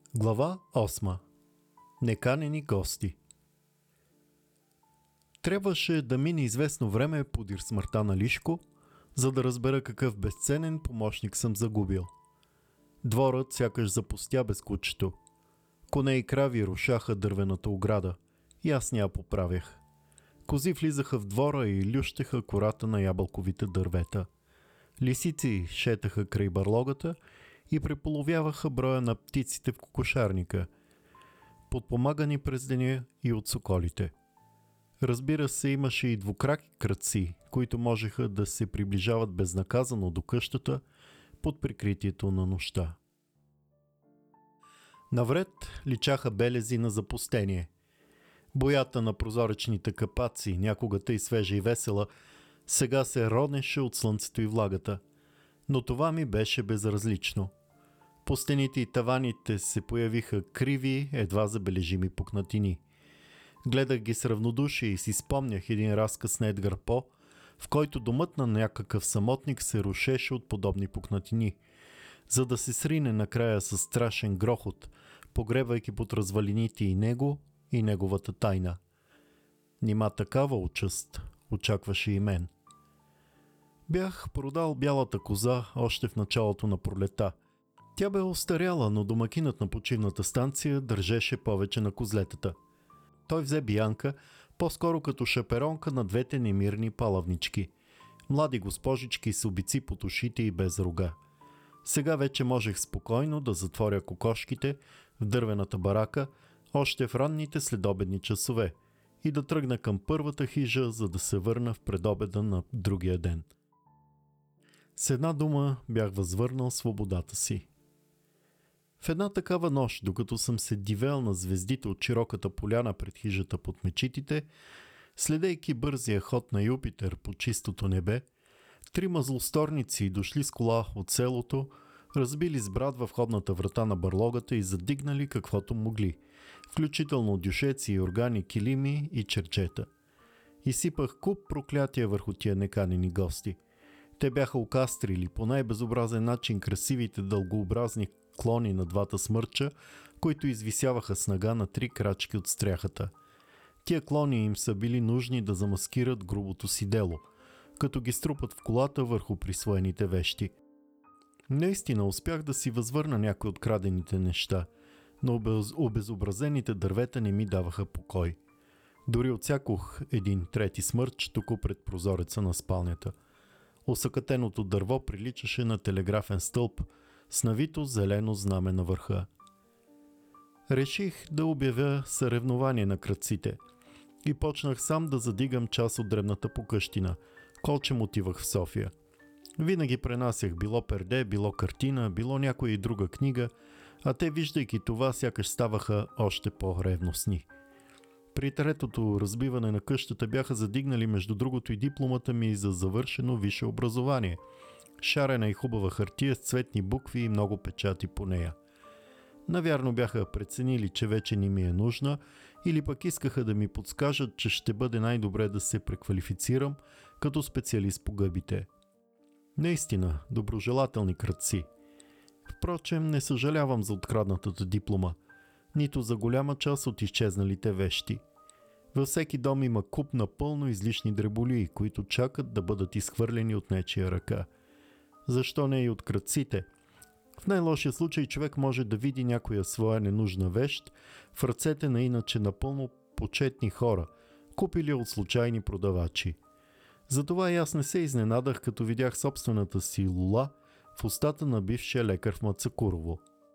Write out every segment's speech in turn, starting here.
Глава 8. Неканени гости. Трябваше да мине известно време подир смъртта на Лишко, за да разбера какъв безценен помощник съм загубил. Дворът сякаш запустя без кучето. Коне и крави рушаха дървената ограда и аз ня поправях. Кози влизаха в двора и лющеха кората на ябълковите дървета. Лисици шетаха край барлогата и преполовяваха броя на птиците в кокошарника, подпомагани през деня и от соколите. Разбира се, имаше и двукраки крадци, които можеха да се приближават безнаказано до къщата под прикритието на нощта. Навред личаха белези на запустение. Боята на прозоречните капаци, някога тъй свежа и весела, сега се ронеше от слънцето и влагата. Но това ми беше безразлично. По стените и таваните се появиха криви, едва забележими пукнатини. Гледах ги с равнодушие и си спомнях един разказ на Едгар По, в който домът на някакъв самотник се рушеше от подобни пукнатини, за да се срине накрая със страшен грохот, погребвайки под развалините и него, и неговата тайна. Нима такава участ очакваше и мен. Бях продал бялата коза още в началото на пролета. Тя бе остаряла, но домакинът на почивната станция държеше повече на козлетата. Той взе Биянка по-скоро като шаперонка на двете немирни палавнички. Млади госпожички с обици под ушите и без рога. Сега вече можех спокойно да затворя кокошките в дървената барака още в ранните следобедни часове и да тръгна към първата хижа, за да се върна в предобеда на другия ден. С една дума бях възвърнал свободата си. В една такава нощ, докато съм се дивел на звездите от широката поляна пред хижата под мечитите, следейки бързия ход на Юпитер по чистото небе, трима злосторници, дошли с кола от селото, разбили с брат във входната врата на барлогата и задигнали каквото могли, включително дюшеци и органи, килими и черчета. Изсипах куп проклятия върху тия неканени гости. Те бяха окастрили по най-безобразен начин красивите дългообразни клони на двата смърча, които извисяваха с нага на 3 крачки от стряхата. Тия клони им са били нужни да замаскират грубото си дело, като ги струпат в колата върху присвоените вещи. Наистина успях да си възвърна някои от крадените неща, но обезобразените дървета не ми даваха покой. Дори отсякох един трети смърч току пред прозореца на спалнята. Осъкатеното дърво приличаше на телеграфен стълб с навито зелено знаме на върха. Реших да обявя съревнование на крадците и почнах сам да задигам част от дребната покъщина, колчем отивах в София. Винаги пренасях било перде, било картина, било някоя и друга книга, а те, виждайки това, сякаш ставаха още по-ревностни. При третото разбиване на къщата бяха задигнали между другото и дипломата ми за завършено висше образование. Шарена и хубава хартия с цветни букви и много печати по нея. Навярно бяха преценили, че вече не ми е нужна, или пък искаха да ми подскажат, че ще бъде най-добре да се преквалифицирам като специалист по гъбите. Наистина, доброжелателни крадци. Впрочем, не съжалявам за откраднатата диплома, нито за голяма част от изчезналите вещи. Във всеки дом има куп напълно излишни дреболии, които чакат да бъдат изхвърлени от нечия ръка. Защо не и от крадците? В най-лошия случай човек може да види някоя своя ненужна вещ в ръцете на иначе напълно почетни хора, купили от случайни продавачи. Затова и аз не се изненадах, като видях собствената си лула в устата на бившия лекар в Мацакурово.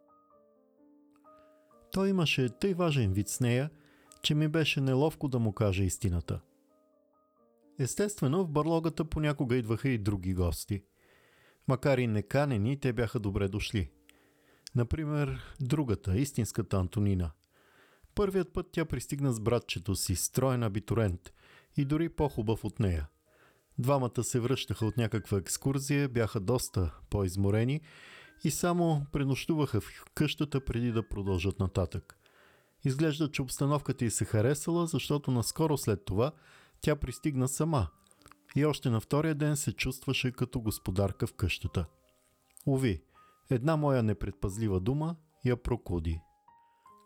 Той имаше тъй важен вид с нея, че ми беше неловко да му кажа истината. Естествено, в барлогата понякога идваха и други гости. Макар и неканени, те бяха добре дошли. Например, другата, истинската Антонина. Първият път тя пристигна с братчето си, строен абитурент, и дори по-хубав от нея. Двамата се връщаха от някаква екскурзия, бяха доста по-изморени и само пренощуваха в къщата преди да продължат нататък. Изглежда, че обстановката й се харесала, защото наскоро след това тя пристигна сама и още на втория ден се чувстваше като господарка в къщата. Уви, една моя непредпазлива дума я прокуди.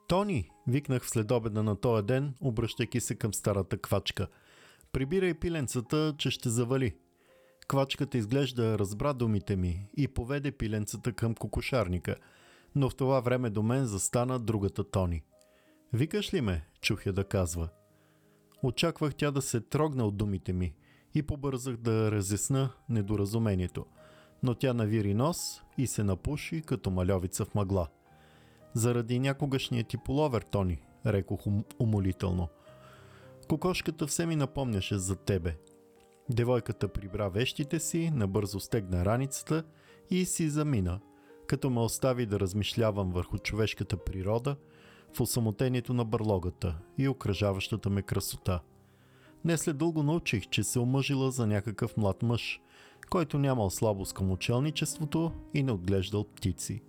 Тони, викнах в следобеда на този ден, обръщайки се към старата квачка. Прибирай пиленцата, че ще завали. Квачката изглежда разбра думите ми и поведе пиленцата към кокошарника, но в това време до мен застана другата Тони. Викаш ли ме? Чух я да казва. Очаквах тя да се трогне от думите ми и побързах да разясна недоразумението, но тя навири нос и се напуши като малевица в мъгла. Заради някогашния ти пуловер, Тони, рекох умолително. Кокошката все ми напомняше за тебе. Девойката прибра вещите си, набързо стегна раницата и си замина, като ме остави да размишлявам върху човешката природа, в осамотението на бърлогата и окръжаващата ме красота. Не след дълго научих, че се омъжила за някакъв млад мъж, който нямал слабост към учелничеството и не отглеждал птици.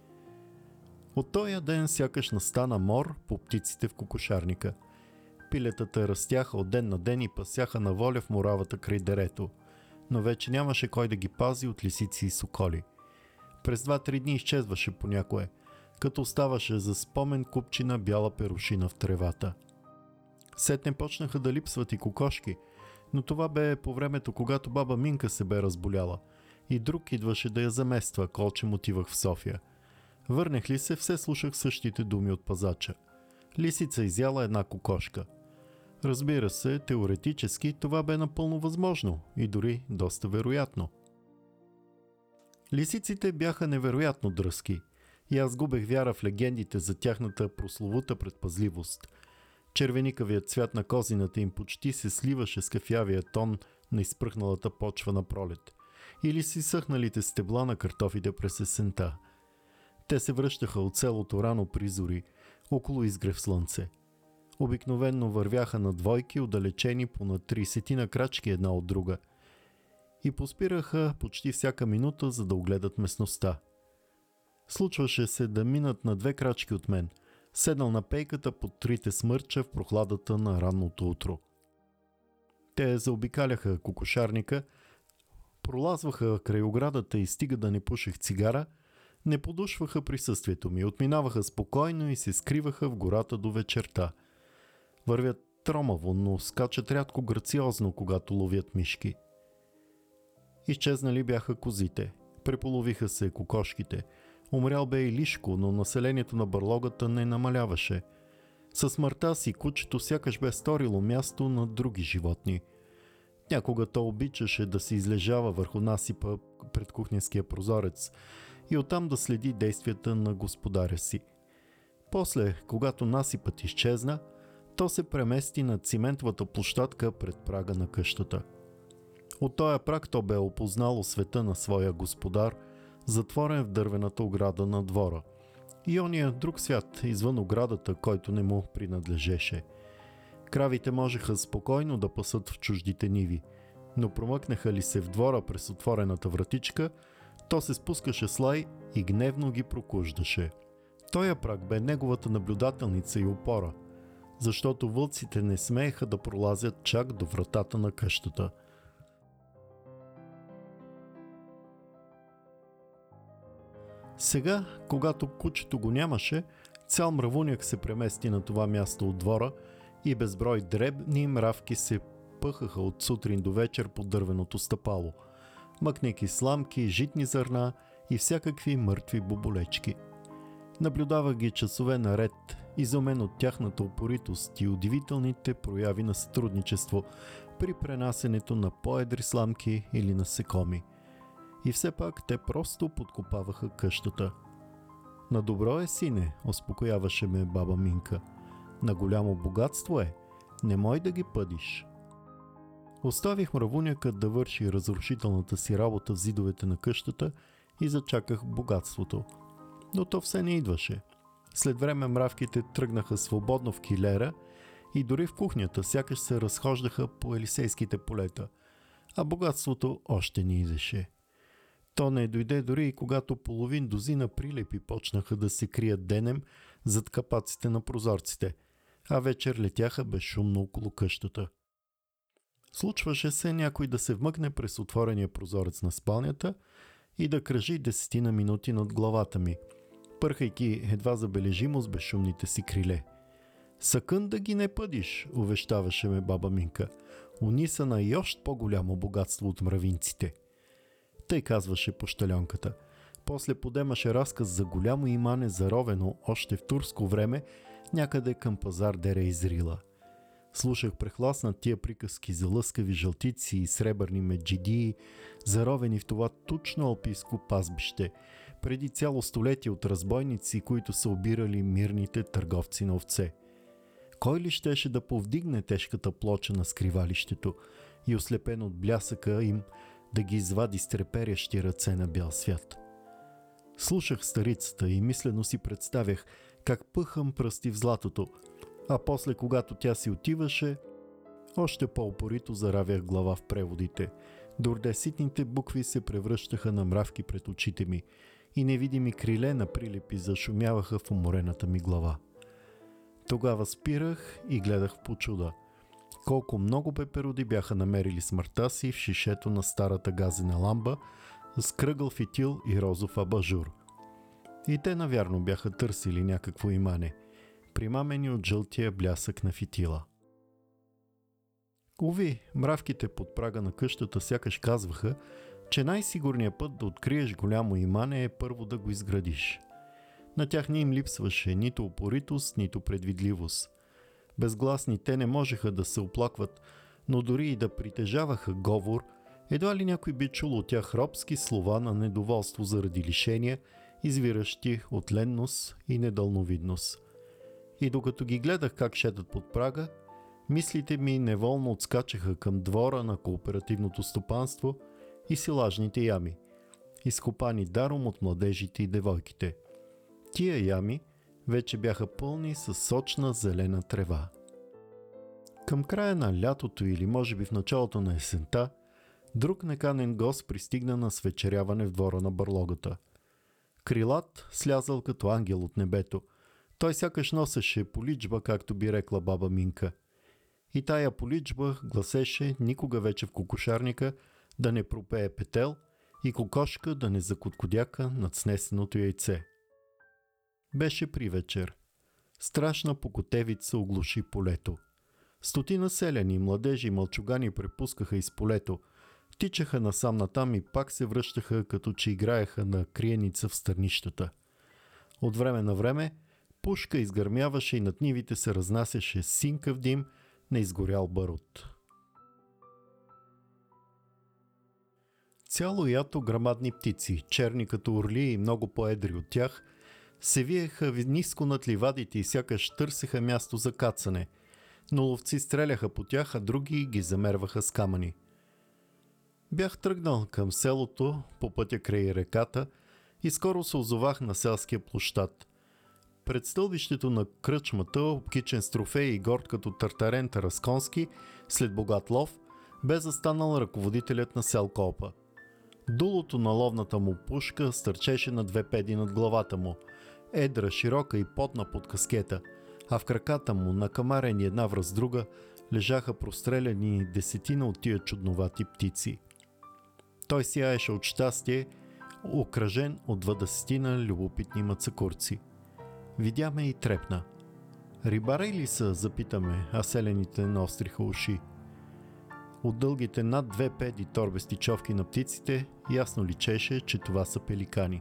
От този ден сякаш настана мор по птиците в кокошарника. Пилетата растяха от ден на ден и пасяха на воля в моравата край дерето, но вече нямаше кой да ги пази от лисици и соколи. През 2-3 дни изчезваше по някое, като оставаше за спомен купчина бяла перушина в тревата. Сетне почнаха да липсват и кокошки, но това бе по времето, когато баба Минка се бе разболяла и друг идваше да я замества, колчем отивах в София. Върнах ли се, все слушах същите думи от пазача. Лисица изяла една кокошка. Разбира се, теоретически това бе напълно възможно и дори доста вероятно. Лисиците бяха невероятно дръзки и аз губех вяра в легендите за тяхната прословута предпазливост. Червеникавият цвят на козината им почти се сливаше с кафявия тон на изпръхналата почва на пролет или си съхналите стебла на картофите през есента. Те се връщаха от селото рано при зори, около изгрев слънце. Обикновенно вървяха на двойки, отдалечени по на 30 на крачки една от друга, и поспираха почти всяка минута, за да огледат местността. Случваше се да минат на 2 крачки от мен, седнал на пейката под трите смърча в прохладата на ранното утро. Те заобикаляха кокошарника, пролазваха край оградата и стига да не пушех цигара, не подушваха присъствието ми, отминаваха спокойно и се скриваха в гората до вечерта. Вървят тромаво, но скачат рядко грациозно, когато ловят мишки. Изчезнали бяха козите, преполовиха се кокошките. Умрял бе и Лишко, но населението на бърлогата не намаляваше. Със смъртта си кучето сякаш бе сторило място на други животни. Някога то обичаше да се излежава върху насипа пред кухненския прозорец и оттам да следи действията на господаря си. После, когато насипът изчезна, то се премести на циментовата площадка пред прага на къщата. От този праг то бе опознало света на своя господар, затворен в дървената ограда на двора, и ония друг свят извън оградата, който не му принадлежеше. Кравите можеха спокойно да пасат в чуждите ниви, но промъкнаха ли се в двора през отворената вратичка, то се спускаше с лай и гневно ги прокуждаше. Тоя праг бе неговата наблюдателница и опора, защото вълците не смееха да пролазят чак до вратата на къщата. Сега, когато кучето го нямаше, цял мравуняк се премести на това място от двора и безброй дребни мравки се пъхаха от сутрин до вечер по дървеното стъпало, мъкнейки сламки, житни зърна и всякакви мъртви боболечки. Наблюдавах ги часове наред, изумен от тяхната упоритост и удивителните прояви на сътрудничество при пренасенето на по-едри сламки или насекоми. И все пак те просто подкопаваха къщата. На добро е, сине, успокояваше ме баба Минка. На голямо богатство е, не мой да ги пъдиш. Оставих мравуняка да върши разрушителната си работа в зидовете на къщата и зачаках богатството. Но то все не идваше. След време мравките тръгнаха свободно в килера и дори в кухнята сякаш се разхождаха по елисейските полета, а богатството още не идеше. То не дойде дори и когато половин дозина прилепи почнаха да се крият денем зад капаците на прозорците, а вечер летяха безшумно около къщата. Случваше се някой да се вмъкне през отворения прозорец на спалнята и да кръжи 10 минути над главата ми, пърхайки едва забележимо с безшумните си криле. Съкън да ги не пъдиш, увещаваше ме баба Минка. Уни са на йощ по-голямо богатство от мравинците. Тъй казваше пощалянката. После подемаше разказ за голямо имане заровено още в турско време, някъде към пазар Дере Изрила. Слушах прехласнат тия приказки за лъскави жълтици и сребърни меджидии, заровени в това тучно алпийско пазбище, преди цяло столетие от разбойници, които са обирали мирните търговци на овце. Кой ли щеше да повдигне тежката плоча на скривалището и ослепен от блясъка им да ги извади с треперящи ръце на бял свят? Слушах старицата и мислено си представях как пъхам пръсти в златото, а после, когато тя си отиваше, още по-упорито заравях глава в преводите. Дорде ситните букви се превръщаха на мравки пред очите ми и невидими криле на прилепи зашумяваха в уморената ми глава. Тогава спирах и гледах в почуда. Колко много пеперуди бяха намерили смъртта си в шишето на старата газена ламба с кръгъл фитил и розов абажур. И те навярно бяха търсили някакво имане, примамени от жълтия блясък на фитила. Уви, мравките под прага на къщата сякаш казваха, че най-сигурният път да откриеш голямо имане е първо да го изградиш. На тях не им липсваше нито упоритост, нито предвидливост. Безгласни те не можеха да се оплакват, но дори и да притежаваха говор, едва ли някой би чул от тях робски слова на недоволство заради лишения, извиращи от ленност и недълновидност. И докато ги гледах как шетат под прага, мислите ми неволно отскачаха към двора на кооперативното стопанство и силажните ями, изкопани даром от младежите и девойките. Тия ями вече бяха пълни с сочна зелена трева. Към края на лятото или може би в началото на есента, друг неканен гост пристигна на свечеряване в двора на барлогата. Крилат слязал като ангел от небето. Той сякаш носеше поличба, както би рекла баба Минка. И тая поличба гласеше никога вече в кокошарника да не пропее петел и кокошка да не закоткодяка над снесеното яйце. Беше привечер. Страшна покотевица оглуши полето. Стотина селяни, младежи и мълчугани препускаха из полето, тичаха насам натам и пак се връщаха, като че играеха на криеница в стърнищата. От време на време пушка изгърмяваше и над нивите се разнасяше синкав дим на изгорял барут. Цяло ято грамадни птици, черни като орли и много по-едри от тях, се виеха ниско над ливадите и сякаш търсеха място за кацане, но ловци стреляха по тях, а други ги замерваха с камъни. Бях тръгнал към селото по пътя край реката и скоро се озовах на селския площад. Пред стълбището на кръчмата, обкичен с трофеи и горд като тартарен тарасконски, след богат лов, бе застанал ръководителят на селкопа. Дулото на ловната му пушка стърчеше на две педи над главата му, едра, широка и потна под каскета, а в краката му, накамарени една връз друга, лежаха простреляни десетина от тия чудновати птици. Той сияеше от щастие, окръжен от 20 любопитни мацакурци. Видя ме и трепна. Рибари ли са, запитаме, а селените наостриха уши. От дългите над 2 педи торбести човки на птиците ясно личеше, че това са пеликани.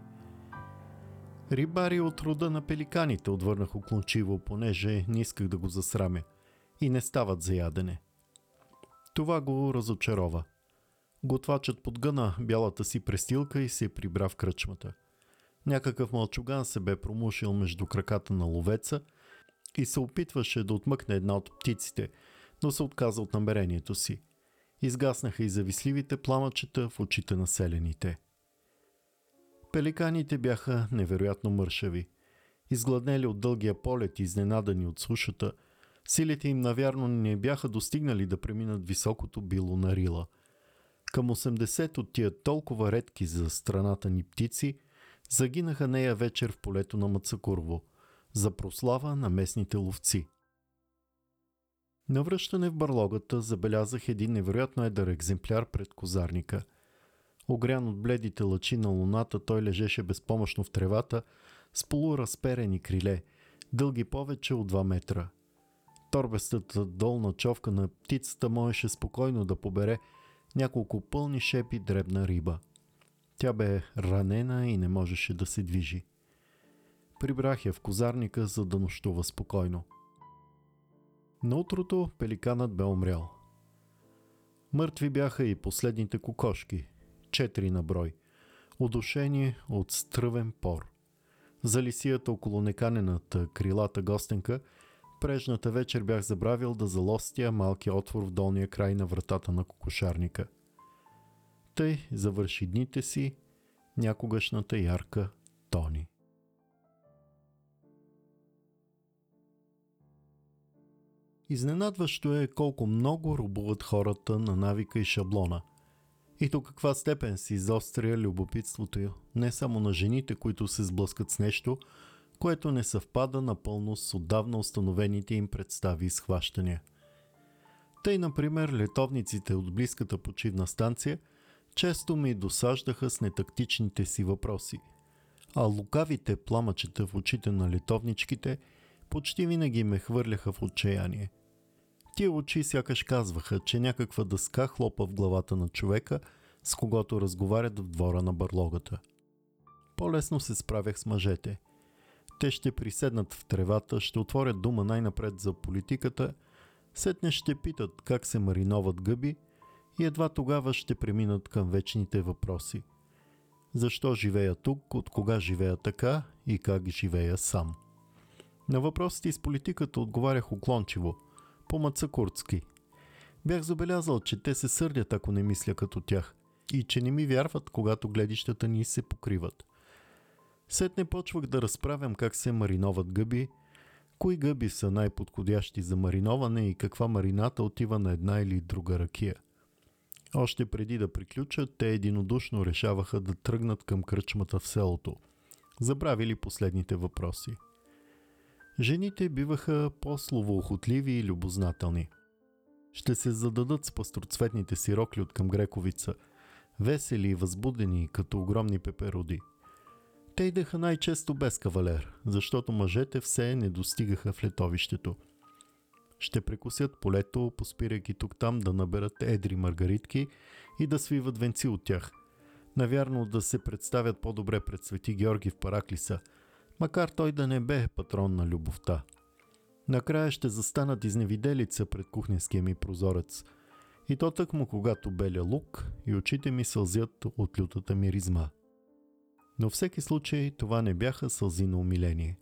Рибари от рода на пеликаните, отвърнах уклончиво, понеже не исках да го засрамя. И не стават за ядене. Това го разочарова. Готвачът подгъна бялата си престилка и се прибра в кръчмата. Някакъв мълчуган се бе промушил между краката на ловеца и се опитваше да отмъкне една от птиците, но се отказа от намерението си. Изгаснаха и зависливите пламъчета в очите на селените. Пеликаните бяха невероятно мършави. Изгладнели от дългия полет и изненадани от сушата, силите им навярно не бяха достигнали да преминат високото било на Рила. Към 80 от тия толкова редки за страната ни птици загинаха нея вечер в полето на Мацакурво, за прослава на местните ловци. На връщане в барлогата забелязах един невероятно едър екземпляр пред козарника. Огрян от бледите лъчи на луната, той лежеше безпомощно в тревата, с полуразперени криле, дълги повече от 2 метра. Торбестата долна човка на птицата можеше спокойно да побере няколко пълни шепи дребна риба. Тя бе ранена и не можеше да се движи. Прибрах я в козарника, за да нощува спокойно. На утрото пеликанът бе умрял. Мъртви бяха и последните кокошки, 4 на брой, удушени от стръвен пор. За лисията около неканената крилата гостенка, прежната вечер бях забравил да залостя малкия отвор в долния край на вратата на кокошарника. Тъй завърши дните си някогашната ярка Тони. Изненадващо е колко много робуват хората на навика и шаблона. И до каква степен се изостря любопитството не само на жените, които се сблъскат с нещо, което не съвпада напълно с отдавна установените им представи и схващания. Тъй, например, летовниците от близката почивна станция често ми досаждаха с нетактичните си въпроси, а лукавите пламъчета в очите на летовничките почти винаги ме хвърляха в отчаяние. Тия очи сякаш казваха, че някаква дъска хлопа в главата на човека, с когото разговарят в двора на барлогата. По-лесно се справях с мъжете. Те ще приседнат в тревата, ще отворят дума най-напред за политиката, сетне ще питат как се мариноват гъби и едва тогава ще преминат към вечните въпроси. Защо живея тук, от кога живея така и как живея сам? На въпросите из политиката отговарях уклончиво, по-мацакуртски. Бях забелязал, че те се сърдят, ако не мисля като тях, и че не ми вярват, когато гледищата ни се покриват. Сетне почвах да разправям как се мариноват гъби, кои гъби са най-подходящи за мариноване и каква марината отива на една или друга ракия. Още преди да приключат, те единодушно решаваха да тръгнат към кръчмата в селото, забравили последните въпроси. Жените биваха по-словоохотливи и любознателни. Ще се зададат с пастроцветните си рокли от към Грековица, весели и възбудени като огромни пеперуди. Те идеха най-често без кавалер, защото мъжете все не достигаха в летовището. Ще прекусят полето, поспирайки тук-там да наберат едри маргаритки и да свиват венци от тях. Навярно да се представят по-добре пред Свети Георги в Параклиса, макар той да не бе патрон на любовта. Накрая ще застанат изневиделица пред кухненския ми прозорец. И то тъкмо когато беля лук и очите ми сълзят от лютата миризма. Но всеки случай това не бяха сълзи на умиление.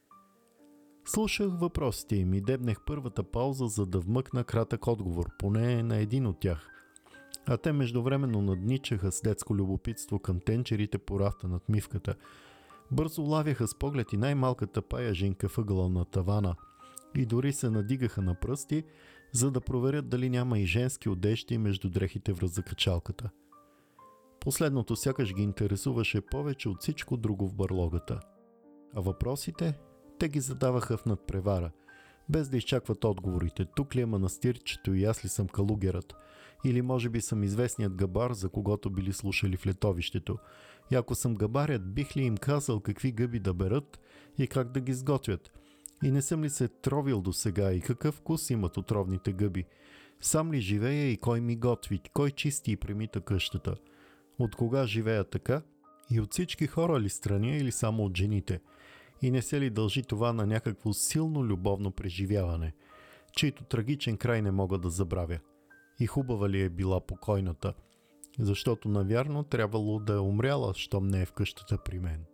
Слушах въпросите им и дебнех първата пауза, за да вмъкна кратък отговор, поне на един от тях. А те междувременно надничаха с детско любопитство към тенчерите по рафта над мивката. Бързо лавяха с поглед и най-малката паяжинка въгъла на тавана и дори се надигаха на пръсти, за да проверят дали няма и женски одежди между дрехите връз закачалката. Последното сякаш ги интересуваше повече от всичко друго в барлогата. А въпросите? Те ги задаваха в надпревара, без да изчакват отговорите. Тук ли е манастирчето и аз ли съм калугерът? Или може би съм известният габар, за когото били слушали в летовището. И ако съм габарят, бих ли им казал какви гъби да берат и как да ги сготвят? И не съм ли се тровил до сега и какъв вкус имат отровните гъби? Сам ли живея и кой ми готви? Кой чисти и премита къщата? От кога живея така? И от всички хора ли страня или само от жените? И не се ли дължи това на някакво силно любовно преживяване, чийто трагичен край не мога да забравя? И хубава ли е била покойната? Защото навярно трябвало да е умряла, щом не е в къщата при мен.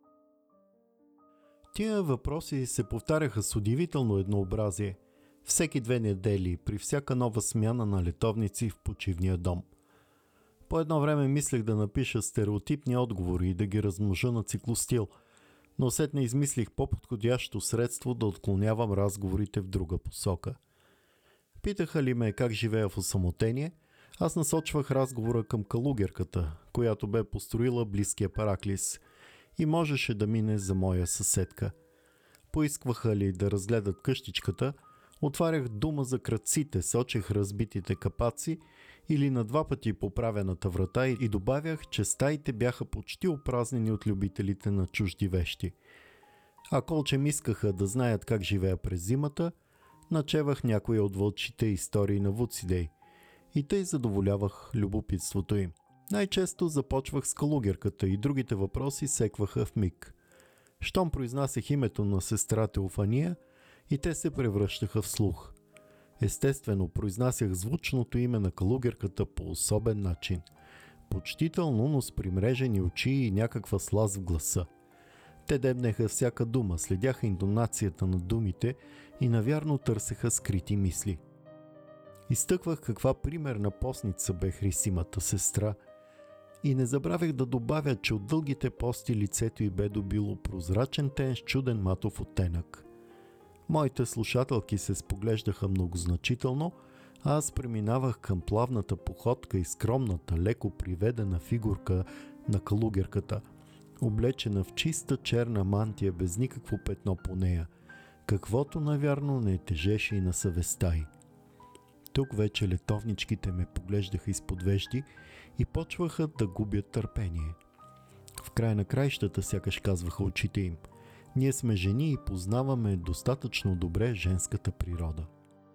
Тия въпроси се повтаряха с удивително еднообразие. Всеки 2 недели, при всяка нова смяна на летовници в почивния дом. По едно време мислех да напиша стереотипни отговори и да ги размножа на циклостил, но сетне измислих по-подходящо средство да отклонявам разговорите в друга посока. Питаха ли ме как живея в осамотение, аз насочвах разговора към калугерката, която бе построила близкия Параклис и можеше да мине за моя съседка. Поискваха ли да разгледат къщичката, отварях дума за крадците, сочех разбитите капаци или на 2 пъти поправената врата и добавях, че стаите бяха почти опразнени от любителите на чужди вещи. А колчем искаха да знаят как живея през зимата, начевах някои от вълчите истории на Вуцидей и тъй задоволявах любопитството им. Най-често започвах с калугерката и другите въпроси секваха в миг. Щом произнасях името на сестра Теофания и те се превръщаха в слух. Естествено, произнасях звучното име на калугерката по особен начин. Почтително, но с примрежени очи и някаква сласт в гласа. Те дебнеха всяка дума, следяха интонацията на думите и навярно търсеха скрити мисли. Изтъквах каква примерна постница бе Хрисимата сестра и не забравях да добавя, че от дългите пости лицето й бе добило прозрачен тен с чуден матов оттенък. Моите слушателки се споглеждаха многозначително, а аз преминавах към плавната походка и скромната, леко приведена фигурка на калугерката, облечена в чиста черна мантия без никакво петно по нея, каквото навярно не тежеше и на съвестта й. Тук вече летовничките ме поглеждаха изпод вежди и почваха да губят търпение. В края на краищата сякаш казваха очите им: ние сме жени и познаваме достатъчно добре женската природа.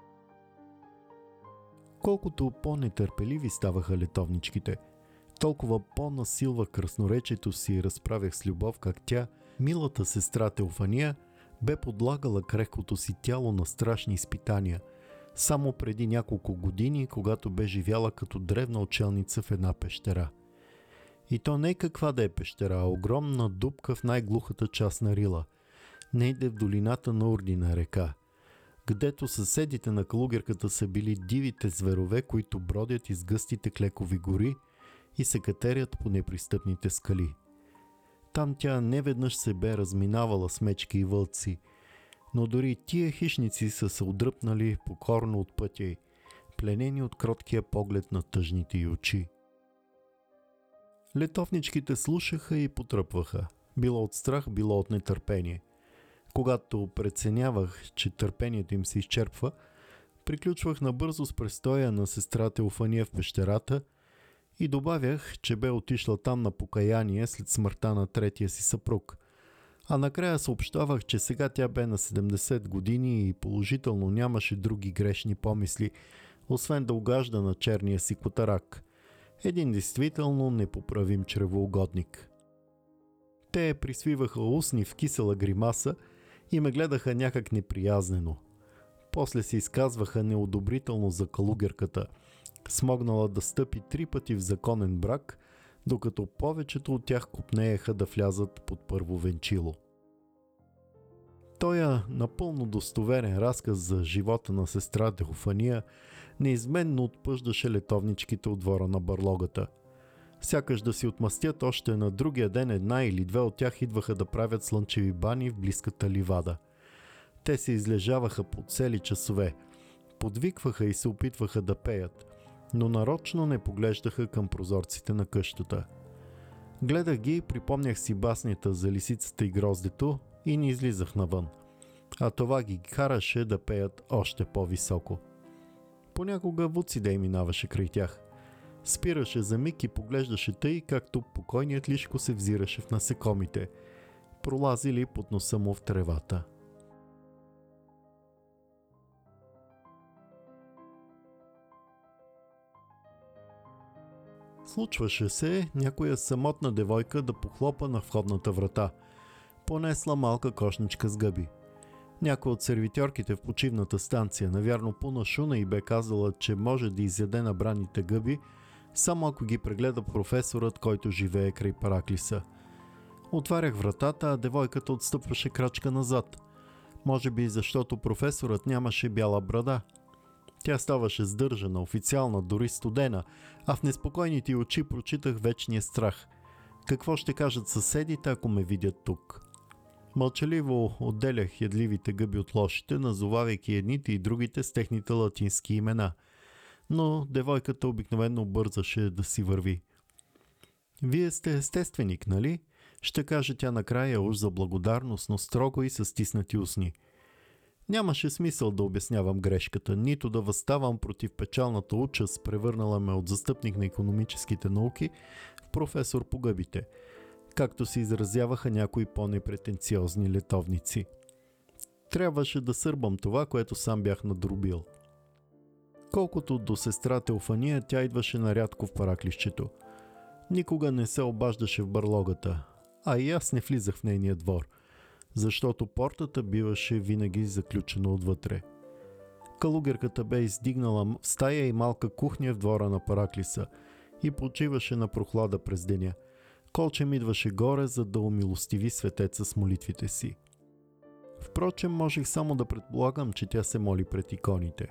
Колкото по-нетърпеливи ставаха летовничките, толкова по-насилва красноречието си и разправях с любов как тя, милата сестра Теофания, бе подлагала крехкото си тяло на страшни изпитания, само преди няколко години, когато бе живяла като древна учелница в една пещера. И то не каква да е пещера, а огромна дупка в най-глухата част на Рила, нейде в долината на Урдина река, където съседите на калугерката са били дивите зверове, които бродят из гъстите клекови гори и се катерят по непристъпните скали. Там тя неведнъж се бе разминавала с мечки и вълци, но дори тия хищници са се отдръпнали покорно от пътя й, пленени от кроткия поглед на тъжните й очи. Летовничките слушаха и потръпваха, било от страх, било от нетърпение. Когато преценявах, че търпението им се изчерпва, приключвах набързо с престоя на сестра Теофания в пещерата и добавях, че бе отишла там на покаяние след смъртта на третия си съпруг. А накрая съобщавах, че сега тя бе на 70 години и положително нямаше други грешни помисли, освен да угажда на черния си котарак. Един действително непоправим чревоугодник. Те присвиваха устни в кисела гримаса и ме гледаха някак неприязнено. После се изказваха неодобрително за калугерката, смогнала да стъпи 3 пъти в законен брак, докато повечето от тях копнееха да влязат под първо венчило. Тоя напълно достоверен разказ за живота на сестра Теофания неизменно отпъждаше летовничките от двора на барлогата. Сякаш да си отмъстят още на другия ден една или две от тях идваха да правят слънчеви бани в близката ливада. Те се излежаваха по цели часове, подвикваха и се опитваха да пеят, но нарочно не поглеждаха към прозорците на къщата. Гледах ги и припомнях си баснята за лисицата и гроздето и не излизах навън, а това ги караше да пеят още по-високо. Понякога Вуцидей минаваше край тях. Спираше за миг и поглеждаше тъй, както покойният лишко се взираше в насекомите, пролазили под носа му в тревата. Случваше се някоя самотна девойка да похлопа на входната врата. Понесла малка кошничка с гъби. Някой от сервитьорките в почивната станция, навярно по-нашуна, и бе казала, че може да изяде набраните гъби, само ако ги прегледа професорът, който живее край Параклиса. Отварях вратата, а девойката отстъпваше крачка назад. Може би защото професорът нямаше бяла брада. Тя ставаше сдържана, официална, дори студена, а в неспокойните й очи прочитах вечния страх. Какво ще кажат съседите, ако ме видят тук? Мълчаливо отделях ядливите гъби от лошите, назовавайки едните и другите с техните латински имена. Но девойката обикновено бързаше да си върви. Вие сте естественик, нали? Ще каже тя накрая уж за благодарност, но строго и със стиснати устни. Нямаше смисъл да обяснявам грешката, нито да възставам против печалната участ, превърнала ме от застъпник на икономическите науки в професор по гъбите. както се изразяваха някои по-непретенциозни летовници. Трябваше да сърбам това, което сам бях надробил. Колкото до сестра Теофания, тя идваше нарядко в параклището. Никога не се обаждаше в барлогата, а и аз не влизах в нейния двор, защото портата биваше винаги заключена отвътре. Калугерката бе издигнала в стая и малка кухня в двора на параклиса и почиваше на прохлада през деня. Колчем идваше горе, за да умилостиви светеца с молитвите си. Впрочем, можех само да предполагам, че тя се моли пред иконите.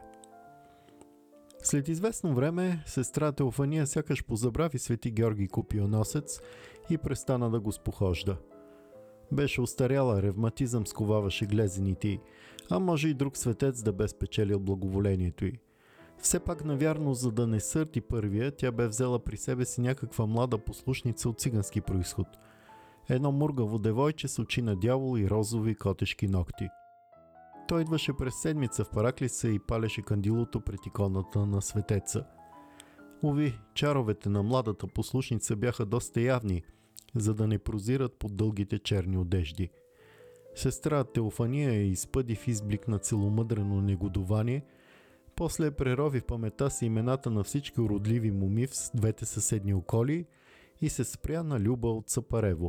След известно време, сестра Теофания сякаш позабрави свети Георги Копионосец и престана да го спохожда. Беше остаряла, ревматизъм сковаваше глезените й, а може и друг светец да бе спечелил благоволението й. Все пак, навярно, за да не сърди първия, тя бе взела при себе си някаква млада послушница от цигански произход. Едно мургаво девойче с очи на дявол и розови котешки ногти. Той идваше през седмица в параклиса и палеше кандилото пред иконата на светеца. Уви, чаровете на младата послушница бяха доста явни, за да не прозират под дългите черни одежди. Сестра Теофания я изпъди в изблик на целомъдрено негодование, после прерови в памета си имената на всички уродливи моми в двете съседни околи и се спря на Люба от Сапарево.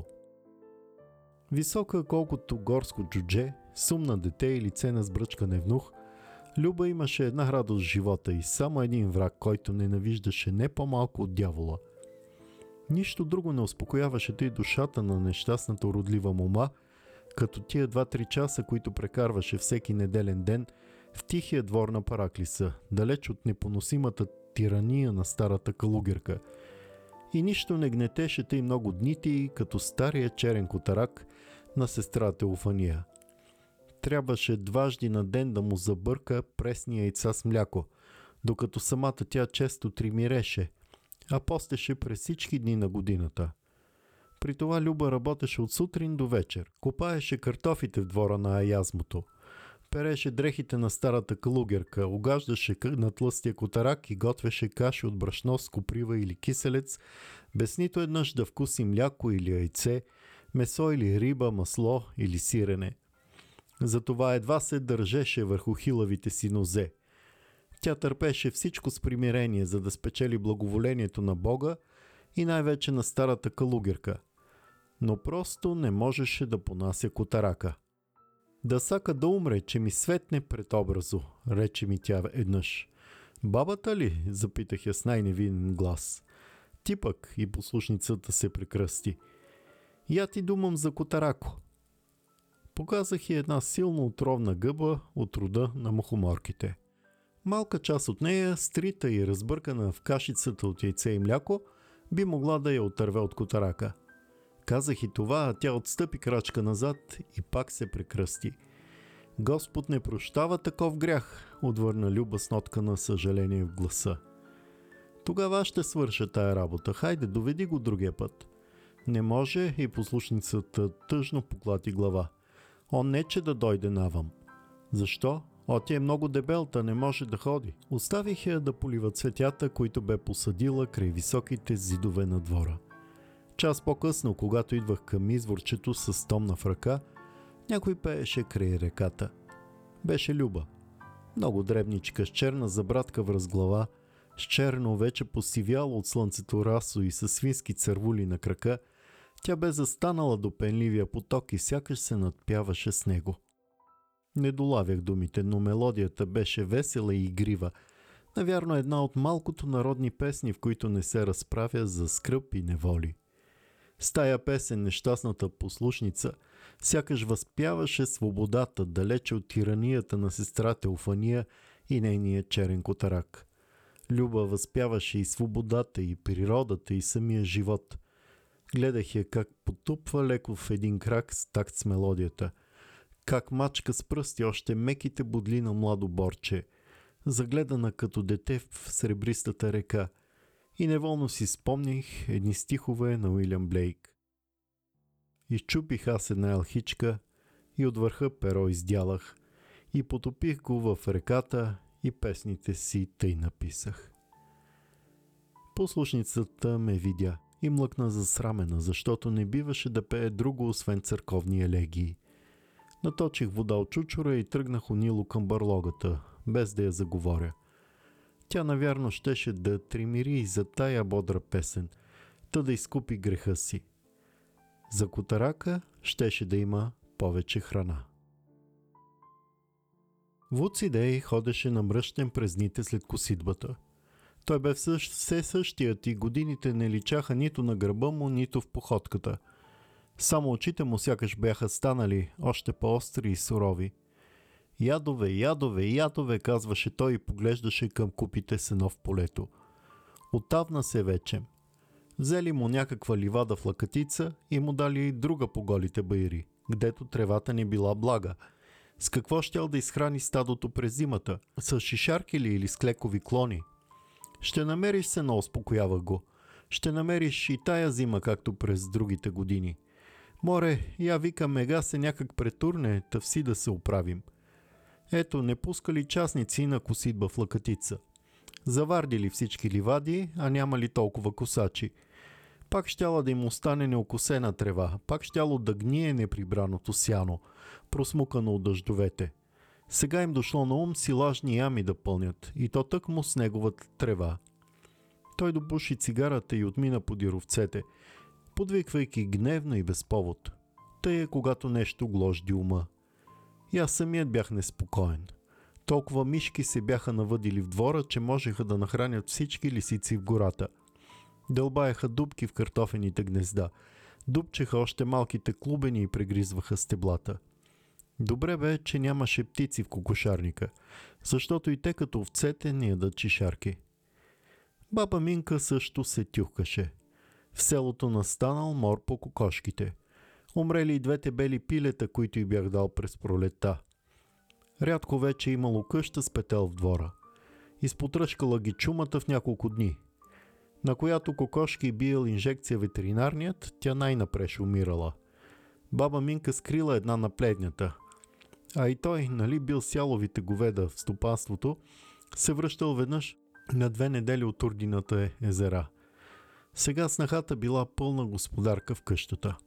Висока колкото горско джудже, сумна дете и лице на сбръчкан евнух, Люба имаше една радост в живота и само един враг, който ненавиждаше не по-малко от дявола. Нищо друго не успокояваше тъй душата на нещастната уродлива мома, като тия 2-3 часа, които прекарваше всеки неделен ден в тихия двор на параклиса, далеч от непоносимата тирания на старата калугерка. И нищо не гнетеше тъй много дните й, като стария черен котарак на сестра Теофания. Трябваше дважди на ден да му забърка пресни яйца с мляко, докато самата тя често тримиреше, а постеше през всички дни на годината. При това Люба работеше от сутрин до вечер, копаеше картофите в двора на аязмото, переше дрехите на старата калугерка, огаждаше на тлъстия котарак и готвеше каши от брашно с коприва или киселец, без нито еднъж да вкуси мляко или яйце, месо или риба, масло или сирене. Затова едва се държеше върху хилавите си нозе. Тя търпеше всичко с примирение, за да спечели благоволението на Бога и най-вече на старата калугерка. Но просто не можеше да понася котарака. Да сака да умре, че ми светне пред образо, рече ми тя еднъж. Бабата ли? Запитах я с най-невинен глас. Ти пък, и послушницата се прекръсти. Я ти думам за котарако. Показах и една силно отровна гъба от рода на мухоморките. Малка част от нея, стрита и разбъркана в кашицата от яйце и мляко, би могла да я отърве от котарака. Казах и това, а тя отстъпи крачка назад и пак се прекръсти. Господ не прощава таков грях, отвърна Люба с нотка на съжаление в гласа. Тогава ще свърша тая работа, хайде доведи го другия път. Не може, и послушницата тъжно поклати глава. Он не че да дойде навъм. Защо? Тя е много дебелта, не може да ходи. Оставих я да полива цветята, които бе посадила край високите зидове на двора. Час по-късно, когато идвах към изворчето с томна в ръка, някой пееше край реката. Беше Люба. Много дребничка, с черна забратка връз глава, с черно вече посивяло от слънцето расо и със свински цървули на крака, тя бе застанала до пенливия поток и сякаш се надпяваше с него. Не долавях думите, но мелодията беше весела и игрива. Навярно една от малкото народни песни, в които не се разправя за скръб и неволи. С тая песен нещастната послушница сякаш възпяваше свободата далече от тиранията на сестра Теофания и нейния черен котарак. Люба възпяваше и свободата, и природата, и самия живот. Гледах я как потупва леко в един крак с такт с мелодията, как мачка с пръсти още меките бодли на младо борче, загледана като дете в сребристата река, и неволно си спомних едни стихове на Уилям Блейк. Изчупих аз една елхичка и от върха перо издялах и потопих го в реката и песните си тъй написах. Послушницата ме видя. и млъкна засрамена, защото не биваше да пее друго, освен църковни елегии. Наточих вода от чучура и тръгнах унило към барлогата, без да я заговоря. Тя навярно щеше да тримири за тая бодра песен, та да изкупи греха си. За котарака щеше да има повече храна. Вуцидей ходеше намръщен през дните след коситбата. Той бе все същият и годините не личаха нито на гърба му, нито в походката. Само очите му сякаш бяха станали още по-остри и сурови. Ядове, ядове, ядове, казваше той и поглеждаше към купите сено в полето. Отдавна се вече. Взели му някаква ливада в лакатица и му дали друга по голите баири, гдето тревата не била блага. С какво щял да изхрани стадото през зимата? С шишарки ли или с клекови клони? Ще намериш сено, успокоява го. Ще намериш и тая зима, както през другите години. Море, я вика, мега се някак претурне, тъвси да се оправим. Ето, не пускали частници на коситба в лакатица. Завардили всички ливади, а няма ли толкова косачи. Пак щяла да им остане неокосена трева, пак щяло да гние неприбраното сяно, просмукано от дъждовете. Сега им дошло на ум силажни ями да пълнят, и то тъкмо с неговата трева. Той допуши цигарата и отмина подир овцете, подвиквайки гневно и без повод. Тъй е, когато нещо гложди ума. И аз самият бях неспокоен. Толкова мишки се бяха навъдили в двора, че можеха да нахранят всички лисици в гората. Дълбаеха дупки в картофените гнезда, дупчеха още малките клубени и прегризваха стеблата. Добре бе, че нямаше птици в кокошарника, защото и те като овцете не ядат чишарки. Баба Минка също се тюхкаше. В селото настанал мор по кокошките. Умрели и двете бели пилета, които й бях дал през пролетта. Рядко вече имало къща с петел в двора. Изпотръшкала ги чумата в няколко дни. На която кокошки биел инжекция ветеринарният, тя най-напреш умирала. Баба Минка скрила една на пледнята. А и той, нали бил сяловите говеда в стопанството, се връщал веднъж на 2 недели от Урдината езера. Сега снахата била пълна господарка в къщата.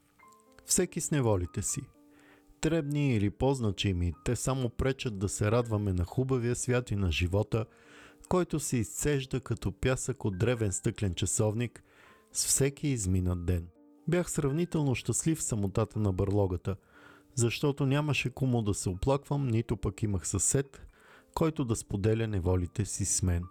Всеки с неволите си. Дребни или по-значими, те само пречат да се радваме на хубавия свят и на живота, който се изцежда като пясък от древен стъклен часовник с всеки изминат ден. Бях сравнително щастлив в самотата на бърлогата, защото нямаше кому да се оплаквам, нито пък имах съсед, който да споделя неволите си с мен.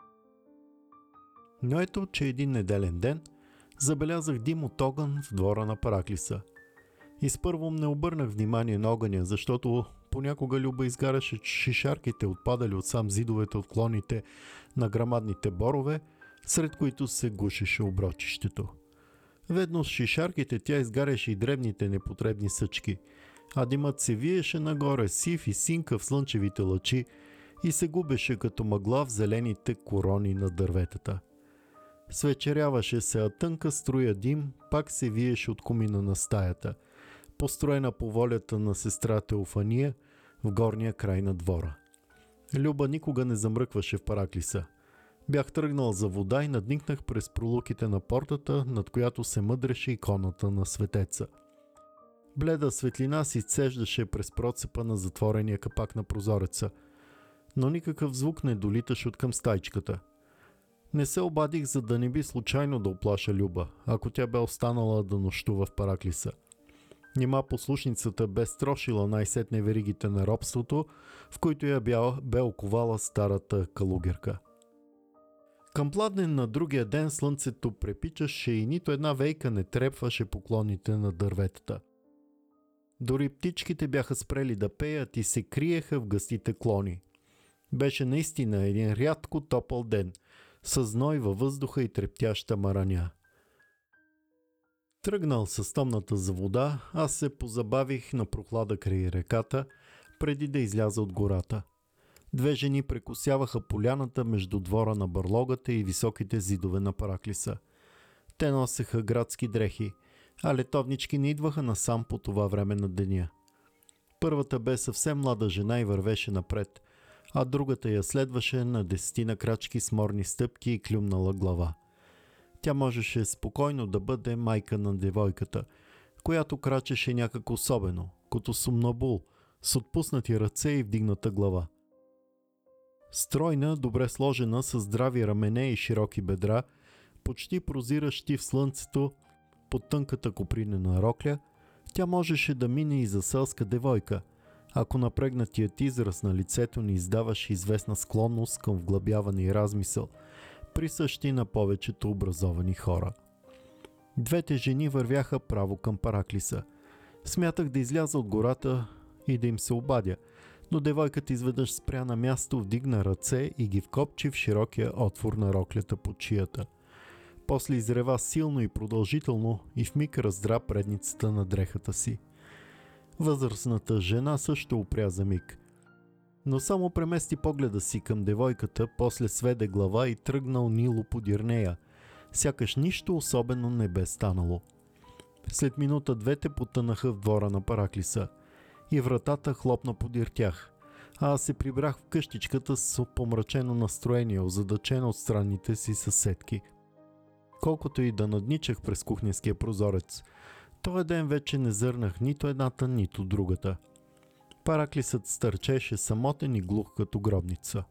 Но ето, че един неделен ден забелязах дим от огън в двора на Параклиса. Изпърво не обърнах внимание на огъня, защото понякога Люба изгаряше шишарките, отпадали от сам зидовете от клоните на грамадните борове, сред които се гушеше оброчището. Ведно с шишарките тя изгаряше и дребните непотребни съчки, а димът се виеше нагоре сив и синка в слънчевите лъчи и се губеше като мъгла в зелените корони на дърветата. Свечеряваше се, а тънка струя дим пак се виеше от комина на стаята, построена по волята на сестра Теофания в горния край на двора. Люба никога не замръкваше в Параклиса. Бях тръгнал за вода и надникнах през пролуките на портата, над която се мъдреше иконата на светеца. Бледа светлина си цеждаше през процепа на затворения капак на прозореца, но никакъв звук не долиташе от към стайчката. Не се обадих, за да не би случайно да оплаша Люба, ако тя бе останала да нощува в Параклиса. Нима послушницата бе строшила най-сетне веригите на робството, в които я бе оковала старата калугерка. Към пладнен на другия ден слънцето препичаше и нито една вейка не трепваше поклоните на дърветата. Дори птичките бяха спрели да пеят и се криеха в гъстите клони. Беше наистина един рядко топъл ден, със зной във въздуха и трептяща мараня. Тръгнал със тъмната за вода, аз се позабавих на прохлада край реката, преди да изляза от гората. 2 жени прекосяваха поляната между двора на бърлогата и високите зидове на Параклиса. Те носеха градски дрехи, а летовнички не идваха насам по това време на деня. Първата бе съвсем млада жена и вървеше напред, а другата я следваше на 10 крачки с морни стъпки и клюмнала глава. Тя можеше спокойно да бъде майка на девойката, която крачеше някак особено, като сумнабул, с отпуснати ръце и вдигната глава. Стройна, добре сложена, с здрави рамене и широки бедра, почти прозиращи в слънцето под тънката копринена рокля, тя можеше да мине и за селска девойка, ако напрегнатият израз на лицето ни издаваше известна склонност към вглъбяване и размисъл, присъщи на повечето образовани хора. Двете жени вървяха право към Параклиса. Смятах да изляза от гората и да им се обадя, но девойката изведнъж спря на място, вдигна ръце и ги вкопчи в широкия отвор на роклята под шията. После изрева силно и продължително и вмиг раздра предницата на дрехата си. Възрастната жена също опря за миг, но само премести погледа си към девойката, после сведе глава и тръгна унило подир нея, сякаш нищо особено не бе станало. След минута двете потънаха в двора на Параклиса и вратата хлопна подир тях, а аз се прибрах в къщичката с помрачено настроение, озадачено от странните си съседки. Колкото и да надничах през кухненския прозорец, този ден вече не зърнах нито едната, нито другата. Параклисът стърчеше самотен и глух като гробница.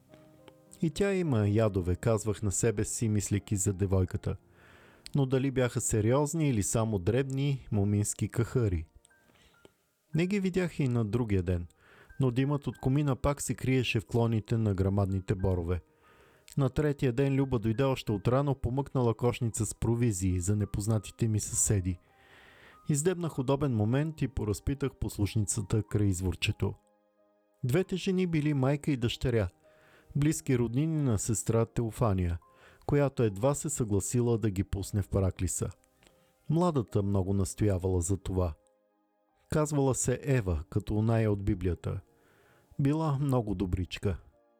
И тя има ядове, казвах на себе си, мислейки за девойката. Но дали бяха сериозни или само дребни момински кахъри? Не ги видях и на другия ден, но димът от комина пак се криеше в клоните на грамадните борове. На третия ден Люба дойде още отрано, помъкнала кошница с провизии за непознатите ми съседи. Издебнах удобен момент и поразпитах послушницата край изворчето. Двете жени били майка и дъщеря, близки роднини на сестра Теофания, която едва се съгласила да ги пусне в Параклиса. Младата много настоявала за това. Казвала се Ева, като оная от Библията. Била много добричка.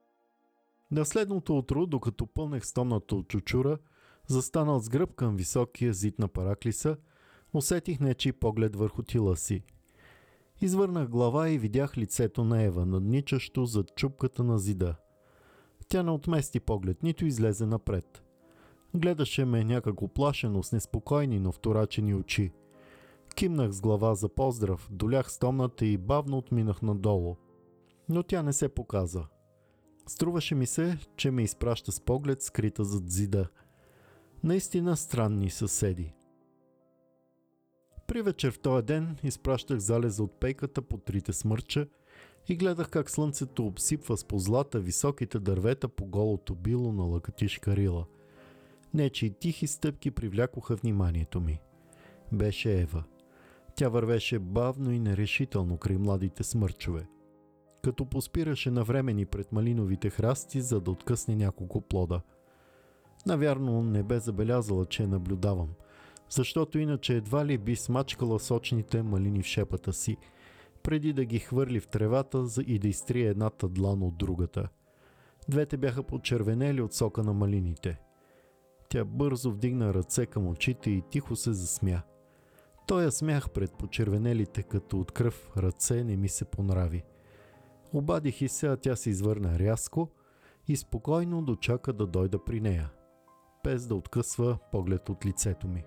На следното утро, докато пълнех стомната от чучура, застанал с гръб към високия зид на Параклиса, усетих нечий поглед върху тила си. Извърнах глава и видях лицето на Ева, надничащо зад чупката на зида. Тя не отмести поглед, нито излезе напред. Гледаше ме някак уплашено, с неспокойни, но вторачени очи. Кимнах с глава за поздрав, долях стомната и бавно отминах надолу. Но тя не се показа. Струваше ми се, че ме изпраща с поглед, скрита зад зида. Наистина странни съседи. При вечер в този ден изпращах залеза от пейката по трите смърча и гледах как слънцето обсипва с позлата високите дървета по голото било на лъкатишка рила. Нечии тихи стъпки привлякоха вниманието ми. Беше Ева. Тя вървеше бавно и нерешително край младите смърчове, като поспираше навремени пред малиновите храсти, за да откъсне няколко плода. Навярно не бе забелязала, че наблюдавам, защото иначе едва ли би смачкала сочните малини в шепата си, преди да ги хвърли в тревата и да изтрие едната длан от другата. Двете бяха почервенели от сока на малините. Тя бързо вдигна ръце към очите и тихо се засмя. Тоя смях пред почервенелите като от кръв ръце не ми се понрави. Обадих и се, а тя се извърна рязко и спокойно дочака да дойда при нея, без да откъсва поглед от лицето ми.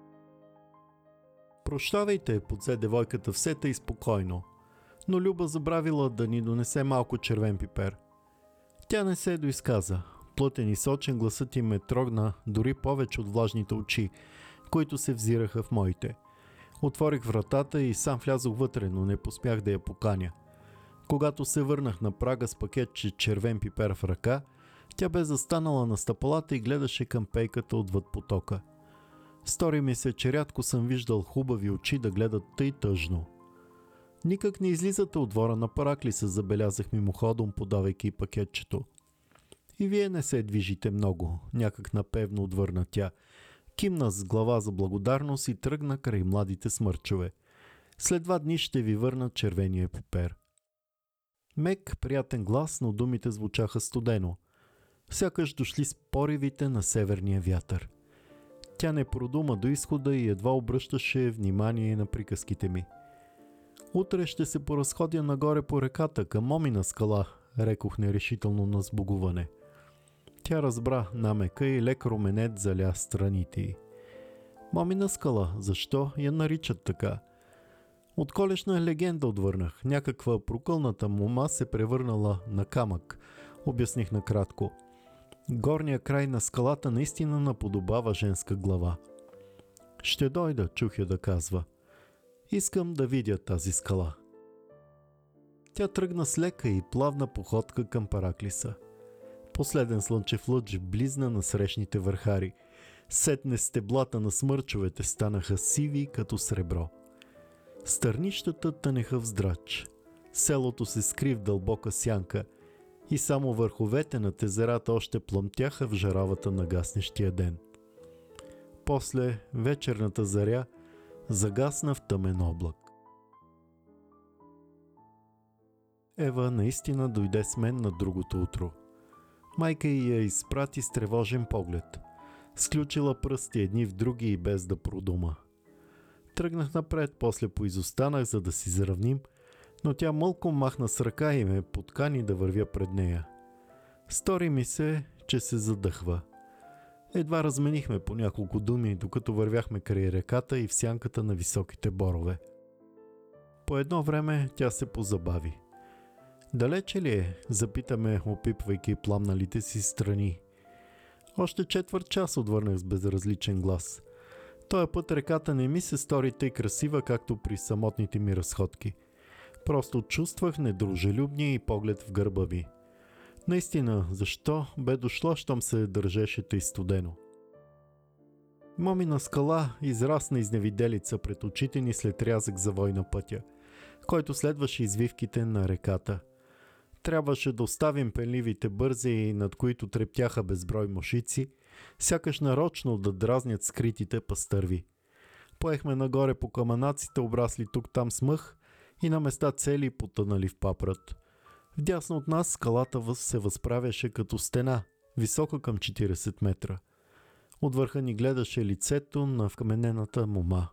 Прощавайте, подзе девойката все тъй спокойно, но Люба забравила да ни донесе малко червен пипер. Тя не се доизказа. Плътен и сочен гласът им ме трогна дори повече от влажните очи, които се взираха в моите. Отворих вратата и сам влязох вътре, но не поспях да я поканя. Когато се върнах на прага с пакетче червен пипер в ръка, тя бе застанала на стъпалата и гледаше към пейката отвъд потока. Стори ми се, че рядко съм виждал хубави очи да гледат тъй тъжно. Никак не излизате от двора на Параклиса, забелязах мимоходом, подавайки пакетчето. И вие не се движите много, някак напевно отвърна тя. Кимна с глава за благодарност и тръгна край младите смърчове. След 2 дни ще ви върна червения пипер. Мек, приятен глас, но думите звучаха студено. Сякаш дошли с поривите на северния вятър. Тя не продума до изхода и едва обръщаше внимание на приказките ми. Утре ще се поразходя нагоре по реката към Момина скала, рекох нерешително на сбогуване. Тя разбра намека и лек руменет заля страните й. Момина скала, защо я наричат така? Отколешна легенда, отвърнах. Някаква прокълната мома се превърнала на камък, обясних накратко. Горния край на скалата наистина наподобава женска глава. Ще дойда, чух я да казва. Искам да видя тази скала. Тя тръгна с лека и плавна походка към Параклиса. Последен слънчев лъч близна на срещните върхари. Сетне стеблата на смърчовете станаха сиви като сребро. Стърнищата тънеха в здрач. Селото се скри в дълбока сянка и само върховете на тезерата още плъмтяха в жаравата на гаснещия ден. После вечерната заря загасна в тъмен облак. Ева наистина дойде с мен на другото утро. Майка й я изпрати с тревожен поглед. Сключила пръсти едни в други и без да продума. Тръгнах напред, после поизостанах, за да си заравним, но тя мълко махна с ръка и ме подкани да вървя пред нея. Стори ми се, че се задъхва. Едва разменихме по няколко думи, докато вървяхме край реката и в сянката на високите борове. По едно време тя се позабави. Далече ли е? Запитаме, опипвайки пламналите си страни. Още четвърт час, отвърнах с безразличен глас. Тоя път реката не ми се стори тъй красива, както при самотните ми разходки. Просто чувствах недружелюбния и поглед в гърба ми. Наистина, защо бе дошло, щом се държеше тъй студено? Момина скала израсна изневиделица пред очите ни след рязък завой на пътя, който следваше извивките на реката. Трябваше да оставим пенливите бързи, над които трептяха безброй мушици, сякаш нарочно да дразнят скритите пастърви. Поехме нагоре по камънаците, обрасли тук-там с мъх и на места цели потънали в папрат. Вдясно от нас скалата се възправяше като стена, висока към 40 метра. От върха ни гледаше лицето на вкаменената мома.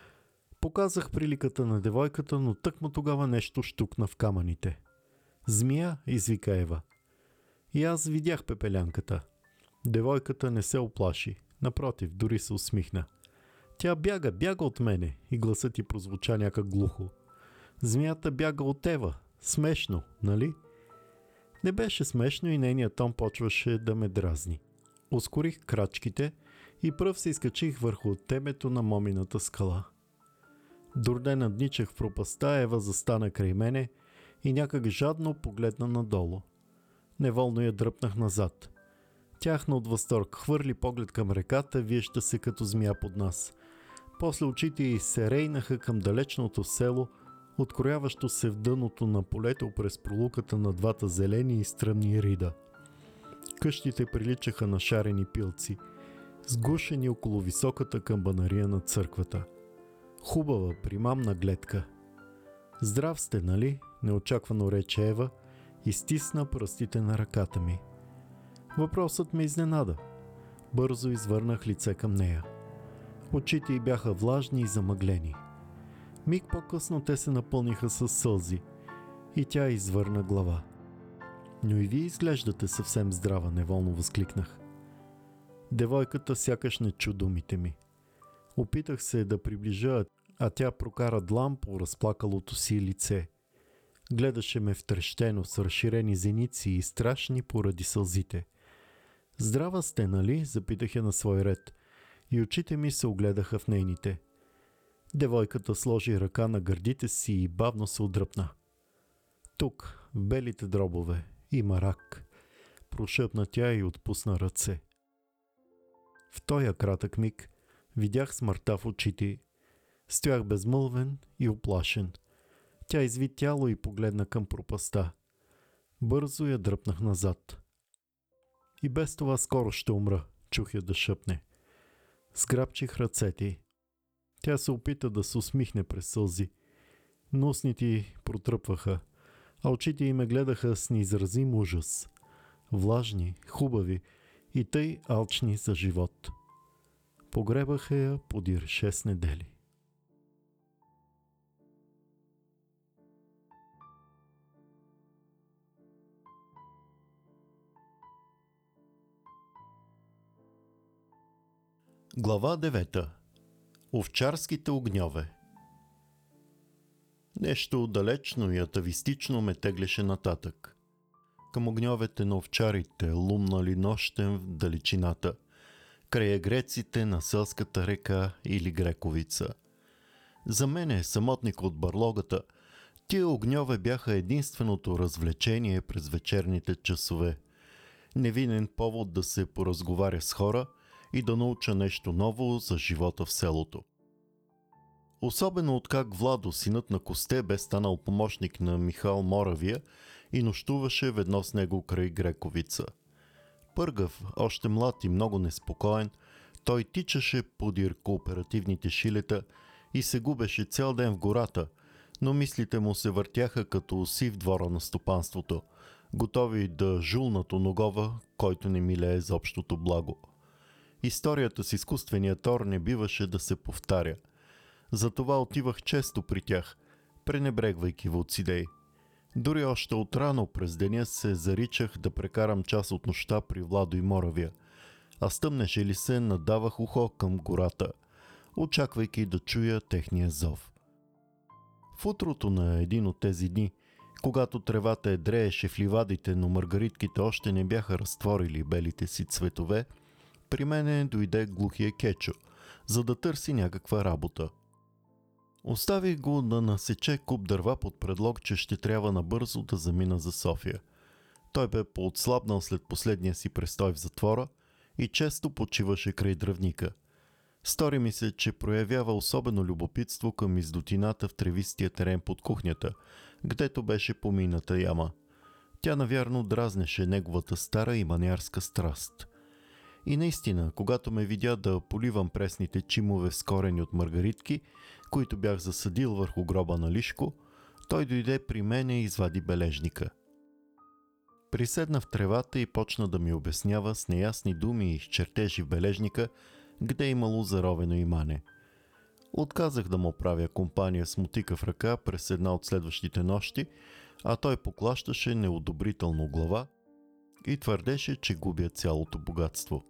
Показах приликата на девойката, но тъкмо тогава нещо щукна в камъните. Змия, извика Ева. И аз видях пепелянката. Девойката не се оплаши. Напротив, дори се усмихна. Тя бяга от мене, и гласът ти прозвуча някак глухо. Змията бяга от Ева. Смешно, нали? Не беше смешно и нейният тон почваше да ме дразни. Ускорих крачките и пръв се изкачих върху темето на момината скала. Дурде надничах в пропаста, Ева застана край мене и някак жадно погледна надолу. Неволно я дръпнах назад. Тяхна от възторг, хвърли поглед към реката, вижда се като змия под нас. После очите й се рейнаха към далечното село, открояващо се в дъното на полето през пролуката на двата зелени и стръмни рида. Къщите приличаха на шарени пилци, сгушени около високата камбанария на църквата. Хубава, примамна гледка. Здрав сте, нали? Неочаквано рече Ева и стисна пръстите на ръката ми. Въпросът ме изненада. Бързо извърнах лице към нея. Очите й бяха влажни и замъглени. Миг по-късно те се напълниха с сълзи и тя извърна глава. Но и вие изглеждате съвсем здрава, неволно възкликнах. Девойката сякаш не чу думите ми. Опитах се да приближа, а тя прокара длан по разплакалото си лице. Гледаше ме втрещено с разширени зеници и страшни поради сълзите. Здрава сте, нали? Запитах я на свой ред и очите ми се огледаха в нейните. Девойката сложи ръка на гърдите си и бавно се отдръпна. Тук, в белите дробове, има рак, прошепна тя и отпусна ръце. В тоя кратък миг видях смъртта в очите. Стоях безмълвен и оплашен. Тя изви тяло и погледна към пропаста. Бързо я дръпнах назад. И без това скоро ще умра, чух я да шъпне. Сграбчих ръцете й. Тя се опита да се усмихне през сълзи. Но устните й протръпваха, а очите й ме гледаха с неизразим ужас. Влажни, хубави и тъй алчни за живот. Погребаха я подир 6 недели. Глава 9. Овчарските огньове. Нещо далечно и атавистично ме теглеше нататък. Към огньовете на овчарите, лумнали нощем в далечината, края греците на селската река или Грековица. За мене, самотник от барлогата, тия огньове бяха единственото развлечение през вечерните часове. Невинен повод да се поразговаря с хора и да науча нещо ново за живота в селото. Особено откак Владо, синът на Косте, бе станал помощник на Михал Моравия и нощуваше ведно с него край Грековица. Пъргав, още млад и много неспокоен, той тичаше подир кооперативните шилета и се губеше цял ден в гората, но мислите му се въртяха като оси в двора на стопанството, готови да жулнат оногова, който не милее за общото благо. Историята с изкуствения тор не биваше да се повтаря. Затова отивах често при тях, пренебрегвайки Вуцидей. Дори още отрано през деня се заричах да прекарам част от нощта при Владо и Моравия, а стъмнеше ли се, надавах ухо към гората, очаквайки да чуя техния зов. В утрото на един от тези дни, когато тревата едрееше в ливадите, но маргаритките още не бяха разтворили белите си цветове, при мене дойде глухия Кечо, за да търси някаква работа. Оставих го да насече куп дърва под предлог, че ще трябва набързо да замина за София. Той бе поотслабнал след последния си престой в затвора и често почиваше край дръвника. Стори ми се, че проявява особено любопитство към издотината в тревистия терен под кухнята, гдето беше помийната яма. Тя навярно дразнеше неговата стара и манярска страст. И наистина, когато ме видя да поливам пресните чимове с корени от маргаритки, които бях засадил върху гроба на Лишко, той дойде при мене и извади бележника. Приседна в тревата и почна да ми обяснява с неясни думи и с чертежи в бележника, где имало заровено имане. Отказах да му правя компания с мотика в ръка през една от следващите нощи, а той поклащаше неодобрително глава и твърдеше, че губя цялото богатство.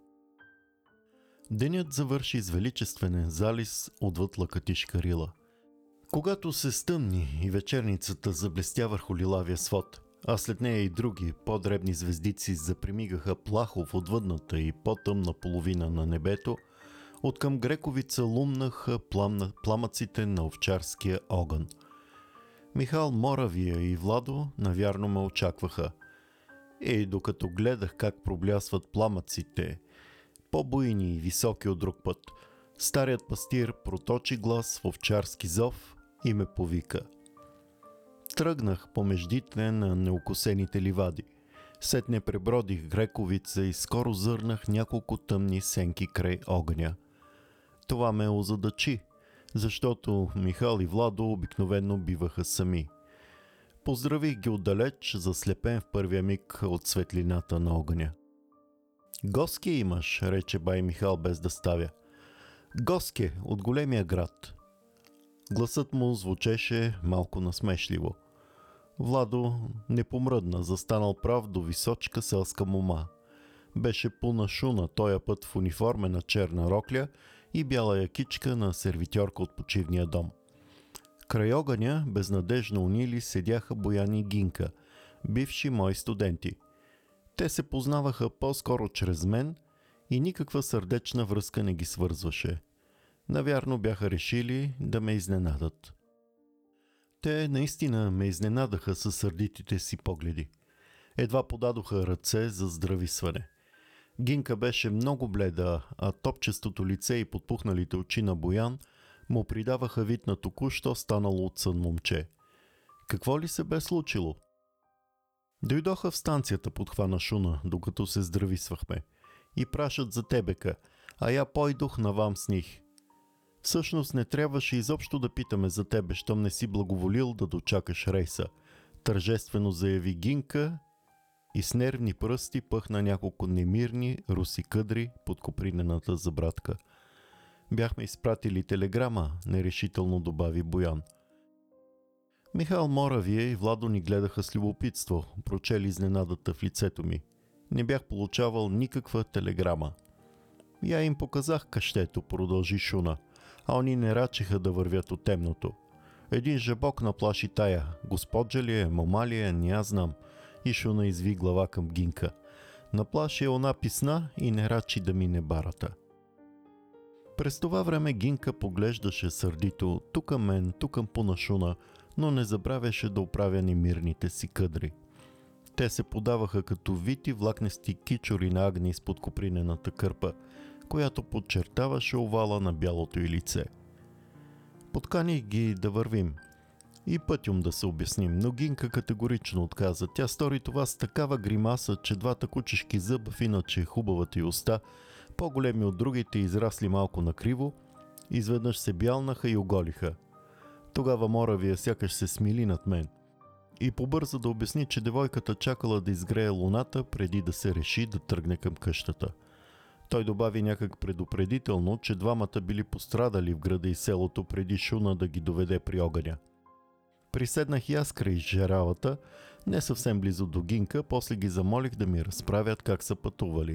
Денят завърши с величествен залез отвъд Лакатишка рила. Когато се стъмни и вечерницата заблестя върху лилавия свод, а след нея и други по-дребни звездици запремигаха плахо в отвъдната и по-тъмна половина на небето, откъм Грековица лумнаха пламъците на овчарския огън. Михал Моравия и Владо навярно ме очакваха. И докато гледах как проблясват пламъците, по-буйни и високи от друг път, старият пастир проточи глас в овчарски зов и ме повика. Тръгнах по междите на неокосените ливади. Сетне пребродих Грековица и скоро зърнах няколко тъмни сенки край огъня. Това ме озадачи, защото Михал и Владо обикновено биваха сами. Поздравих ги отдалеч, заслепен в първия миг от светлината на огъня. «Госке имаш», рече бай Михал без да ставя. «Госке, от големия град». Гласът му звучеше малко насмешливо. Владо не помръдна, застанал прав до височка селска мома. Беше пълна шуна, тоя път в униформена черна рокля и бяла якичка на сервитьорка от почивния дом. Край огъня, безнадежно унили, седяха Боян и Гинка, бивши мои студенти. Те се познаваха по-скоро чрез мен и никаква сърдечна връзка не ги свързваше. Навярно бяха решили да ме изненадат. Те наистина ме изненадаха със сърдитите си погледи. Едва подадоха ръце за здрависване. Гинка беше много бледа, а топчестото лице и подпухналите очи на Боян му придаваха вид на току-що станало от сън момче. Какво ли се бе случило? Дойдоха в станцията, подхвана Шуна, докато се здрависвахме. И прашат за тебека, а я пойдох навам с них. Всъщност не трябваше изобщо да питаме за тебе, щом не си благоволил да дочакаш рейса. Тържествено заяви Гинка и с нервни пръсти пъхна няколко немирни руси къдри под копринената забратка. Бяхме изпратили телеграма, нерешително добави Боян. Михал Моравия и Владо ни гледаха с любопитство, прочели изненадата в лицето ми. Не бях получавал никаква телеграма. Я им показах къщето, продължи Шуна, а они не рачеха да вървят от темното. Един жабок наплаши тая. Госпожа ли е, мома ли е, не аз знам. И Шуна изви глава към Гинка. Наплаши она писна и не рачи да мине барата. През това време Гинка поглеждаше сърдито ту към мен, ту към Пуна Шуна, но не забравяше да оправя немирните си къдри. Те се подаваха като вити влакнести кичури на Агни изпод копринената кърпа, която подчертаваше овала на бялото й лице. Подканих ги да вървим и пътюм да се обясним, но Гинка категорично отказа. Тя стори това с такава гримаса, че двата кучешки зъба в иначе хубавата й уста, по-големи от другите, израсли малко накриво, изведнъж се бялнаха и оголиха. Тогава Моравия сякаш се смили над мен и побърза да обясни, че девойката чакала да изгрее луната преди да се реши да тръгне към къщата. Той добави някак предупредително, че двамата били пострадали в града и селото преди Шуна да ги доведе при огъня. Приседнах и аз край жеравата, не съвсем близо до Гинка, после ги замолих да ми разправят как са пътували.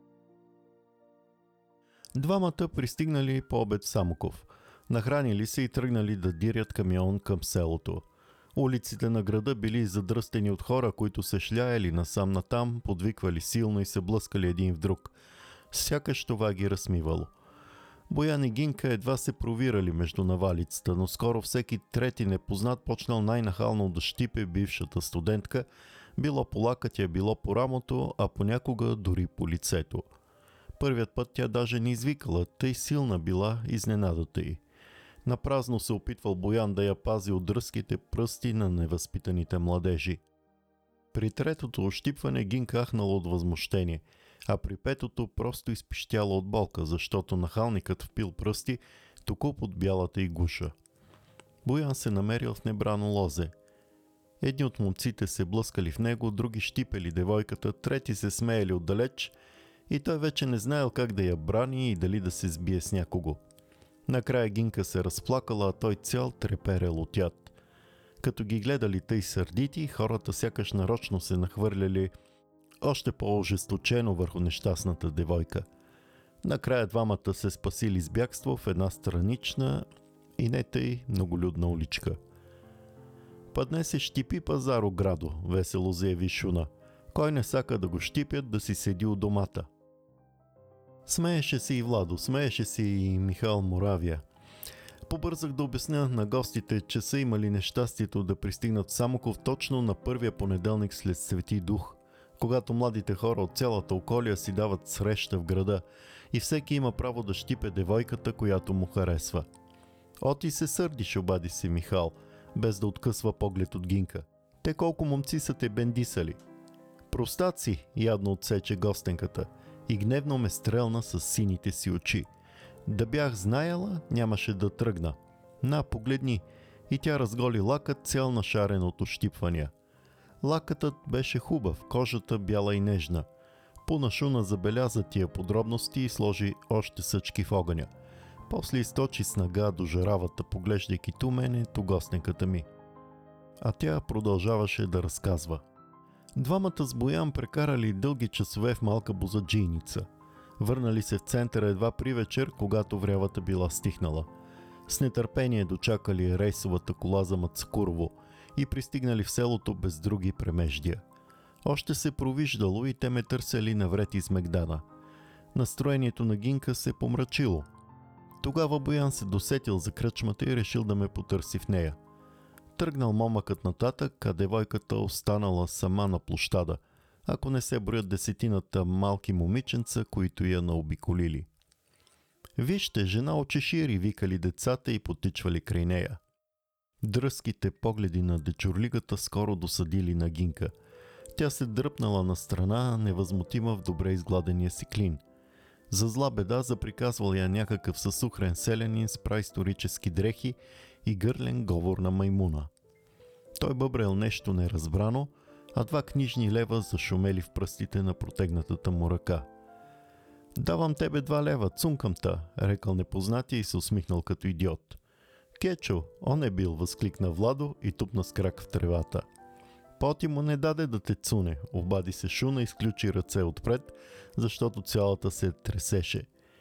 Двамата пристигнали по обед в Самоков. Нахранили се и тръгнали да дирят камион към селото. Улиците на града били задръстени от хора, които се шляели насам-натам, подвиквали силно и се блъскали един в друг. Сякаш това ги разсмивало. Боян и Гинка едва се провирали между навалицата, но скоро всеки трети непознат почнал най-нахално да щипе бившата студентка, било по лакътя, било по рамото, а понякога дори по лицето. Първият път тя даже не извикала, тъй силна била изненадата й. Напразно се опитвал Боян да я пази от дръзките пръсти на невъзпитаните младежи. При третото ощипване Гинка ахнала от възмущение, а при петото просто изпищяла от болка, защото нахалникът впил пръсти току под бялата й гуша. Боян се намерил в небрано лозе. Едни от момците се блъскали в него, други щипели девойката, трети се смеяли отдалеч и той вече не знаел как да я брани и дали да се сбие с някого. Накрая Гинка се разплакала, а той цял треперел от яд. Като ги гледали тъй сърдити, хората сякаш нарочно се нахвърляли още по-ожесточено върху нещастната девойка. Накрая двамата се спасили с бягство в една странична и не тъй многолюдна уличка. Па днес се щипи пазаро градо, весело заяви Шуна. Кой не сака да го щипят, да си седи у домата. Смееше се и Владо, смееше се и Михал Моравия. Побързах да обясня на гостите, че са имали нещастието да пристигнат в Самоков точно на първия понеделник след Свети Дух, когато младите хора от цялата околия си дават среща в града и всеки има право да щипе девойката, която му харесва. Оти се сърдиш, обади се Михал, без да откъсва поглед от Гинка. Те колко момци са те бендисали. Простаци, ядно отсече гостенката и гневно ме стрелна с сините си очи. Да бях знаела, нямаше да тръгна. На, погледни. И тя разголи лакът, цял нашарен от ощипвания. Лакътът беше хубав, кожата бяла и нежна. Пуна Шуна забеляза тия подробности и сложи още съчки в огъня. После източи снага до жаравата, поглеждайки ту мене, ту гостенката ми. А тя продължаваше да разказва. Двамата с Боян прекарали дълги часове в малка бозаджийница. Върнали се в центъра едва при вечер, когато врявата била стихнала. С нетърпение дочакали рейсовата кола за Мацкурово и пристигнали в селото без други премеждия. Още се провиждало и те ме търсели навред из Мегдана. Настроението на Гинка се помрачило. Тогава Боян се досетил за кръчмата и решил да ме потърси в нея. Тръгнал момъкът нататък, а девойката останала сама на площада, ако не се броят десетината малки момиченца, които я наобиколили. Вижте, жена от чешири, викали децата и потичвали край нея. Дръзките погледи на дечурлигата скоро досадили на Гинка. Тя се дръпнала на страна, невъзмутима в добре изгладения си клин. За зла беда заприказвал я някакъв съсухрен селянин с праисторически дрехи и гърлен говор на маймуна. Той бъбрел нещо неразбрано, а 2 книжни лева зашумели в пръстите на протегнатата му ръка. «Давам тебе 2 лева, цункам та», рекал непознатия и се усмихнал като идиот. «Кечо, он е бил», възкликна Владо и тупна с крак в тревата. «Поти му не даде да те цуне», обади се Шуна и изключи ръце отпред, защото цялата се тресеше.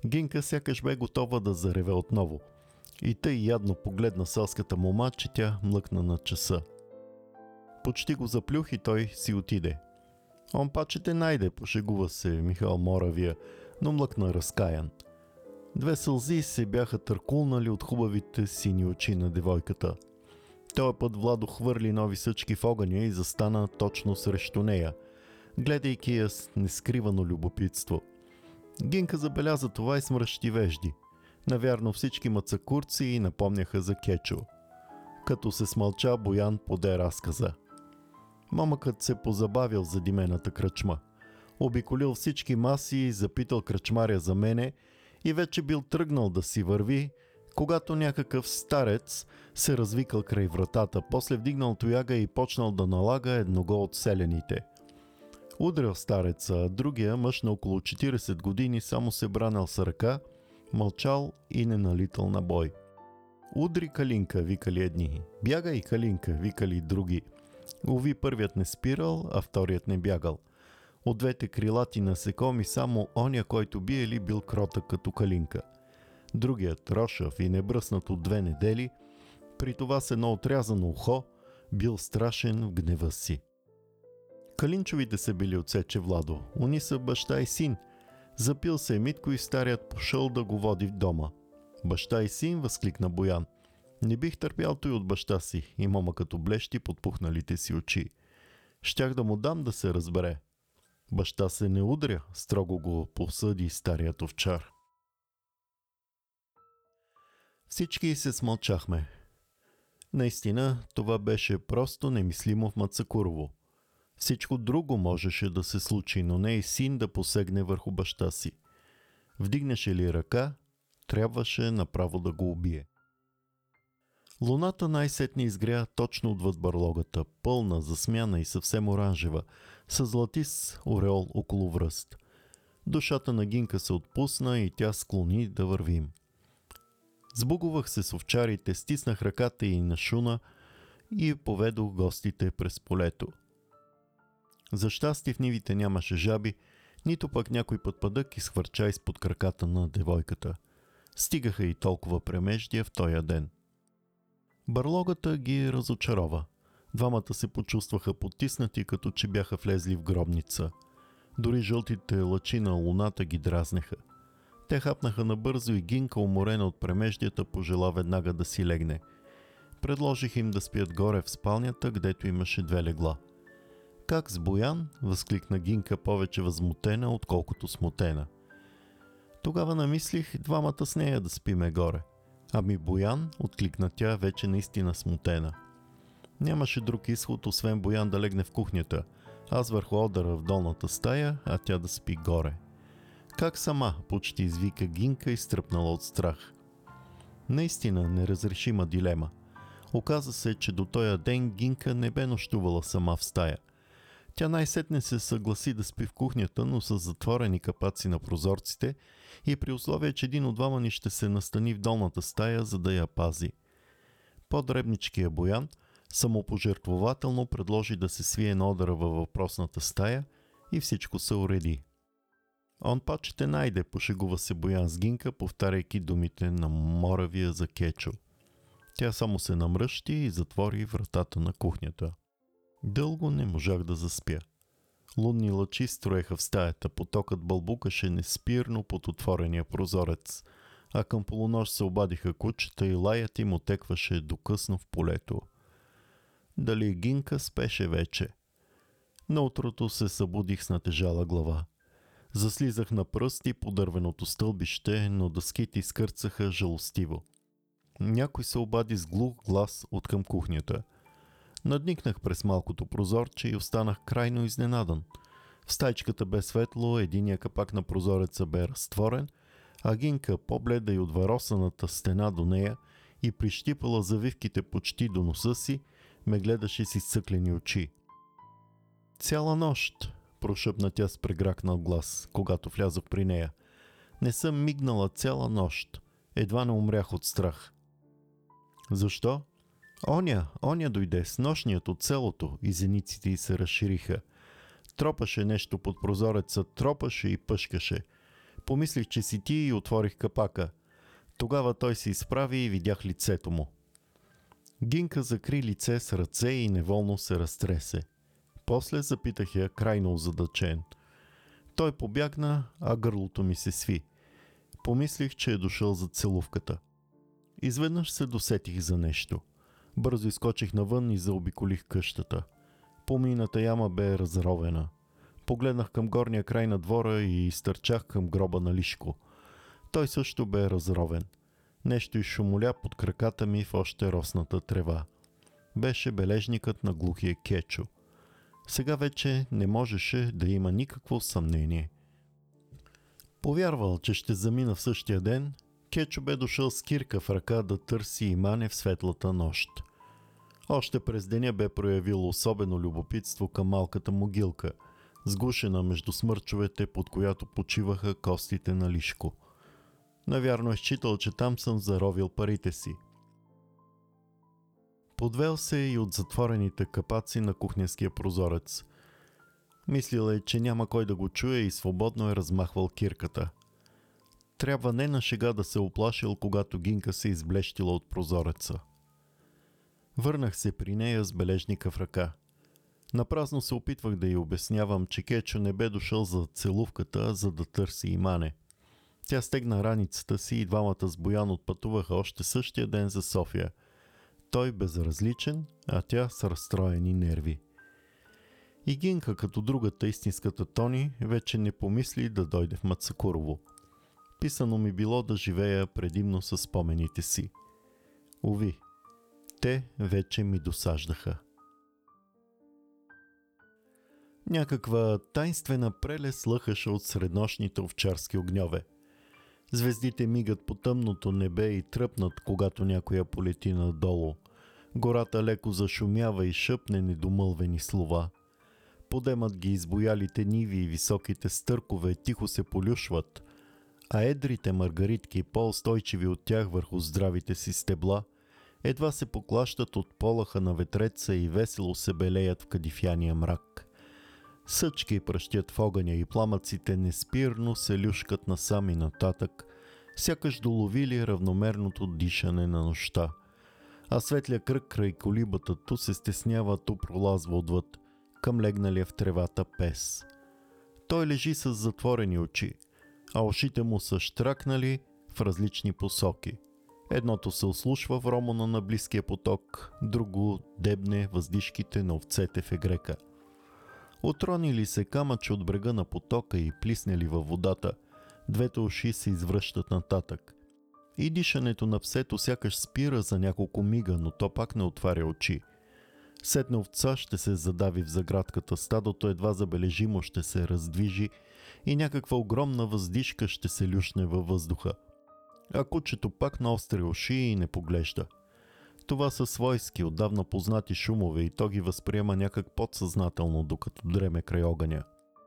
Гинка сякаш бе готова да зареве отново. И тъй ядно погледна селската мома, че тя млъкна на часа. Почти го заплюх и той си отиде. Он паче те найде, пошегува се Михал Моравия, но млъкна разкаян. Две сълзи се бяха търкулнали от хубавите сини очи на девойката. Този път Владо хвърли нови съчки в огъня и застана точно срещу нея, гледайки я с нескривано любопитство. Гинка забеляза това и смръщи вежди. Навярно всички мацакурци и напомняха за Кечо. Като се смълча, Боян поде разказа. Момъкът се позабавил в задимената кръчма. Обиколил всички маси, запитал кръчмаря за мене и вече бил тръгнал да си върви, когато някакъв старец се развикал край вратата, после вдигнал тояга и почнал да налага едного от селените. Удрял стареца, а другия мъж на около 40 години само се бранал с ръка, мълчал и не налитал на бой. Удри Калинка, викали едни. Бягай, Калинка, викали други. Уви, първият не спирал, а вторият не бягал. От двете крилати насекоми само оня, който биели, бил кротък като Калинка. Другият, рошав и небръснат от 2 недели, при това с едно отрязано ухо, бил страшен в гнева си. Калинчовите са били отсече Владо. Они са баща и син. Запил се Митко и старият пошъл да го води в дома. Баща и син, възкликна Боян. Не бих търпял той от баща си, и мома като блещи подпухналите си очи. Щях да му дам да се разбере. Баща се не удря, строго го посъди старият овчар. Всички се смълчахме. Наистина, това беше просто немислимо в Мацакурово. Всичко друго можеше да се случи, но не и син да посегне върху баща си. Вдигнеше ли ръка, трябваше направо да го убие. Луната най-сетне изгря точно отвъд барлогата, пълна, засмяна и съвсем оранжева, с златист ореол около връст. Душата на Гинка се отпусна и тя склони да вървим. Сбугувах се с овчарите, стиснах ръката й на шуна и поведох гостите през полето. За щастие в нивите нямаше жаби, нито пък някой пътпадък изхвърча изпод краката на девойката. Стигаха и толкова премеждия в тоя ден. Барлогата ги разочарова. Двамата се почувстваха потиснати, като че бяха влезли в гробница. Дори жълтите лъчи на луната ги дразнеха. Те хапнаха набързо и Гинка, уморена от премеждията, пожела веднага да си легне. Предложих им да спят горе в спалнята, гдето имаше 2 легла. Как с Боян? Възкликна Гинка, повече възмутена, отколкото смутена. Тогава намислих двамата с нея да спиме горе. Ами Боян, откликна тя, вече наистина смутена. Нямаше друг изход, освен Боян да легне в кухнята, аз върху одъра в долната стая, а тя да спи горе. Как сама, почти извика Гинка, изтръпнала от страх. Наистина неразрешима дилема. Оказа се, че до тоя ден Гинка не бе нощувала сама в стая. Тя най-сетне се съгласи да спи в кухнята, но с затворени капаци на прозорците и при условие, че един от двама ни ще се настани в долната стая, за да я пази. По-дребничкия Боян самопожертвователно предложи да се свие на одъра във въпросната стая и всичко се уреди. Он паче те найде, пошегува се Боян с Гинка, повтаряйки думите на Моравия за Кечо. Тя само се намръщи и затвори вратата на кухнята. Дълго не можах да заспя. Лунни лъчи строеха в стаята, потокът бълбукаше неспирно под отворения прозорец, а към полунощ се обадиха кучета и лаят им отекваше докъсно в полето. Дали Гинка спеше вече? Наутрото се събудих с натежала глава. Заслизах на пръсти по дървеното стълбище, но дъските изкърцаха жалостиво. Някой се обади с глух глас от към кухнята. Надникнах през малкото прозорче и останах крайно изненадан. В стайчката бе светло, единия капак на прозореца бе разтворен, а Гинка, по-бледа и от варосаната стена до нея и прищипала завивките почти до носа си, ме гледаше с изцъклени очи. Цяла нощ, прошъпна тя с прегракнал глас, когато влязох при нея. Не съм мигнала цяла нощ. Едва не умрях от страх. Защо? Оня дойде с нощният от селото и зениците й се разшириха. Тропаше нещо под прозореца, тропаше и пъшкаше. Помислих, че си ти и отворих капака. Тогава той се изправи и видях лицето му. Гинка закри лице с ръце и неволно се разтресе. После запитах я крайно озадачен. Той побягна, а гърлото ми се сви. Помислих, че е дошъл за целувката. Изведнъж се досетих за нещо. Бързо изкочих навън и заобиколих къщата. Помийната яма бе разровена. Погледнах към горния край на двора и изтърчах към гроба на Лишко. Той също бе разровен. Нещо изшумоля под краката ми в още росната трева. Беше бележникът на глухия Кечо. Сега вече не можеше да има никакво съмнение. Повярвал, че ще замина в същия ден, Кечо бе дошъл с кирка в ръка да търси Имане в светлата нощ. Още през деня бе проявил особено любопитство към малката могилка, сгушена между смърчовете, под която почиваха костите на Лишко. Навярно е считал, че там съм заровил парите си. Подвел се и от затворените капаци на кухненския прозорец. Мислил е, че няма кой да го чуе и свободно е размахвал кирката. Трябва не на шега да се оплашил, когато Гинка се изблещила от прозореца. Върнах се при нея с бележника в ръка. Напразно се опитвах да й обяснявам, че Кечо не бе дошъл за целувката, за да търси Имане. Тя стегна раницата си и двамата с Боян отпътуваха още същия ден за София. Той безразличен, а тя с разстроени нерви. И Гинка, като другата истинската Тони, вече не помисли да дойде в Мацакурово. Писано ми било да живея предимно със спомените си. Уви, те вече ми досаждаха. Някаква тайнствена прелест лъхаше от среднощните овчарски огньове. Звездите мигат по тъмното небе и тръпнат, когато някоя полети надолу. Гората леко зашумява и шъпне недомълвени слова. Подемат ги избоялите ниви и високите стъркове тихо се полюшват, а едрите маргаритки, по-устойчиви от тях върху здравите си стебла, едва се поклащат от полъха на ветреца и весело се белеят в кадифяния мрак. Съчки пръщят в огъня и пламъците неспирно се люшкат насам и нататък, сякаш доловили равномерното дишане на нощта. А светлия кръг край колибата ту се стеснява, ту пролазва отвъд, към легналия в тревата пес. Той лежи с затворени очи, а ушите му са щракнали в различни посоки. Едното се ослушва в романа на близкия поток, друго дебне въздишките на овцете в егрека. Отронили се камъче от брега на потока и плиснели във водата, двете уши се извръщат нататък. И дишането на псето сякаш спира за няколко мига, но то пак не отваря очи. Сетне овца ще се задави в заградката, стадото едва забележимо ще се раздвижи и някаква огромна въздишка ще се люшне във въздуха. А кучето пак наостри уши и не поглежда. Това са свойски, отдавна познати шумове и то ги възприема някак подсъзнателно, докато дреме край огъня.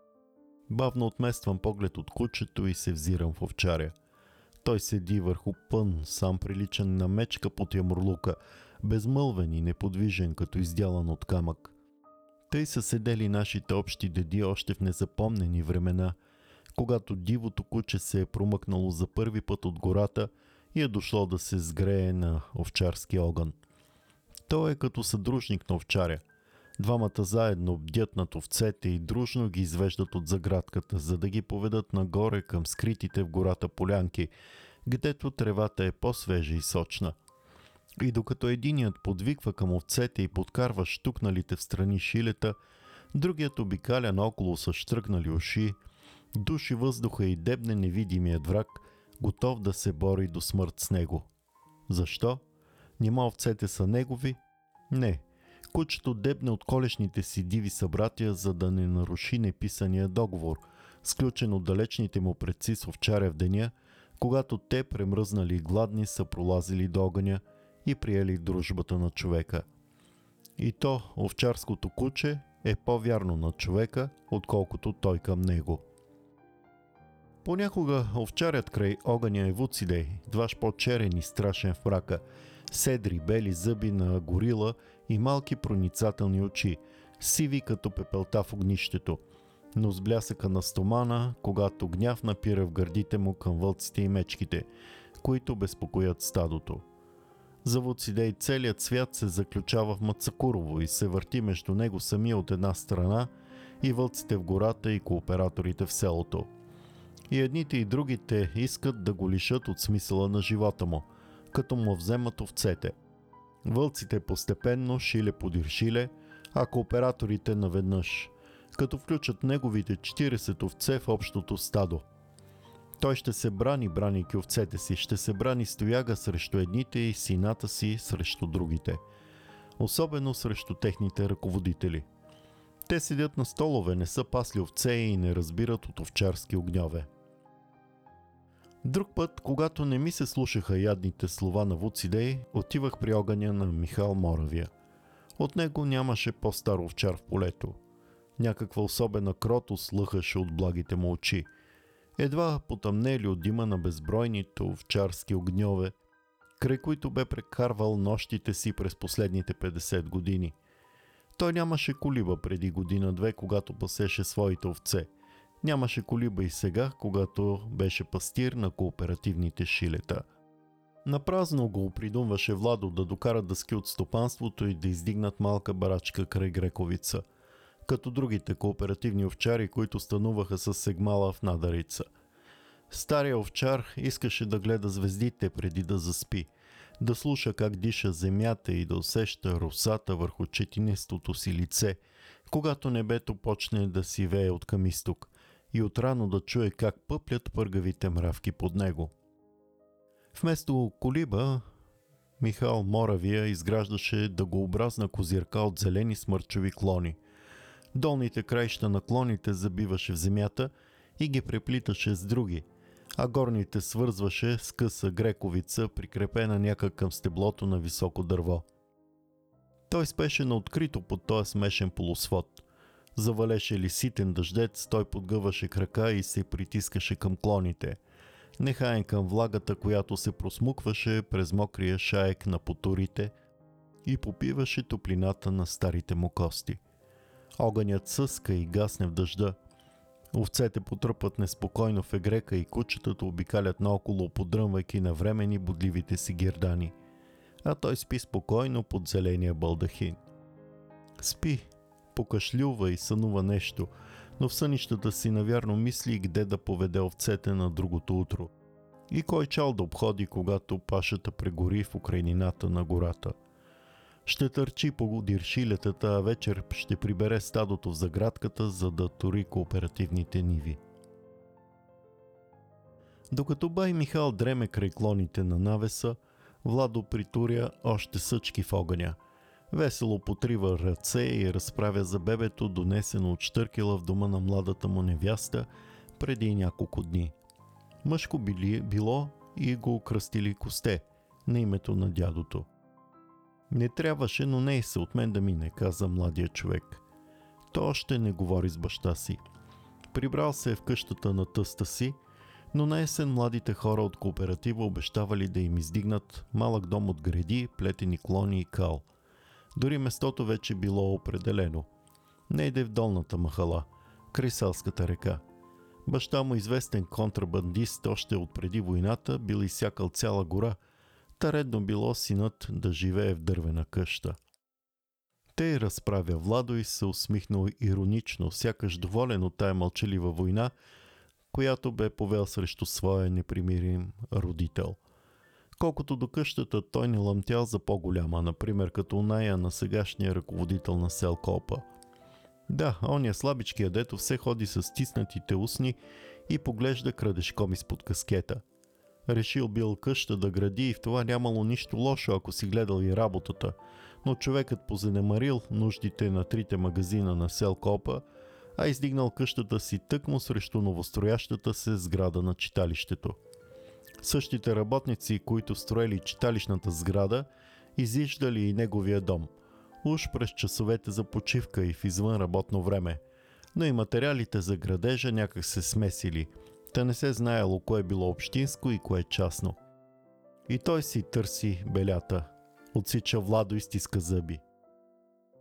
Бавно отмествам поглед от кучето и се взирам в овчаря. Той седи върху пън, сам приличан на мечка под ямурлука, безмълвен и неподвижен, като издялан от камък. Тъй са седели нашите общи деди още в незапомнени времена, когато дивото куче се е промъкнало за първи път от гората и е дошло да се сгрее на овчарски огън. Той е като съдружник на овчаря. Двамата заедно бдят над овцете и дружно ги извеждат от заградката, за да ги поведат нагоре към скритите в гората полянки, гдето тревата е по-свежа и сочна. И докато единият подвиква към овцете и подкарва щукналите в страни шилета, другият обикаля наоколо с щръкнали уши, души въздуха и дебне невидимият враг, готов да се бори до смърт с него. Защо? Нима овцете са негови? Не. Кучето дебне от колешните си диви събратия, за да не наруши неписания договор, сключен от далечните му предци с овчаря в деня, когато те, премръзнали и гладни, са пролазили до огъня и приели дружбата на човека. И то овчарското куче е по-вярно на човека, отколкото той към него. Понякога овчарят край огъня е Вуцидей, дваш по-черен и страшен в мрака, седри бели зъби на горила и малки проницателни очи, сиви като пепелта в огнището. но с блясъка на стомана, когато гняв напира в гърдите му към вълците и мечките, които безпокоят стадото. За Вуцидей целият свят се заключава в Мацакурово и се върти между него самия от една страна и вълците в гората и кооператорите в селото. И едните и другите искат да го лишат от смисъла на живота му, като му вземат овцете. Вълците постепенно, шиле подир шиле, а кооператорите наведнъж, като включат неговите 40 овце в общото стадо. Той ще се брани, бранейки овцете си, ще се брани с тояга срещу едните и сината си срещу другите, особено срещу техните ръководители. Те седят на столове, не са пасли овце и не разбират от овчарски огньове. Друг път, когато не ми се слушаха ядните слова на Вуцидей, отивах при огъня на Михал Моравия. От него нямаше по-стар овчар в полето. Някаква особена кротост лъхаше от благите му очи. Едва потъмнели от дима на безбройните овчарски огньове, край които бе прекарвал нощите си през последните 50 години. Той нямаше колиба преди година-две, когато пасеше своите овце. Нямаше колиба и сега, когато беше пастир на кооперативните шилета. Напразно го придумваше Владо да докарат дъски от стопанството и да издигнат малка барачка край Грековица, като другите кооперативни овчари, които стануваха с сегмала в Надарица. Стария овчар искаше да гледа звездите преди да заспи, да слуша как диша земята и да усеща росата върху четинестото си лице, когато небето почне да сивее от към изток, и отрано да чуе как пъплят пъргавите мравки под него. Вместо колиба, Михал Моравия изграждаше дъгообразна козирка от зелени смърчеви клони. Долните краища на клоните забиваше в земята и ги преплиташе с други, а горните свързваше с къса грековица, прикрепена някак към стеблото на високо дърво. Той спеше на открито под този смешен полусвод. Завалеше ли ситен дъждец, той подгъваше крака и се притискаше към клоните, нехаен към влагата, която се просмукваше през мокрия шаек на потурите и попиваше топлината на старите му кости. Огънят съска и гасне в дъжда. Овцете потръпват неспокойно в егрека и кучетата обикалят наоколо, подръмвайки навремени бодливите си гердани. А той спи спокойно под зеления балдахин. Спи, покашлюва и сънува нещо, но в сънищата си навярно мисли где да поведе овцете на другото утро и кой чал да обходи, когато пашата прегори в окрайнината на гората. Ще търчи по диршилетата, а вечер ще прибере стадото в заградката, за да тури кооперативните ниви. Докато бай Михал дреме край клоните на навеса, Владо притуря още съчки в огъня. Весело потрива ръце и разправя за бебето, донесено от щъркела в дома на младата му невяста преди няколко дни. Мъжко било и го кръстили Косте на името на дядото. Не трябваше, но не и се от мен да мине, каза младия човек. Той още не говори с баща си. Прибрал се в къщата на тъста си, но на есен младите хора от кооператива обещавали да им издигнат малък дом от греди, плетени клони и кал. Дори местото вече било определено. Не иде в долната махала, край Салската река. Баща му, известен контрабандист още от преди войната, бил изсякал цяла гора, та редно било синът да живее в дървена къща. Те разправя Владо и се усмихнал иронично, сякаш доволен от тая мълчалива война, която бе повел срещу своя непримирим родител. Колкото до къщата, той не лъмтял за по-голяма, например като оная на сегашния ръководител на Селкопа. Да, оня слабичкия, дето все ходи с стиснатите устни и поглежда крадешком изпод каскета. Решил бил къща да гради и в това нямало нищо лошо, ако си гледал и работата, но човекът позанемарил нуждите на 3 магазина на Селкопа, а издигнал къщата си тъкмо срещу новостроящата се сграда на читалището. Същите работници, които строели читалищната сграда, изиждали и неговия дом, уж през часовете за почивка и в извън работно време, но и материалите за градежа някак се смесили, та не се знаело кое било общинско и кое частно. И той си търси белята, отсича Владо и стиска зъби.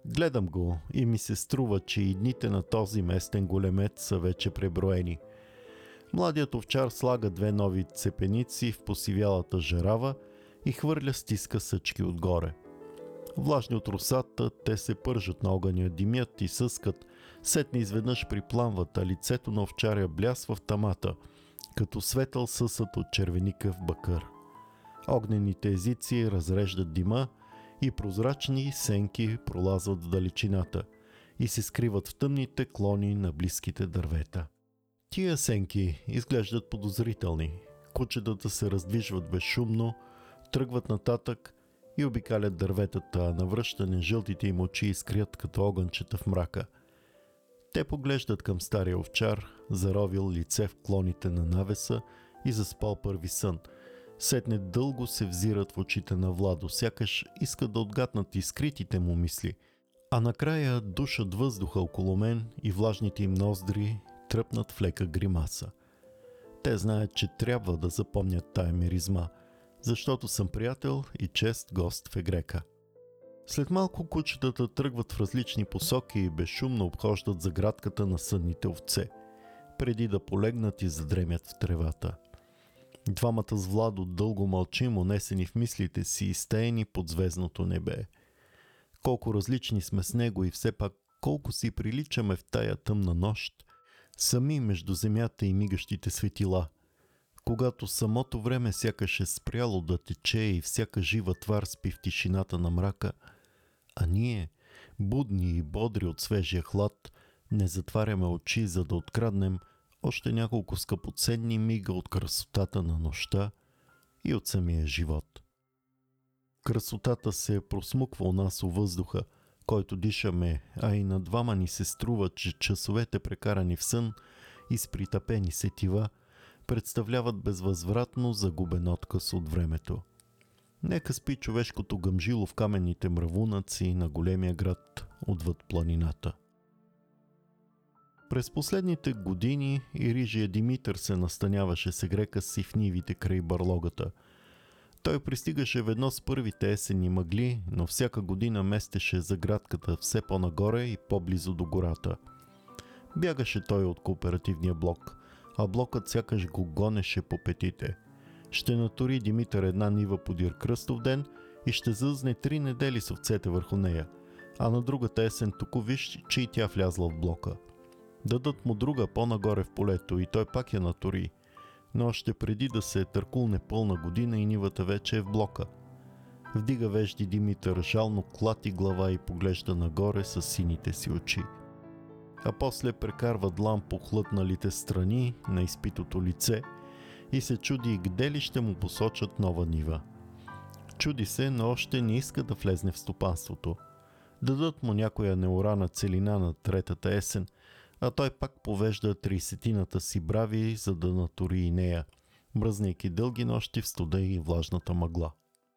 Гледам го и ми се струва, че и дните на този местен големец са вече преброени. Младият овчар слага 2 нови цепеници в посивялата жарава и хвърля стиска съчки отгоре. Влажни от русата, те се пържат на огъня, димят и съскат, сетне изведнъж припламват, а лицето на овчаря блясва в тамата, като светъл съсът от червеникъв бакър. Огнените езици разреждат дима и прозрачни сенки пролазват в далечината и се скриват в тъмните клони на близките дървета. Тия сенки изглеждат подозрителни. Кучетата се раздвижват безшумно, тръгват нататък и обикалят дърветата, а навръщане жълтите им очи изкрият като огънчета в мрака. Те поглеждат към стария овчар, заровил лице в клоните на навеса и заспал първи сън. Сетне дълго се взират в очите на Владо, сякаш искат да отгатнат изкритите му мисли, а накрая душат въздуха около мен и влажните им ноздри тръпнат в лека гримаса. Те знаят, че трябва да запомнят тая миризма, защото съм приятел и чест гост в Егрека. След малко кучетата тръгват в различни посоки и безшумно обхождат заградката на сънните овце, преди да полегнат и задремят в тревата. Двамата с Владо дълго мълчим, унесени в мислите си, изтеени под звездното небе. Колко различни сме с него и все пак колко си приличаме в тая тъмна нощ, сами между земята и мигащите светила, когато самото време сякаш е спряло да тече и всяка жива твар спи в тишината на мрака, а ние, будни и бодри от свежия хлад, не затваряме очи, за да откраднем още няколко скъпоценни мига от красотата на нощта и от самия живот. Красотата се просмуква у нас у въздуха, който дишаме, а и на двама ни се струва, че часовете прекарани в сън и с притъпени сетива представляват безвъзвратно загубен отказ от времето. Нека спи човешкото гъмжило в каменните мравунъци на големия град отвъд планината. През последните години и рижия Димитър се настаняваше с Егрека си в нивите край барлогата. Той пристигаше ведно с първите есенни мъгли, но всяка година местеше заградката все по-нагоре и по-близо до гората. Бягаше той от кооперативния блок, а блокът сякаш го гонеше по петите. Ще натури Димитър една нива подир Кръстов ден и ще зъзне 3 недели с овцете върху нея, а на другата есен току виж, че и тя влязла в блока. Дадат му друга по-нагоре в полето и той пак я натури, но още преди да се търкулне пълна година и нивата вече е в блока. Вдига вежди Димитър, жално клати глава и поглежда нагоре с сините си очи. А после прекарва длан по хлътналите страни на изпитото лице и се чуди где ли ще му посочат нова нива. Чуди се, но още не иска да влезне в стопанството. Дадат му някоя неорана целина на третата есен, а той пак повежда 30-тината си брави, за да натури и нея, мръзнейки дълги нощи в студа и влажната мъгла.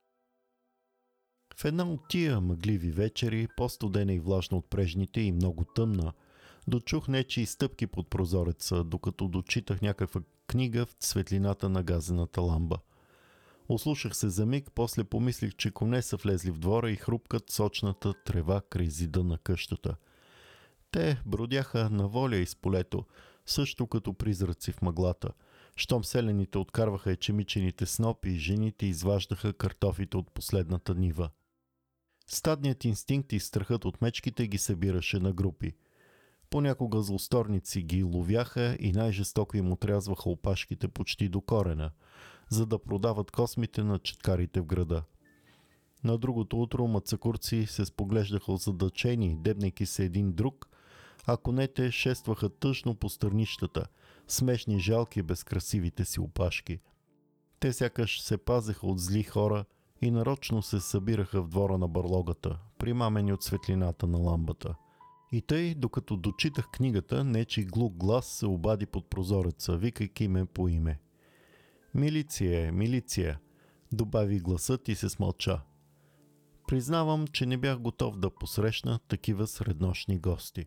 В една от тия мъгливи вечери, по-студена и влажна от прежните и много тъмна, дочух нечии стъпки под прозореца, докато дочитах някаква книга в светлината на газената ламба. Ослушах се за миг, после помислих, че коне са влезли в двора и хрупкат сочната трева край зида на къщата. Те бродяха на воля из полето, също като призраци в мъглата. Щом селените откарваха ечемичените снопи и жените изваждаха картофите от последната нива. Стадният инстинкт и страхът от мечките ги събираше на групи. Понякога злосторници ги ловяха и най-жестоко им отрязваха опашките почти до корена, за да продават космите на четкарите в града. На другото утро мацакурци се споглеждаха озадачени, дебнейки се един друг, а конете шестваха тъжно по стърнищата, смешни, жалки без красивите си опашки. Те сякаш се пазеха от зли хора и нарочно се събираха в двора на барлогата, примамени от светлината на ламбата. И тъй, докато дочитах книгата, нечи глух глас се обади под прозореца, викайки ме по име. Милиция, милиция, добави гласът и се смълча. Признавам, че не бях готов да посрещна такива среднощни гости.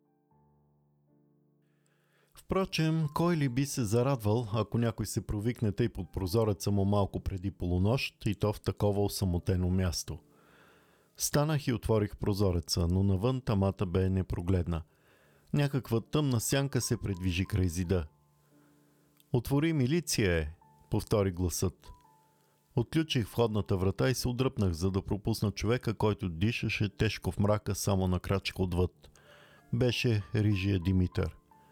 Впрочем, кой ли би се зарадвал, ако някой се провикне тъй под прозореца му малко преди полунощ и то в такова осамотено място? Станах и отворих прозореца, но навън тамата бе непрогледна. Някаква тъмна сянка се придвижи край зида. Отвори, милиция е, повтори гласът. Отключих входната врата и се отдръпнах, за да пропусна човека, който дишаше тежко в мрака само на крачка отвъд. Беше рижия Димитър.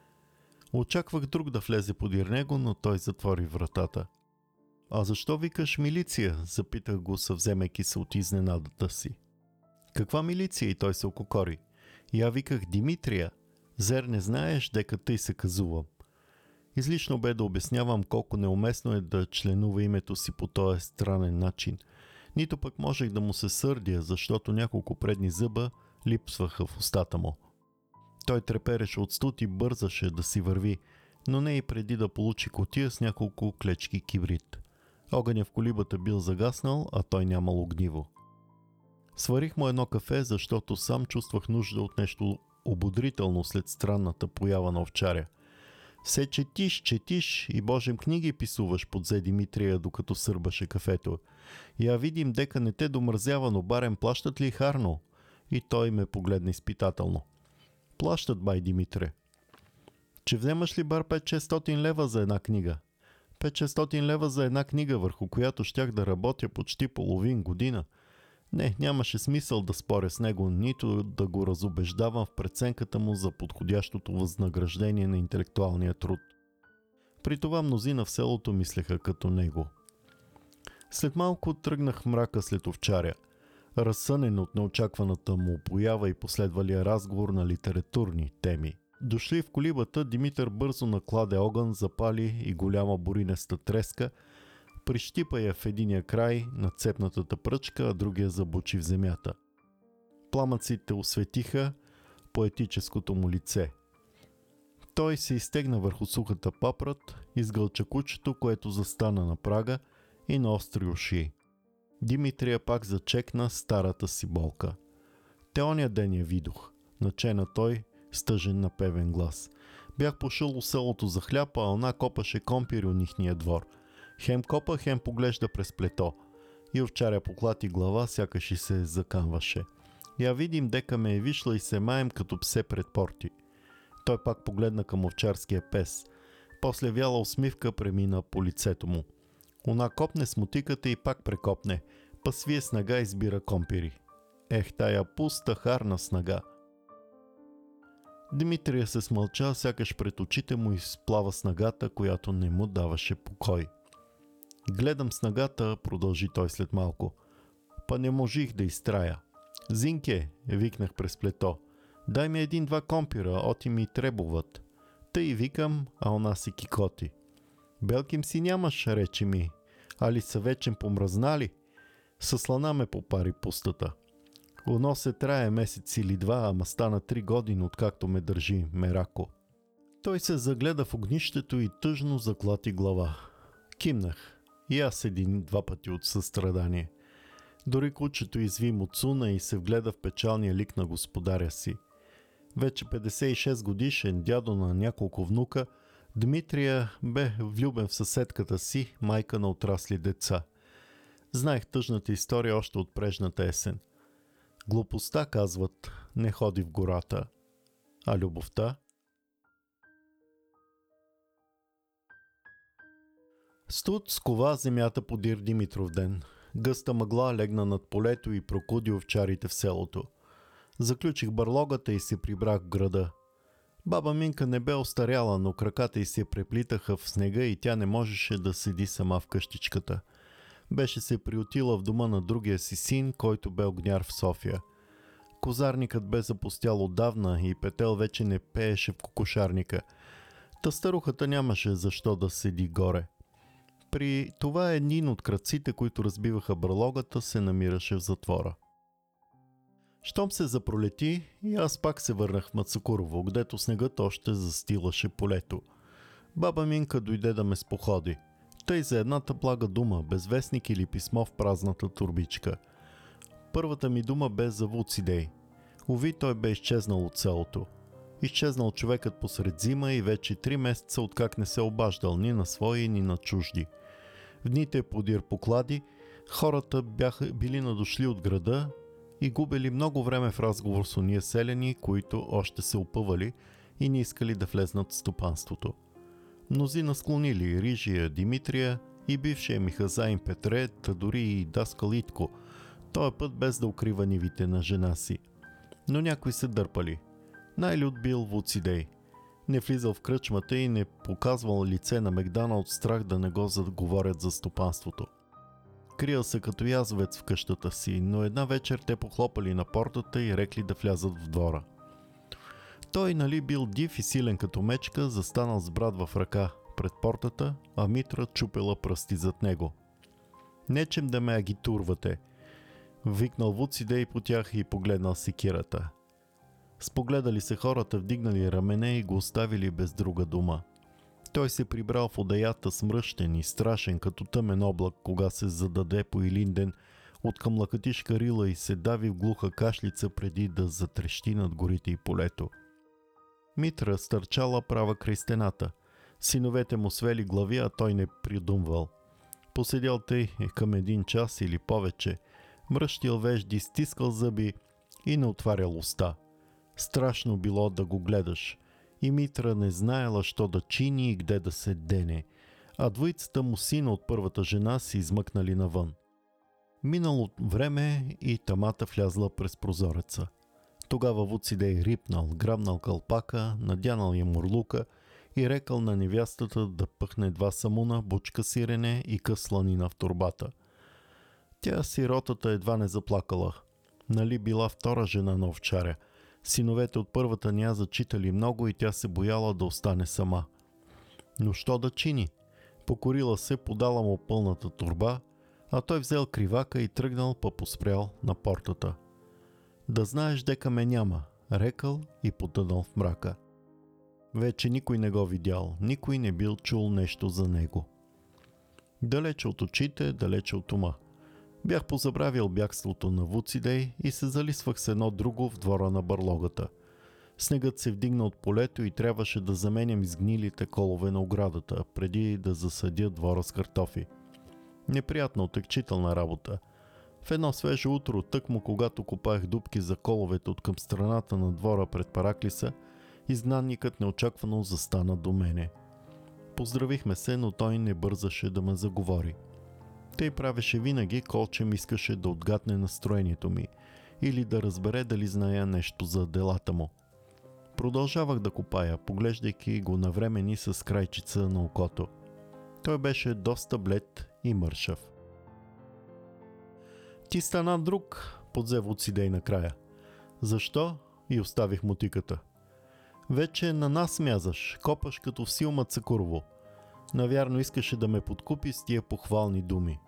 Очаквах друг да влезе подир него, но той затвори вратата. А защо викаш милиция? Запитах го, съвземайки се от изненадата си. Каква милиция? И той се ококори. Я виках Димитрия. Зер не знаеш, дека тъй се казувам. Излишно бе да обяснявам колко неуместно е да членува името си по този странен начин. Нито пък можех да му се сърдя, защото няколко предни зъба липсваха в устата му. Той трепереше от студ и бързаше да си върви, но не и преди да получи кутия с няколко клечки кибрид. Огъня в колибата бил загаснал, а той нямал огниво. Сварих му едно кафе, защото сам чувствах нужда от нещо ободрително след странната поява на овчаря. Все четиш и божем книги писуваш, подзе Димитрия, докато сърбаше кафето. Я видим дека не те домързява, но барем плащат ли харно? И той ме погледна изпитателно. Плащат, бай Димитре. Че вземаш ли бар 5-600 лева за една книга? 5-600 лева за една книга, върху която щях да работя почти половин година. Не, нямаше смисъл да споря с него, нито да го разубеждавам в преценката му за подходящото възнаграждение на интелектуалния труд. При това мнозина в селото мислеха като него. След малко тръгнах в мрака след овчаря, разсънен от неочакваната му поява и последвалия разговор на литературни теми. Дошли в колибата, Димитър бързо накладе огън, запали и голяма буринеста треска, прищипа я в единия край на цепнатата пръчка, а другия забучи в земята. Пламъците осветиха поетическото му лице. Той се изтегна върху сухата папрат, изгълча кучето, което застана на прага и наостри уши. Димитрия пак зачекна старата си болка. Те оня ден я видох, начена той с тъжен напевен глас. Бях пошъл у селото за хляб, а она копаше компири у нихния двор. Хем копа, хем поглежда през плето. И овчаря поклати глава, сякаш и се заканваше. Я видим дека ме е вишла и се маем като псе пред порти. Той пак погледна към овчарския пес. После вяла усмивка премина по лицето му. Она копне с мотиката и пак прекопне. Па свие снага избира компири. Ех, тая пуста харна снага. Димитрия се смълча, сякаш пред очите му изплава снагата, която не му даваше покой. Гледам снагата, продължи той след малко. Па не можих да изтрая. Зинке, викнах през плето. Дай ми 1-2 компира, оти ми требуват. Тъй викам, а она си кикоти. Белким си нямаш, рече ми. Али са вечен помръзнали? Със слана ме попари пустата. Оно се трае месец или два, ама стана 3 години, откакто ме държи мерако. Той се загледа в огнището и тъжно заклати глава. Кимнах. И аз 1-2 пъти от състрадание. Дори кучето изви муцуна и се вгледа в печалния лик на господаря си. Вече 56 годишен, дядо на няколко внука, Дмитрия бе влюбен в съседката си, майка на отрасли деца. Знаех тъжната история още от прежната есен. Глупостта, казват, не ходи в гората. А любовта? Студ скова земята подир Димитров ден. Гъста мъгла легна над полето и прокуди овчарите в селото. Заключих барлогата и се прибрах в града. Баба Минка не бе остаряла, но краката й се преплитаха в снега и тя не можеше да седи сама в къщичката. Беше се приютила в дома на другия си син, който бе огняр в София. Козарникът бе запустял отдавна и Петел вече не пееше в кокошарника. Та старухата нямаше защо да седи горе. При това един от крадците, които разбиваха барлогата, се намираше в затвора. Щом се запролети, и аз пак се върнах в Мацакурово, гдето снегът още застилаше полето. Баба Минка дойде да ме споходи. Тъй за едната блага дума, без вестник или писмо в празната турбичка. Първата ми дума бе за Вуцидей. Уви, той бе изчезнал от селото. Изчезнал човекът посред зима и вече 3 месеца откак не се обаждал ни на свои, ни на чужди. В дните подир поклади, хората бяха били надошли от града и губили много време в разговор с ония селяни, които още се опъвали и не искали да влезнат в стопанството. Мнозина склонили Рижия, Димитрия и бившия ми хазаин Петре, та дори и даскал Итко, този път без да укрива нивите на жена си. Но някои се дърпали. Най-лют бил Вуцидей. Не влизал в кръчмата и не показвал лице на Мегдана от страх да не го заговорят за стопанството. Криял се като язовец в къщата си, но една вечер те похлопали на портата и рекли да влязат в двора. Той бил див и силен като мечка, застанал с брат в ръка пред портата, а Митра чупела пръсти зад него. Нечем да ме агитурвате, викнал Вуцидей по тях и погледнал секирата. Спогледали се хората, вдигнали рамене и го оставили без друга дума. Той се прибрал в одаята смръщен и страшен като тъмен облак, кога се зададе по Илинден, откъм лакатишка рила и се дави в глуха кашлица преди да затрещи над горите и полето. Митра стърчала права край стената. Синовете му свели глави, а той не придумвал. Поседял тъй към 1 час или повече, мръщил вежди, стискал зъби и не отварял уста. Страшно било да го гледаш. И Митра не знаела що да чини и где да се дене, а двоицата му сина от първата жена си измъкнали навън. Минало време и тамата влязла през прозореца. Тогава Вуцидей рипнал, грабнал кълпака, надянал я мурлука и рекал на невястата да пъхне 2 самуна, бучка сирене и къс сланина в торбата. Тя сиротата едва не заплакала. Била втора жена на овчаря. Синовете от първата ня зачитали много и тя се бояла да остане сама. Но що да чини? Покорила се, подала му пълната торба, а той взел кривака и тръгнал поспрял на портата. Да знаеш дека ме няма, рекал и потънал в мрака. Вече никой не го видял, никой не бил чул нещо за него. Далече от очите, далече от ума. Бях позабравил бягството на Вуцидей и се залисвах с едно друго в двора на барлогата. Снегът се вдигна от полето и трябваше да заменям изгнилите колове на оградата, преди да засадя двора с картофи. Неприятна отекчителна работа. В едно свежо утро, тъкмо когато копаех дупки за коловете от към страната на двора пред Параклиса, изгнанникът неочаквано застана до мене. Поздравихме се, но той не бързаше да ме заговори. Тъй правеше винаги, колчем искаше да отгадне настроението ми или да разбере дали зная нещо за делата му. Продължавах да копая, поглеждайки го навремени с крайчица на окото. Той беше доста блед и мършав. Ти стана друг, подзе Вуцидей накрая. Защо? И оставих мотиката. Вече на нас мязаш, копаш като в Силма Цакурово. Навярно искаше да ме подкупи с тия похвални думи.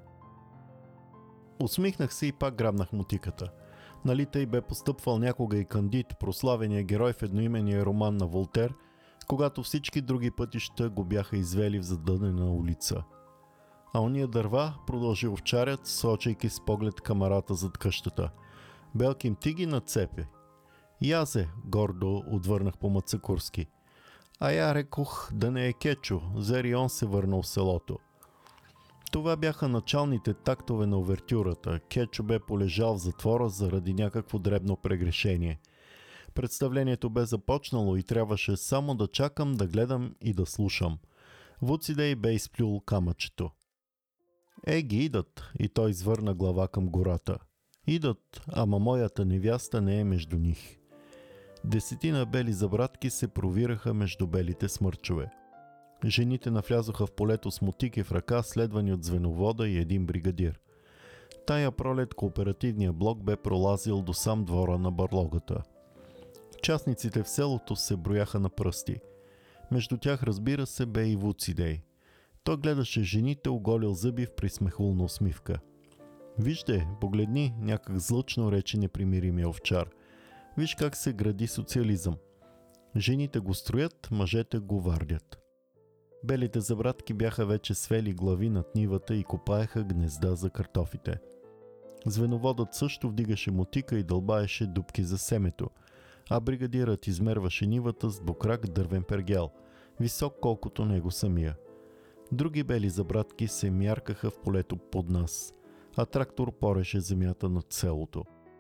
Усмихнах се и пак грабнах мотиката. Тъй бе постъпвал някога и Кандид, прославения герой в едноимения роман на Волтер, когато всички други пътища го бяха извели в задънена улица. А ония дърва, продължи овчарят, сочейки с поглед камарата зад къщата. Белким ти ги нацепи. Язе, гордо отвърнах по мацакурски. А я рекох да не е Кечо, зери он се върнал в селото. Това бяха началните тактове на увертюрата. Кечо бе полежал в затвора заради някакво дребно прегрешение. Представлението бе започнало и трябваше само да чакам, да гледам и да слушам. Вуцидей бе изплюл камъчето. Ги идат, и той извърна глава към гората. Идат, ама моята невяста не е между них. 10 бели забратки се провираха между белите смърчове. Жените навлязоха в полето с мотики в ръка, следвани от звеновода и един бригадир. Тая пролет кооперативния блок бе пролазил до сам двора на барлогата. Частниците в селото се брояха на пръсти. Между тях, разбира се, бе и Вуцидей. Той гледаше жените, оголил зъби в присмехулна усмивка. Вижте, погледни, някак злъчно рече непримиримия овчар. Виж как се гради социализъм. Жените го строят, мъжете го вардят. Белите забратки бяха вече свели глави над нивата и копаеха гнезда за картофите. Звеноводът също вдигаше мотика и дълбаеше дупки за семето, а бригадирът измерваше нивата с двукрак дървен пергел, висок колкото него самия. Други бели забратки се мяркаха в полето под нас, а трактор пореше земята над селото.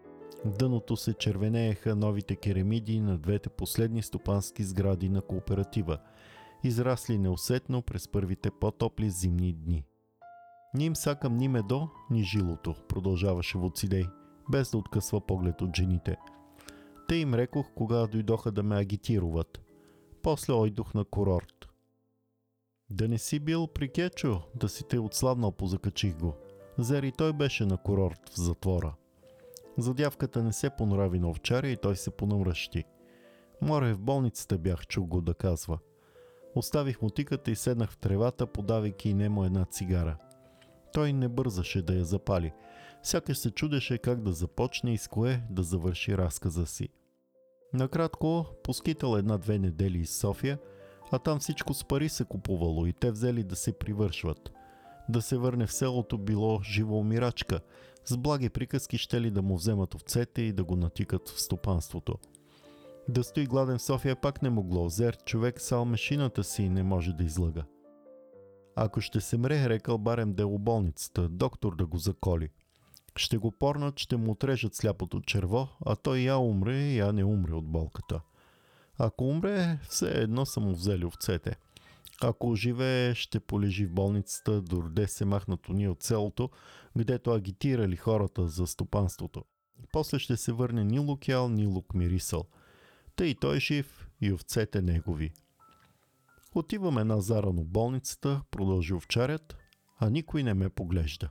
Дъното се червенееха новите керемиди на двете последни стопански сгради на кооператива, израсли неусетно през първите по-топли зимни дни. Ни им сакам ни медо, ни жилото, продължаваше Вуцидей, без да откъсва поглед от жените. Те им рекох, кога дойдоха да ме агитируват. После ойдох на курорт. Да не си бил при Кечо, да си те отслабнал, позакачих го. Зери той беше на курорт в затвора. За дявката не се понрави на овчаря и той се понамръщи. Море в болницата бях, чух го да казва. Оставих мотиката и седнах в тревата, подавайки немо една цигара. Той не бързаше да я запали. Сякаш се чудеше как да започне и с кое да завърши разказа си. Накратко, поскитал 1-2 недели из София, а там всичко с пари се купувало и те взели да се привършват. Да се върне в селото било жива умирачка. С благи приказки щели да му вземат овцете и да го натикат в стопанството. Да стои гладен в София пак не могло. Зер човек сал машината си не може да излъга. Ако ще се мре, рекал барем дело болницата, доктор да го заколи. Ще го порнат, ще му отрежат сляпото черво, а той я умре, я не умре от болката. Ако умре, все едно са му взели овцете. Ако оживее, ще полежи в болницата, дорде се махнато ние от селото, гдето агитирали хората за стопанството. После ще се върне ни лук ял, ни лук мирисъл. Тъй и той жив, и овцете негови. Отиваме на зарано в болницата, продължи овчарят, а никой не ме поглежда.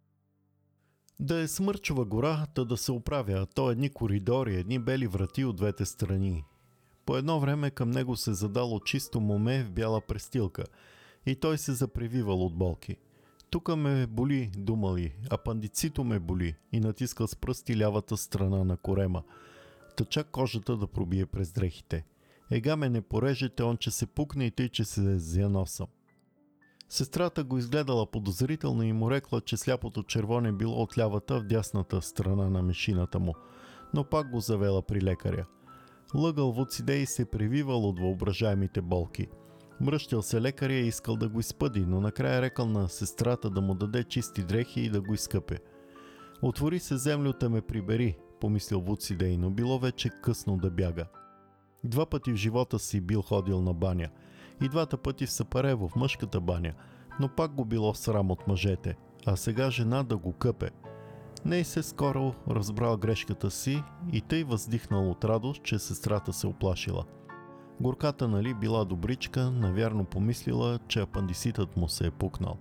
Да е смърчова гора, да се оправя, а то едни коридори, едни бели врати от двете страни. По едно време към него се задало чисто моме в бяла престилка и той се запревивал от болки. Тука ме боли, думали, апандицито ме боли и натискал с пръсти лявата страна на корема. Та чак кожата да пробие през дрехите. Ега ме не порежете, он че се пукне и тъй, че се зяносам. Сестрата го изгледала подозрително и му рекла, че сляпото черво не било от лявата в дясната страна на мешината му, но пак го завела при лекаря. Лъгал Вуцидей се превивал от въображаемите болки. Мръщил се лекаря и искал да го изпъди, но накрая рекал на сестрата да му даде чисти дрехи и да го изкъпе. Отвори се землята ме прибери, помислил Вуцидей, но било вече късно да бяга. 2 пъти в живота си бил ходил на баня. И 2 пъти в Сапарево, в мъжката баня, но пак го било срам от мъжете, а сега жена да го къпе. Ней се скоро разбрал грешката си и тъй въздихнал от радост, че сестрата се оплашила. Горката нали била добричка, навярно помислила, че апандиситът му се е пукнал.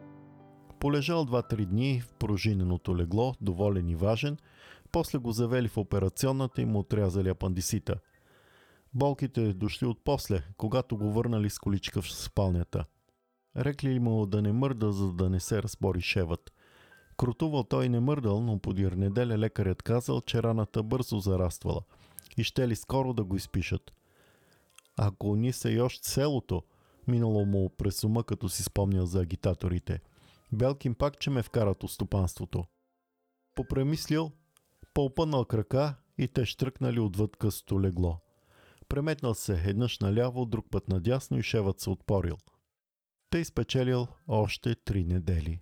Полежал 2-3 дни в пружиненото легло, доволен и важен, после го завели в операционната и му отрязали апандисита. Болките дошли от после, когато го върнали с количка в спалнята. Рекли му да не мърда, за да не се разбори шевът. Крутувал той не мърдал, но подир неделя лекарят казал, че раната бързо зараствала и ще ли скоро да го изпишат. Ако ни се и още селото, минало му през ума, като си спомнял за агитаторите. Белкин пак, че ме вкарат от стопанството. Попремислил, поопънал крака и те штръкнали отвъд късото легло. Преметнал се еднъж наляво, друг път надясно и шевът се отпорил. Тъй спечелил още 3 недели.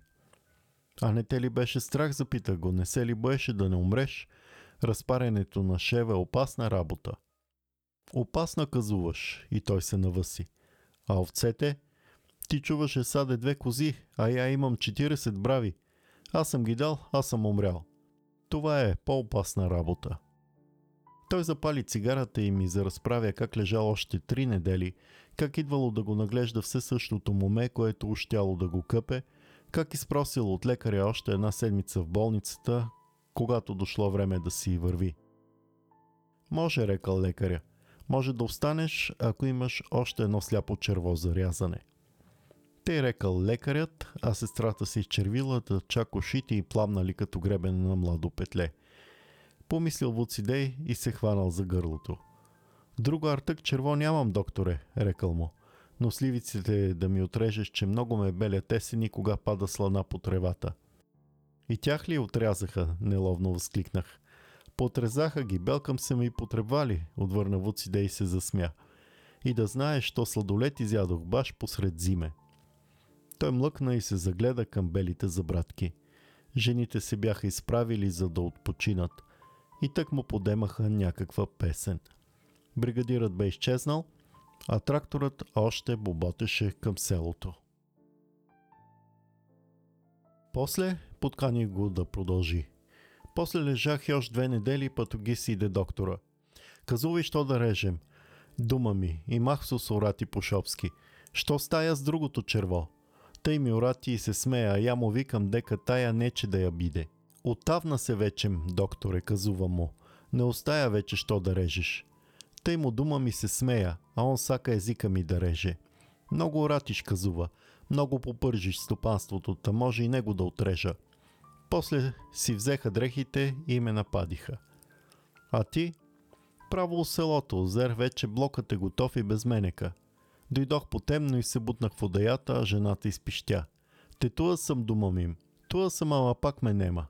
А не те ли беше страх, запитах го, не се ли боеше да не умреш? Разпарянето на шева е опасна работа. Опасна, казуваш, и той се навъси. А овцете? Ти чуваше саде 2 кози, а я имам 40 брави. Аз съм ги дал, аз съм умрял. Това е по-опасна работа. Той запали цигарата и ми заразправя как лежал още 3 недели, как идвало да го наглежда все същото моме, което ущяло да го къпе, как изпросил от лекаря още 1 седмица в болницата, когато дошло време да си върви. Може, рекал лекаря, може да останеш, ако имаш още 1 сляпо черво за рязане. Тъй рекал лекарят, а сестрата се изчервила да чак ушите и пламнали като гребен на младо петле. Помислил Вуцидей и се хванал за гърлото. Друго артък черво нямам, докторе, рекал му. Но сливиците да ми отрежеш, че много ме белят есени, кога пада слана по тревата. И тях ли отрязаха, неловно възкликнах. Потрезаха ги, белкам се ме и потребвали, отвърна Вуцидей и се засмя. И да знаеш, що сладолет изядох баш посред зиме. Той млъкна и се загледа към белите забратки. Жените се бяха изправили, за да отпочинат. и тък му подемаха някаква песен. Бригадирът бе изчезнал, а тракторът още боботеше към селото. После подканих го да продължи. После лежах и още 2 недели, пътоги си иде доктора. Казувай, що да режем. Дума ми, имах с урати по-шопски. Що стая с другото черво? Тъй ми урати и се смея, а я му викам дека тая нече да я биде. Отдавна се вечем, докторе, казува му. Не остая вече, що да режеш. Тъй му дума ми се смея, а он сака езика ми да реже. Много уратиш, казува. Много попържиш стопанството, та може и него да отрежа. После си взеха дрехите и ме нападиха. А ти? Право у селото, озер вече блокът е готов и без менека. Дойдох потемно и се бутнах в одаята, а жената изпищя. Те туа съм, дума им. Туа съм, ама пак ме нема.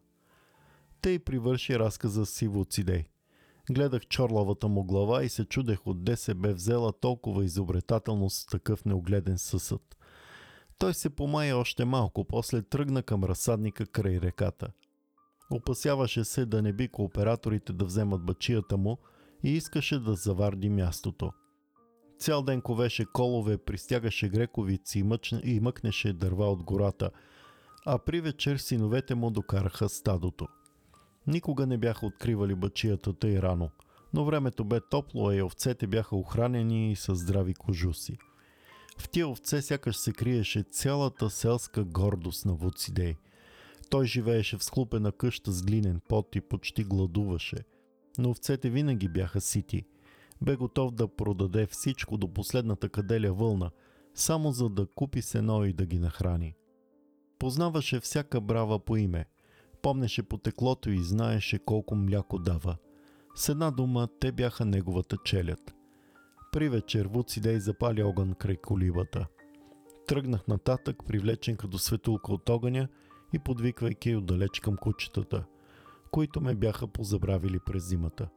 Тъй привърши разказа си Вуцидей. Гледах чорлавата му глава и се чудех отде се бе взела толкова изобретателност с такъв неогледен съсъд. Той се помая още малко, после тръгна към разсадника край реката. Опасяваше се да не би кооператорите да вземат бачията му и искаше да заварди мястото. Цял ден ковеше колове, пристягаше грековици и мъкнеше дърва от гората, а при вечер синовете му докараха стадото. Никога не бяха откривали бачията тъй рано, но времето бе топло, а и овцете бяха охранени и с здрави кожуси. В тия овце сякаш се криеше цялата селска гордост на Вуцидей. Той живееше в склупена къща с глинен пот и почти гладуваше, но овцете винаги бяха сити. Бе готов да продаде всичко до последната каделя вълна, само за да купи сено и да ги нахрани. Познаваше всяка брава по име, помнеше потеклото и знаеше колко мляко дава. С една дума, те бяха неговата челяд. При вечер Вуцидей запали огън край колибата. Тръгнах нататък, привлечен като светулка от огъня и подвиквайки отдалеч към кучетата, които ме бяха позабравили през зимата.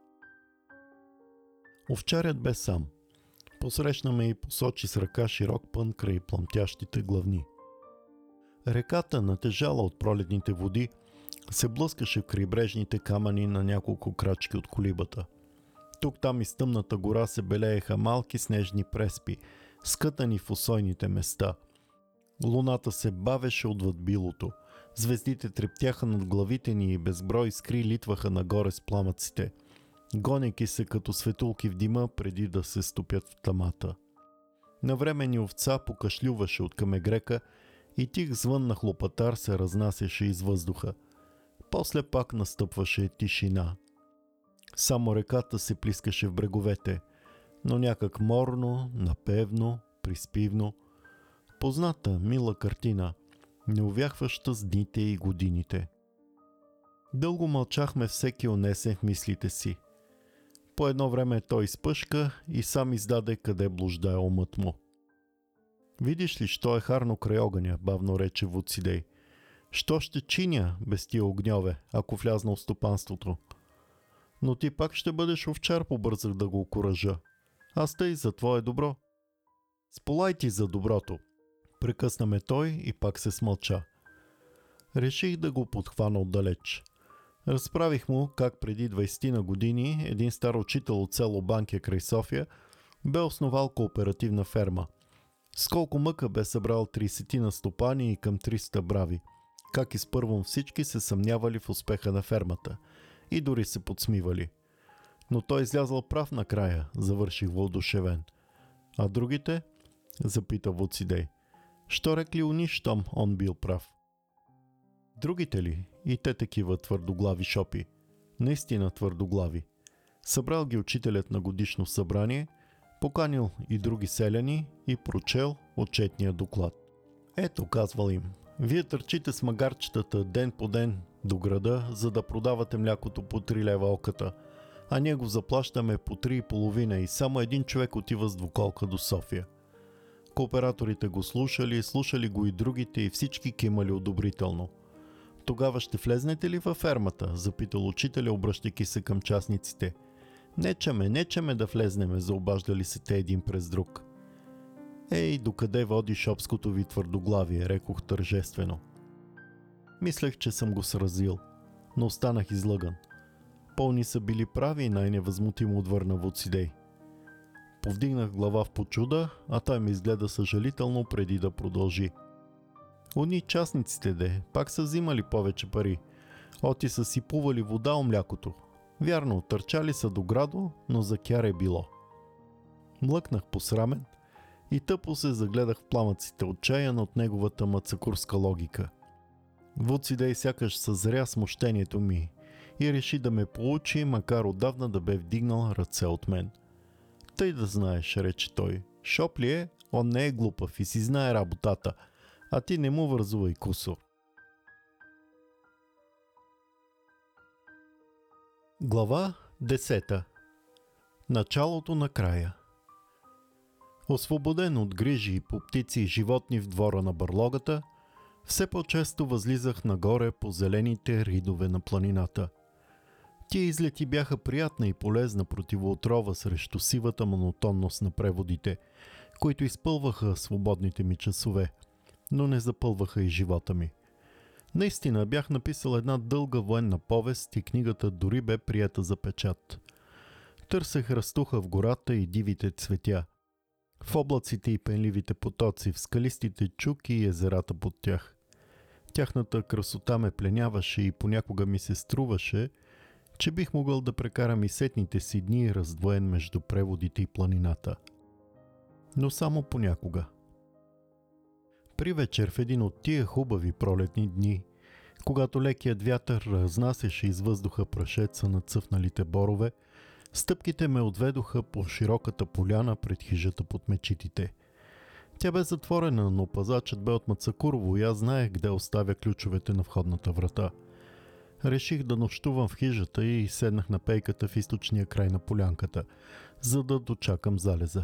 Овчарят бе сам. Посрещна ме и посочи с ръка широк пън край пламтящите главни. Реката, натежала от пролетните води, се блъскаше в крайбрежните камъни на няколко крачки от колибата. Тук-там из тъмната гора се белееха малки снежни преспи, скътани в усойните места. Луната се бавеше отвъд билото. Звездите трептяха над главите ни и безброй искри литваха нагоре с пламъците, гонейки се като светулки в дима преди да се стопят в тъмата. Навремени овца покашлюваше от към егрека и тих звън на хлопатар се разнасяше из въздуха. После пак настъпваше тишина. Само реката се плискаше в бреговете, но някак морно, напевно, приспивно. Позната, мила картина, неувяхваща с дните и годините. Дълго мълчахме, всеки унесен в мислите си. По едно време той изпъшка и сам издаде къде блуждае умът му. Видиш ли, що е харно край огъня, бавно рече Вуцидей. Що ще чиня без тия огньове, ако влязна в стопанството? Но ти пак ще бъдеш овчар, побързах да го окуража. Аз тъй за твое добро. Сполай ти за доброто. Прекъсна ме той и пак се смълча. Реших да го подхвана отдалеч. Разправих му как преди 20 на години един стар учител от село Банкя край София бе основал кооперативна ферма. С колко мъка бе събрал 30 на стопани и към 300 брави. Как изпървом всички се съмнявали в успеха на фермата и дори се подсмивали. Но той излязъл прав накрая, завърших въодушевен. А другите? Запита Вуцидей. Що рекли уни, щом он бил прав? Другите ли? И те такива твърдоглави шопи. Наистина твърдоглави. Събрал ги учителят на годишно събрание, поканил и други селяни и прочел отчетния доклад. Ето, казвал им, вие търчите с магарчетата ден по ден до града, за да продавате млякото по 3 лева оката, а ние го заплащаме по 3,5 и само един човек отива с двуколка до София. Кооператорите го слушали го и другите и всички кимали одобрително. Тогава ще влезнете ли във фермата? Запитал учителя, обръщайки се към частниците. Нечеме да влезнеме, заобаждали се те един през друг. Ей, докъде води шопското ви твърдоглавие, рекох тържествено. Мислех, че съм го сразил, но останах излъган. Пълни са били прави, най-невъзмутимо отвърна Вуцидей. Повдигнах глава в почуда, а той ме изгледа съжалително преди да продължи. Они частниците де, пак са взимали повече пари. Оти са си пували вода о млякото. Вярно, търчали са до градо, но за кяр е било. Млъкнах посрамен и тъпо се загледах в пламъците, отчаян от неговата мацакурска логика. Вуцидей сякаш съзря смущението ми и реши да ме получи, макар отдавна да бе вдигнал ръце от мен. Тъй да знаеш, рече той, Шоп ли е? Он не е глупав и си знае работата, а ти не му вързувай кусо. Глава 10. Началото на края. Освободен от грижи по птици и животни в двора на барлогата, все по-често възлизах нагоре по зелените ридове на планината. Тия излети бяха приятна и полезна противоотрова срещу сивата монотонност на преводите, които изпълваха свободните ми часове, но не запълваха и живота ми. Наистина бях написал една дълга военна повест и книгата дори бе приета за печат. Търсех растуха в гората и дивите цветя, в облаците и пенливите потоци, в скалистите чуки и езерата под тях. Тяхната красота ме пленяваше и понякога ми се струваше, че бих могъл да прекарам и сетните си дни раздвоен между преводите и планината. Но само понякога. При вечер в един от тия хубави пролетни дни, когато лекият вятър разнасяше из въздуха прашеца на цъфналите борове, стъпките ме отведоха по широката поляна пред хижата под мечитите. Тя бе затворена, но пазачът бе от Мацакурово и аз знаех къде оставя ключовете на входната врата. Реших да нощувам в хижата и седнах на пейката в източния край на полянката, за да дочакам залеза.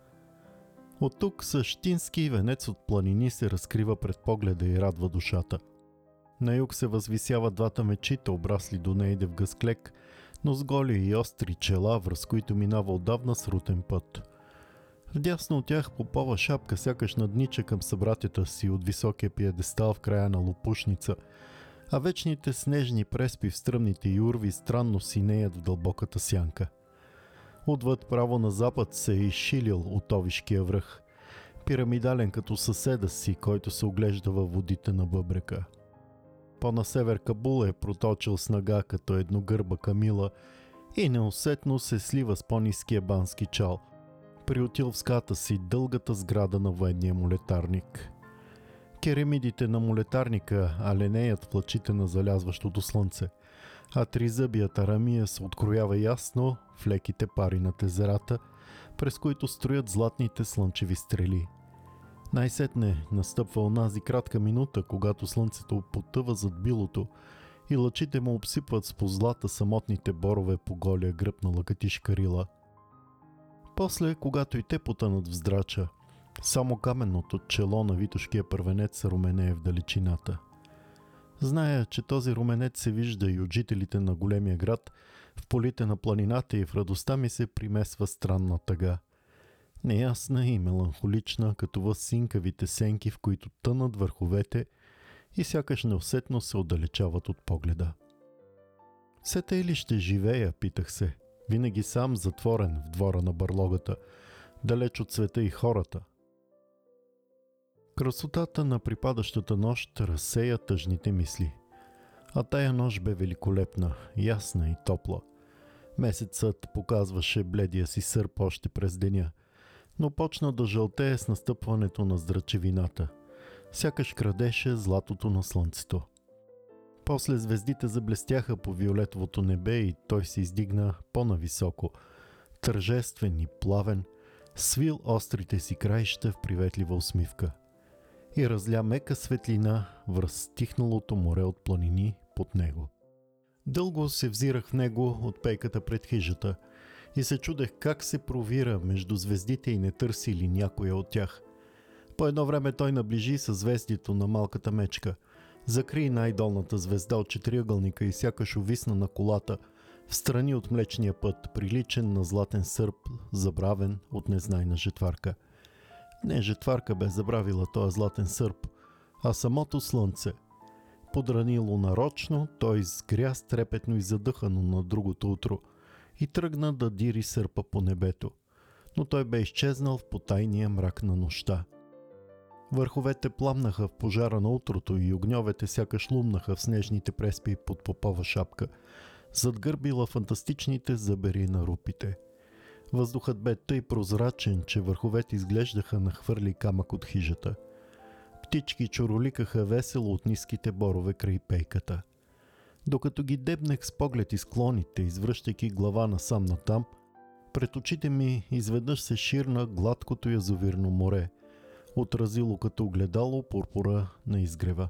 От тук същински венец от планини се разкрива пред погледа и радва душата. На юг се възвисяват двата мечита, обрасли до нейде в гъсклек, но с голи и остри чела, връз които минава отдавна срутен път. Вдясно от тях попова шапка сякаш наднича към събратята си от високия пиедестал в края на Лопушница, а вечните снежни преспи в стръмните юрви странно синеят в дълбоката сянка. Отвъд право на запад се е изшилил от Овишкия връх, пирамидален като съседа си, който се оглежда във водите на бъбрека. По-на север Кабул е проточил снага като едногърба камила и неусетно се слива с по-ниския бански чал, приотил в ската си дългата сграда на военния молетарник. Керемидите на молетарника аленеят в лъчите на залязващото слънце, а тризъбият арамия се откроява ясно в леките пари на езерата, през които строят златните слънчеви стрели. Най-сетне настъпва онази кратка минута, когато слънцето потъва зад билото и лъчите му обсипват с позлата самотните борове по голия гръб на лъкатишка рила. После, когато и те потънат в здрача, само каменното чело на витошкия първенец руменее в далечината. Зная, че този руменец се вижда и от жителите на големия град, в полите на планината и в радостта ми се примесва странна тъга. Неясна и меланхолична, като възсинкавите сенки, в които тънат върховете и сякаш неусетно се отдалечават от погледа. Все тъй ли ще живея, питах се, винаги сам затворен в двора на барлогата, далеч от света и хората. Красотата на припадащата нощ разсея тъжните мисли. А тая нощ бе великолепна, ясна и топла. Месецът показваше бледия си сърп още през деня, но почна да жълтее с настъпването на здрачевината. Сякаш крадеше златото на слънцето. После звездите заблестяха по виолетовото небе и той се издигна по-нависоко, тържествен и плавен, свил острите си краища в приветлива усмивка и разля мека светлина в разтихналото море от планини под него. Дълго се взирах в него от пейката пред хижата и се чудех как се провира между звездите и не търси ли някоя от тях. По едно време той наближи съзвездието на малката мечка, закри най-долната звезда от четириъгълника и сякаш увисна на колата, в страни от Млечния път, приличен на златен сърп, забравен от незнайна жетварка. Не жетварка бе забравила този златен сърп, а самото слънце. Подранило нарочно, той изгря трепетно и задъхано на другото утро и тръгна да дири сърпа по небето, но той бе изчезнал в потайния мрак на нощта. Върховете пламнаха в пожара на утрото и огньовете сякаш лумнаха в снежните преспи под попова шапка, задгърбила фантастичните забери на рупите. Въздухът бе тъй прозрачен, че върховете изглеждаха нахвърли камък от хижата. Птички чороликаха весело от ниските борове край пейката. Докато ги дебнех с поглед из клоните, извръщайки глава насам натам, пред очите ми изведнъж се ширна гладкото язовирно море, отразило като огледало пурпура на изгрева.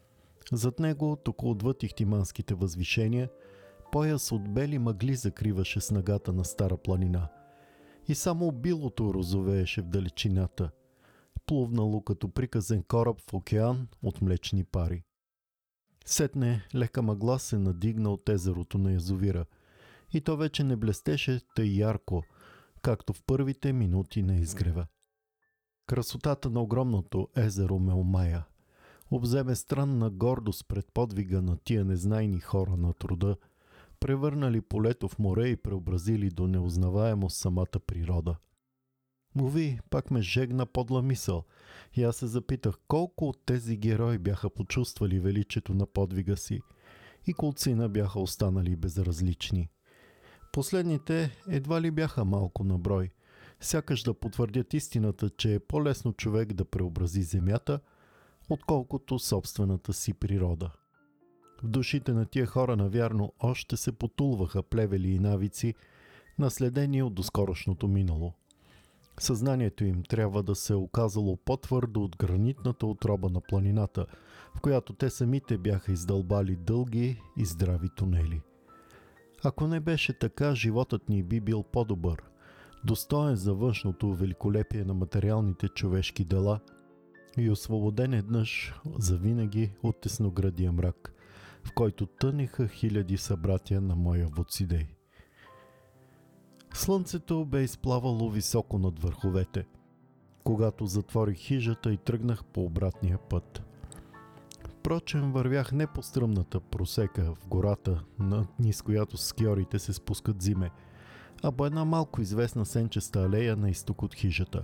Зад него, тук отвъд ихтиманските възвишения, пояс от бели мъгли закриваше снагата на Стара планина. И само билото розовееше в далечината, плувнало като приказен кораб в океан от млечни пари. Сетне лека мъгла се надигна от езерото на язовира и то вече не блестеше тъй ярко, както в първите минути на изгрева. Красотата на огромното езеро ме омая. Обземе странна гордост пред подвига на тия незнайни хора на труда, превърнали полето в море и преобразили до неузнаваемост самата природа. Уви, пак ме жегна подла мисъл и аз се запитах колко от тези герои бяха почувствали величието на подвига си и колцина бяха останали безразлични. Последните едва ли бяха малко на брой, сякаш да потвърдят истината, че е по-лесно човек да преобрази земята, отколкото собствената си природа. В душите на тия хора навярно още се потулваха плевели и навици, наследени от доскорошното минало. Съзнанието им трябва да се оказало по-твърдо от гранитната утроба на планината, в която те самите бяха издълбали дълги и здрави тунели. Ако не беше така, животът ни би бил по-добър, достоен за външното великолепие на материалните човешки дела и освободен еднъж завинаги от тесноградия мрак, в който тънеха хиляди събратя на моя Вуцидей. Слънцето бе изплавало високо над върховете, когато затворих хижата и тръгнах по обратния път. Впрочем, вървях не по стръмната просека в гората, низ която скиорите се спускат зиме, а по една малко известна сенчеста алея на изток от хижата.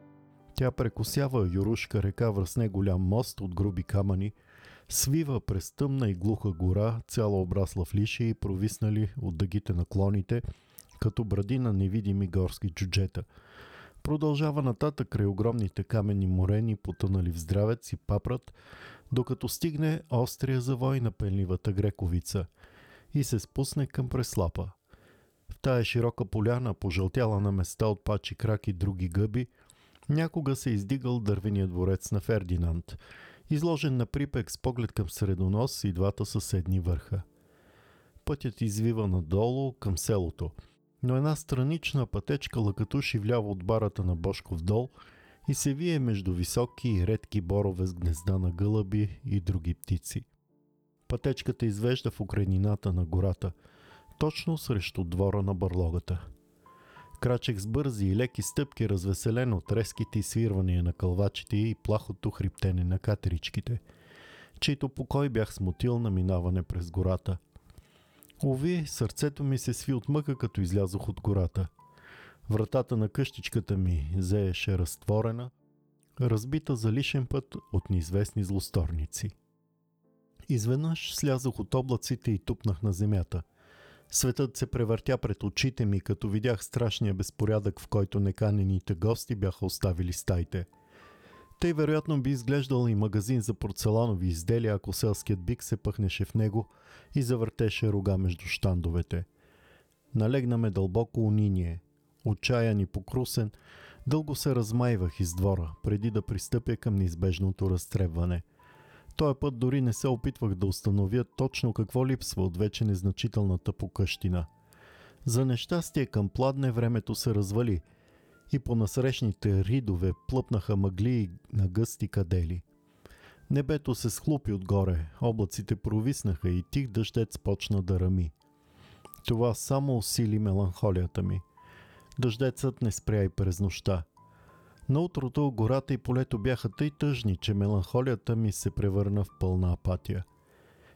Тя прекосява Юрушка река връз не голям мост от груби камъни, свива през тъмна и глуха гора, цяла обрасла в лиши и провиснали от дъгите на клоните, като бради на невидими горски джуджета. Продължава нататък край огромните каменни морени, потънали в здравец и папрат, докато стигне острия завой на пенливата Грековица и се спусне към Преслапа. В тая широка поляна, пожълтяла на места от пачи крак и други гъби, някога се издигал дървения дворец на Фердинанд, изложен на припек с поглед към Средонос и двата съседни върха. Пътят извива надолу към селото, но една странична пътечка лъкатуши вляво от барата на Бошков дол и се вие между високи и редки борове с гнезда на гълъби и други птици. Пътечката извежда в окрайнината на гората, точно срещу двора на барлогата. Крачех с бързи и леки стъпки, развеселен от резките свирвания на кълвачите и плахото хриптене на катеричките, чийто покой бях смутил на минаване през гората. Уви, сърцето ми се сви от мъка, като излязох от гората. Вратата на къщичката ми зееше разтворена, разбита за лишен път от неизвестни злосторници. Изведнъж слязох от облаците и тупнах на земята. Светът се превъртя пред очите ми, като видях страшния безпорядък, в който неканените гости бяха оставили стаите. Тъй вероятно би изглеждал и магазин за порцеланови изделия, ако селският бик се пъхнеше в него и завъртеше рога между щандовете. Налегна ме дълбоко униние. Отчаян и покрусен, дълго се размайвах из двора, преди да пристъпя към неизбежното разтребване. Този път дори не се опитвах да установя точно какво липсва от вече незначителната покъщина. За нещастие към пладне времето се развали и по насрещните ридове плъпнаха мъгли на гъсти кадели. Небето се схлупи отгоре, облаците провиснаха и тих дъждец почна да рами. Това само усили меланхолията ми. Дъждецът не спря и през нощта. Наутрото гората и полето бяха тъй тъжни, че меланхолията ми се превърна в пълна апатия.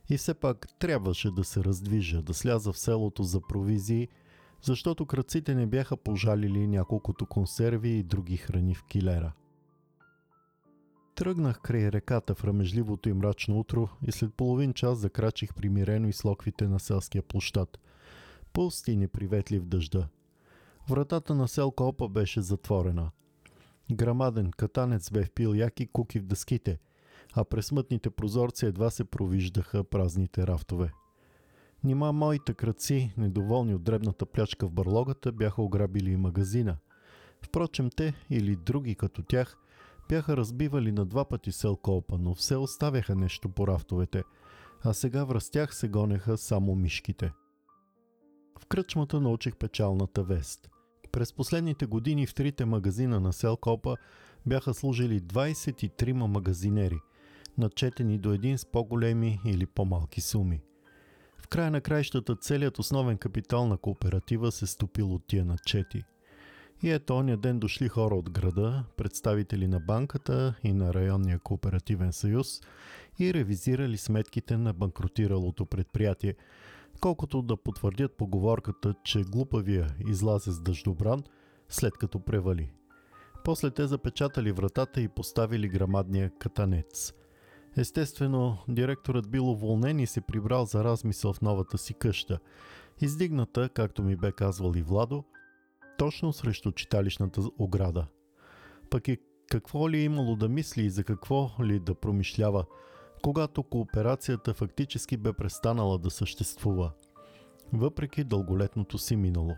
И все пак трябваше да се раздвижа, да сляза в селото за провизии, защото крадците не бяха пожалили няколкото консерви и други храни в килера. Тръгнах край реката в рамежливото и мрачно утро и след половин час закрачих примирено и с локвите на селския площад. Пълст и неприветлив дъжда. Вратата на селко Опа беше затворена. Грамаден катанец бе впил яки куки в дъските, а през мътните прозорци едва се провиждаха празните рафтове. Нима моите крадци, недоволни от дребната плячка в бърлогата, бяха ограбили и магазина. Впрочем те, или други като тях, бяха разбивали на 2 пъти селко Опа, но все оставяха нещо по рафтовете, а сега връз тях се гонеха само мишките. В кръчмата научих печалната вест. През последните години в 3 магазина на селко Опа бяха служили 23 магазинери, начетени до един с по-големи или по-малки суми. В края на краищата целият основен капитал на кооператива се стопил от тия начети. И ето оня ден дошли хора от града, представители на банката и на районния кооперативен съюз и ревизирали сметките на банкротиралото предприятие, колкото да потвърдят поговорката, че глупавия излазе с дъждобран, след като превали. После те запечатали вратата и поставили грамадния катанец. Естествено, директорът бил уволнен и се прибрал за размисъл в новата си къща, издигната, както ми бе казвал и Владо, точно срещу читалищната ограда. Пък и какво ли е имало да мисли и за какво ли да промишлява, когато кооперацията фактически бе престанала да съществува, въпреки дълголетното си минало.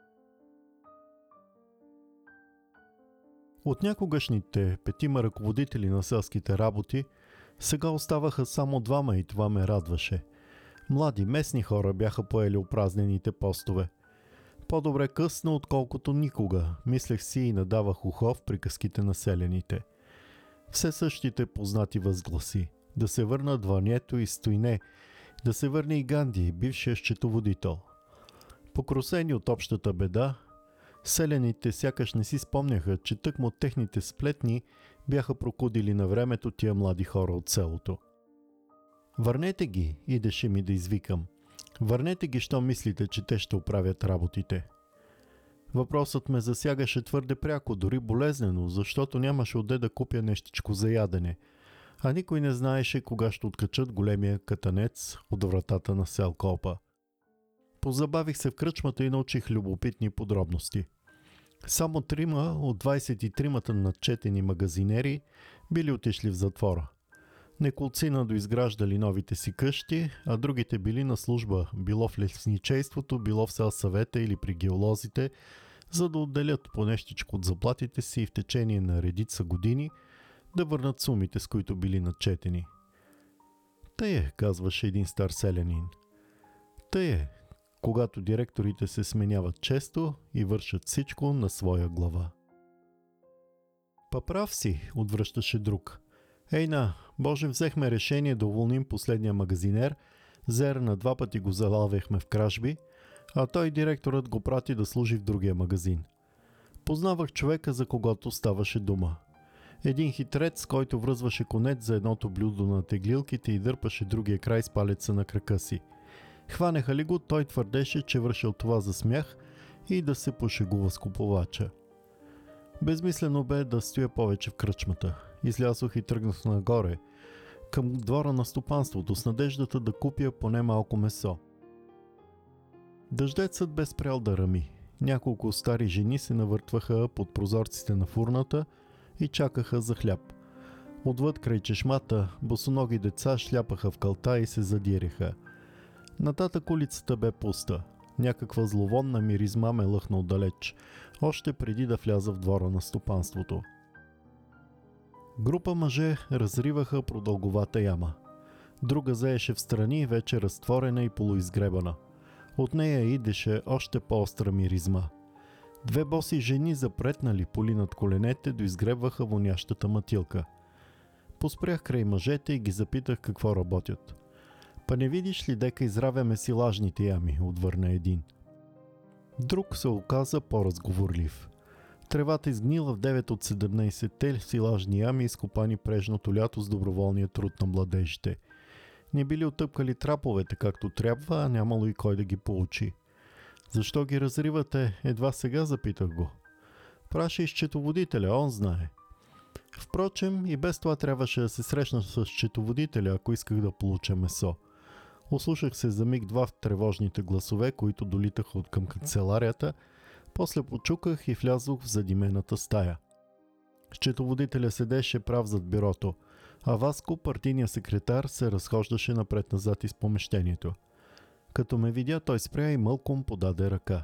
От някогашните 5 ръководители на селските работи сега оставаха само 2 и това ме радваше. Млади местни хора бяха поели упразнените постове. По-добре късно, отколкото никога, мислех си и надавах ухо в приказките на селяните. Все същите познати възгласи. Да се върнат Ванието и Стойне, да се върне и Ганди, бившия счетоводител. Покрусени от общата беда, селяните сякаш не си спомняха, че тъкмо техните сплетни бяха прокудили на времето тия млади хора от селото. Върнете ги, идеше ми да извикам. Върнете ги, що мислите, че те ще оправят работите. Въпросът ме засягаше твърде пряко, дори болезнено, защото нямаше отде да купя нещичко за ядене, а никой не знаеше кога ще откачат големия катанец от вратата на селко Опа. Позабавих се в кръчмата и научих любопитни подробности. Само 3 от 23-мата начетени магазинери били отишли в затвора. Неколцина доизграждали новите си къщи, а другите били на служба, било в лесничейството, било в селсъвета или при геолозите, за да отделят по нещичко от заплатите си и в течение на редица години да върнат сумите, с които били начетени. Тъй казваше един стар селянин. Тъй когато директорите се сменяват често и вършат всичко на своя глава. Па прав си, отвръщаше друг. Ейна, Боже, взехме решение да уволним последния магазинер, зер на 2 пъти го залавяхме в кражби, а той директорът го прати да служи в другия магазин. Познавах човека, за когото ставаше дума. Един хитрец, който връзваше конец за едното блюдо на теглилките и дърпаше другия край с палеца на крака си. Хванеха ли го, той твърдеше, че вършил това за смях и да се пошегува с купувача. Безмислено бе да стоя повече в кръчмата. Излязох и тръгнах нагоре, към двора на стопанството, с надеждата да купя поне малко месо. Дъждецът бе спрял да рами. Няколко стари жени се навъртваха под прозорците на фурната и чакаха за хляб. Отвъд край чешмата босоноги деца шляпаха в калта и се задиреха. Нататък улицата бе пуста. Някаква зловонна миризма ме лъхна отдалеч, още преди да вляза в двора на стопанството. Група мъже разриваха продълговата яма. Друга заеше в страни, вече разтворена и полуизгребана. От нея идеше още по-остра миризма. 2 боси жени, запретнали поли над коленете, доизгребваха вонящата матилка. Поспрях край мъжете и ги запитах какво работят. Па не видиш ли дека изравяме силажните ями, отвърна един. Друг се оказа по-разговорлив. Тревата изгнила в 9 от 17-те силажни ями, изкопани прежното лято с доброволния труд на младежите. Не били оттъпкали траповете както трябва, а нямало и кой да ги получи. Защо ги разривате? Едва сега запитах го. Праши счетоводителя, он знае. Впрочем, и без това трябваше да се срещна с счетоводителя, ако исках да получа месо. Ослушах се за миг-два в тревожните гласове, които долитаха от към канцеларията, после почуках и влязох в задимената стая. Счетоводителя седеше прав зад бюрото, а Васко, партийният секретар, се разхождаше напред-назад из помещението. Като ме видя, той спря и мълком подаде ръка.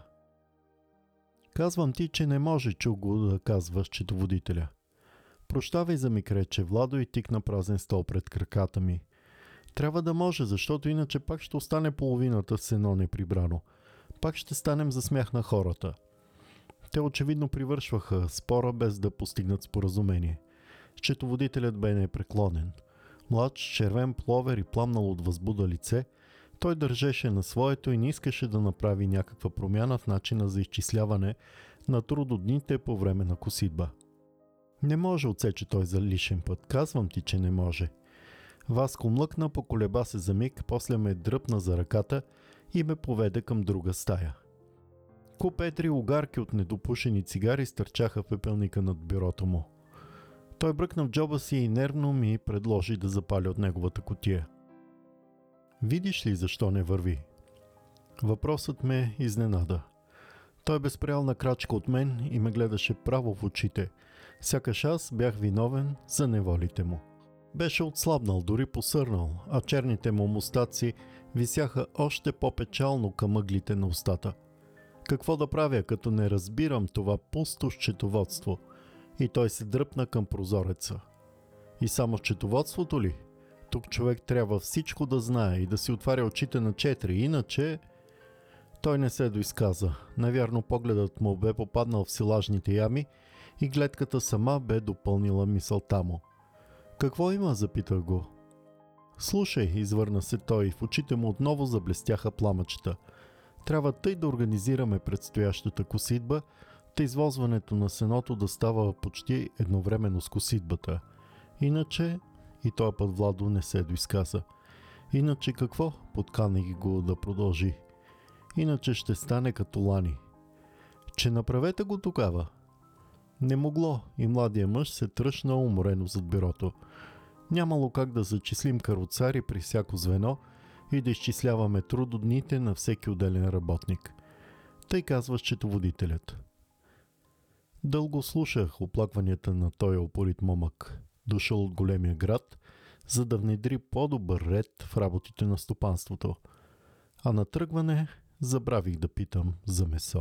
Казвам ти, че не може, чу го да казва счетоводителя. Прощавай за миг, рече Владо и тикна празен стол пред краката ми. Трябва да може, защото иначе пак ще остане половината сено неприбрано. Пак ще станем за смях на хората. Те очевидно привършваха спора без да постигнат споразумение. Счетоводителят бе непреклонен. Млад, с червен пловер и пламнал от възбуда лице, той държеше на своето и не искаше да направи някаква промяна в начина за изчисляване на трудодните по време на коситба. Не може, отсече той за лишен път. Казвам ти, че не може. Васко млъкна, поколеба се за миг, после ме дръпна за ръката и ме поведе към друга стая. Куп едри огарки от недопушени цигари стърчаха в пепелника над бюрото му. Той бръкна в джоба си и нервно ми предложи да запаля от неговата кутия. Видиш ли защо не върви? Въпросът ме изненада. Той бе спрял на крачка от мен и ме гледаше право в очите. Сякаш аз бях виновен за неволите му. Беше отслабнал, дори посърнал, а черните му мустаци висяха още по-печално към мъглите на устата. Какво да правя, като не разбирам това пусто счетоводство? И той се дръпна към прозореца. И само счетоводството ли? Тук човек трябва всичко да знае и да си отваря очите на 4, иначе... Той не се доизказа. Навярно погледът му бе попаднал в силажните ями и гледката сама бе допълнила мисълта му. Какво има? Запитах го. Слушай, извърна се той, в очите му отново заблестяха пламъчета. Трябва тъй да организираме предстоящата коситба, та извозването на сеното да става почти едновременно с коситбата. Иначе... И този път Владо не се доизказа. Иначе какво? Подканих го да продължи. Иначе ще стане като лани. Че направете го тогава. Не могло и младия мъж се тръщна уморено зад бюрото. Нямало как да зачислим каруцари при всяко звено и да изчисляваме трудодните на всеки отделен работник. Тъй казва счетоводителят. Дълго слушах оплакванията на този упорит момък, дошъл от големия град, за да внедри по-добър ред в работите на стопанството. А на тръгване забравих да питам за месо.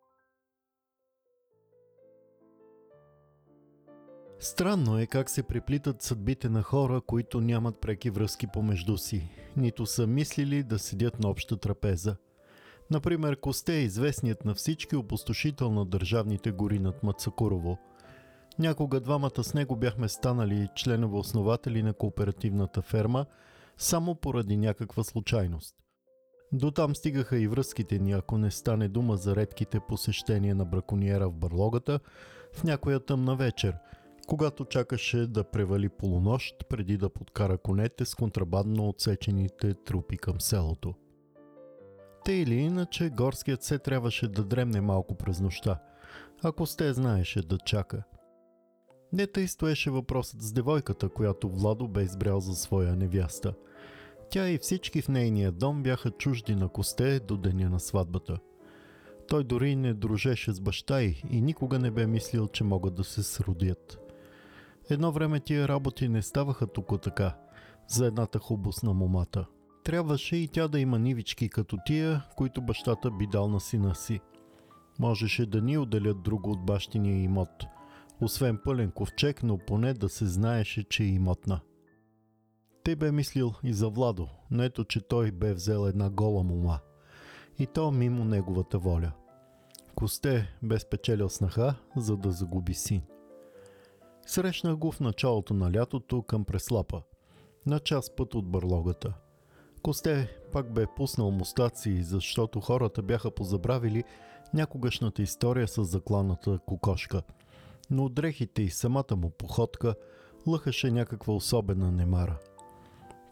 Странно е как се преплитат съдбите на хора, които нямат преки връзки помежду си, нито са мислили да седят на обща трапеза. Например, Косте е известният на всички опустошител на държавните гори над Мацакурово. Някога двамата с него бяхме станали членове-основатели на кооперативната ферма, само поради някаква случайност. До там стигаха и връзките ни, ако не стане дума за редките посещения на бракониера в бърлогата в някоя тъмна вечер, когато чакаше да превали полунощ преди да подкара конете с контрабандно отсечените трупи към селото. Те или иначе, горският се трябваше да дремне малко през нощта, ако Сте знаеше да чака. Не тъй стоеше въпросът с девойката, която Владо бе избрал за своя невяста. Тя и всички в нейния дом бяха чужди на Косте до деня на сватбата. Той дори не дружеше с баща й и никога не бе мислил, че могат да се сродят. Едно време тия работи не ставаха тук така, за едната хубост на момата. Трябваше и тя да има нивички като тия, които бащата би дал на сина си. Можеше да ни отделят друго от бащиния имот, освен пълен ковчег, но поне да се знаеше, че е имотна. Те бе мислил и за Владо, но ето, че той бе взел една гола мома. И то мимо неговата воля. Косте бе спечелил снаха, за да загуби син. Срещнах го в началото на лятото към Преслапа, на час път от бърлогата. Косте пак бе пуснал мустаци, защото хората бяха позабравили някогашната история с закланата кокошка. Но от дрехите и самата му походка лъхаше някаква особена немара.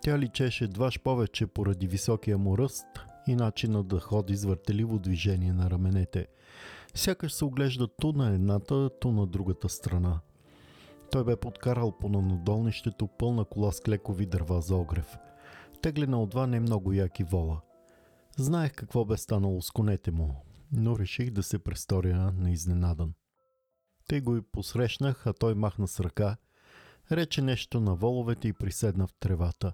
Тя личеше дваж повече поради високия му ръст и начина да ходи с въртеливо движение на раменете. Сякаш се оглежда ту на едната, ту на другата страна. Той бе подкарал по надолнището пълна кола с клекови дърва за огрев. Теглена от два не много яки вола. Знаех какво бе станало с конете му, но реших да се престоря неизненадан. Тъй го и посрещнах, а той махна с ръка, рече нещо на воловете и приседна в тревата.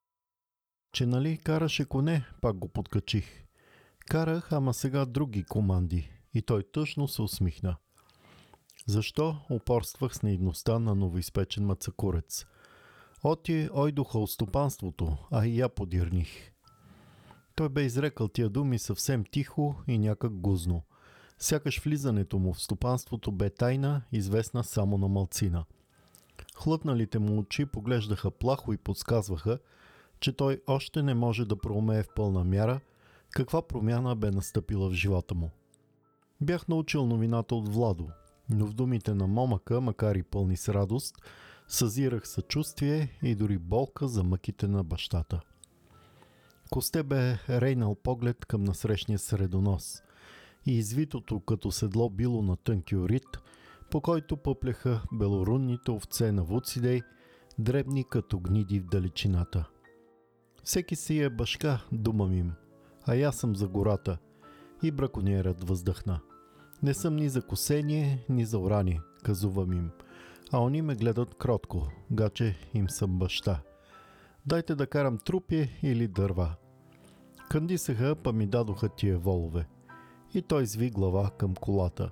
Че нали караше коне, пак го подкачих. Карах, ама сега други команди, и той тъжно се усмихна. Защо упорствах с наивността на новоизпечен мацакурец? Оти ойдоха от стопанството, а и я подирних. Той бе изрекал тия думи съвсем тихо и някак гузно. Сякаш влизането му в стопанството бе тайна, известна само на малцина. Хлътналите му очи поглеждаха плахо и подсказваха, че той още не може да проумее в пълна мяра каква промяна бе настъпила в живота му. Бях научил новината от Владо, но в думите на момъка, макар и пълни с радост, съзирах съчувствие и дори болка за мъките на бащата. Косте бе рейнал поглед към насрещния средонос и извитото като седло било на тънки орит, по който пъплеха белорунните овце на Вуцидей, дребни като гниди в далечината. Всеки си е башка, думам им, а аз съм за гората. И бракониерът въздъхна. Не съм ни за косение, ни за орание, казувам им, а они ме гледат кротко, гаче им съм баща. Дайте да карам трупи или дърва. Кандисаха, па ми дадоха тия волове. И той зви глава към колата.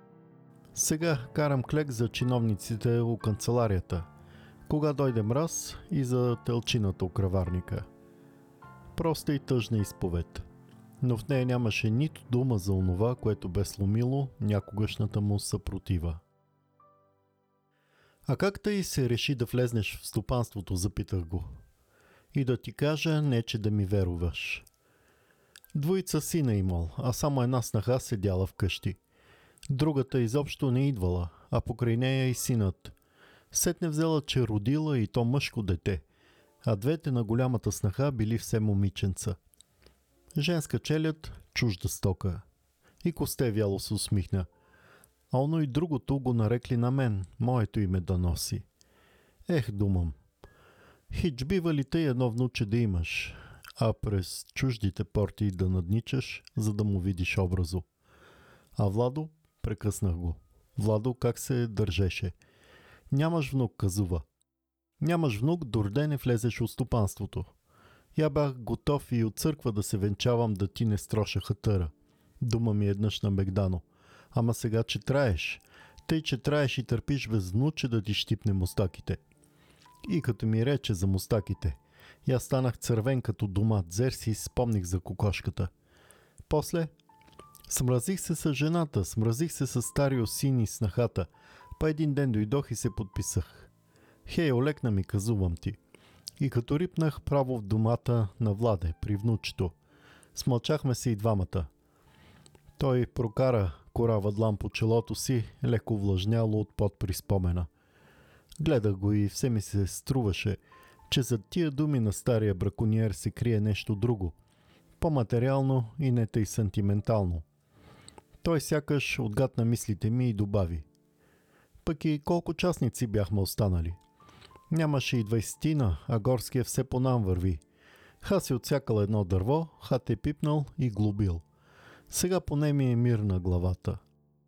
Сега карам клек за чиновниците у канцеларията. Кога дойде мраз и за телчината у краварника. Проста и тъжна изповед. Но в нея нямаше нито дума за онова, което бе сломило някогашната му съпротива. А как тъй се реши да влезнеш в стопанството, запитах го. И да ти кажа, не че да ми веруваш. Двоица сина имал, а само една снаха седяла вкъщи. Другата изобщо не идвала, а покрай нея и синът. Сетне взела, че родила и то мъжко дете, а двете на голямата снаха били все момиченца. Женска челяд, чужда стока. И Косте вяло се усмихна. А оно и другото го нарекли на мен, моето име да носи. Ех, думам. Хич бива ли тъй едно внуче да имаш, а през чуждите порти да надничаш, за да му видиш образо. А Владо, прекъснах го. Владо как се държеше. Нямаш внук, казува. Нямаш внук, дорде не влезеш в стопанството. Я бях готов и от църква да се венчавам да ти не строша хатъра. Дума ми еднъж на Мегдано. Ама сега, че траеш. Тъй, че траеш и търпиш без внуче да ти щипне мустаките. И като ми рече за мустаките, я станах цървен като домат, зер си спомних за кокошката. После смразих се с жената, смразих се с стария син и снахата, па един ден дойдох и се подписах. Хей, олекна ми, казувам ти. И като рипнах право в домата на Владе, при внучето. Смълчахме се и двамата. Той прокара корава длан по челото си, леко влажняло от пот при спомена. Гледах го и все ми се струваше, че зад тия думи на стария бракониер се крие нещо друго. По-материално и не тъй сантиментално. Той сякаш отгадна мислите ми и добави. Пък и колко частници бяхме останали. Нямаше и 20, а горския все по нам върви. Ха си отсякал едно дърво, ха те пипнал и глобил. Сега поне ми е мир на главата.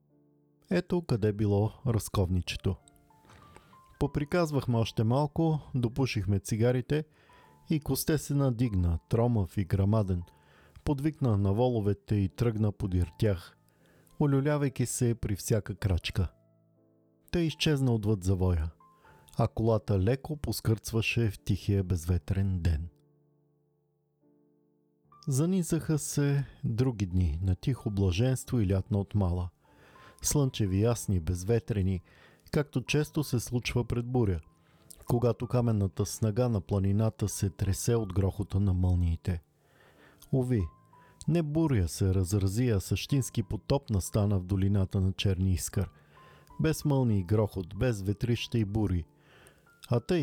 Ето къде било разковничето. Поприказвахме още малко, допушихме цигарите и Косте се надигна, тромав и грамаден. Подвикна на воловете и тръгна подир тях, олюлявайки се при всяка крачка. Той изчезна отвъд завоя, а колата леко поскърцваше в тихия безветрен ден. Занизаха се други дни на тихо блаженство и лятна отмала. Слънчеви, ясни, безветрени, както често се случва пред буря, когато каменната снага на планината се тресе от грохота на мълниите. Уви, не буря се разрази, а същински потоп настана в долината на Черни Искър. Без мълни и грохот, без ветрища и бури. А тъй,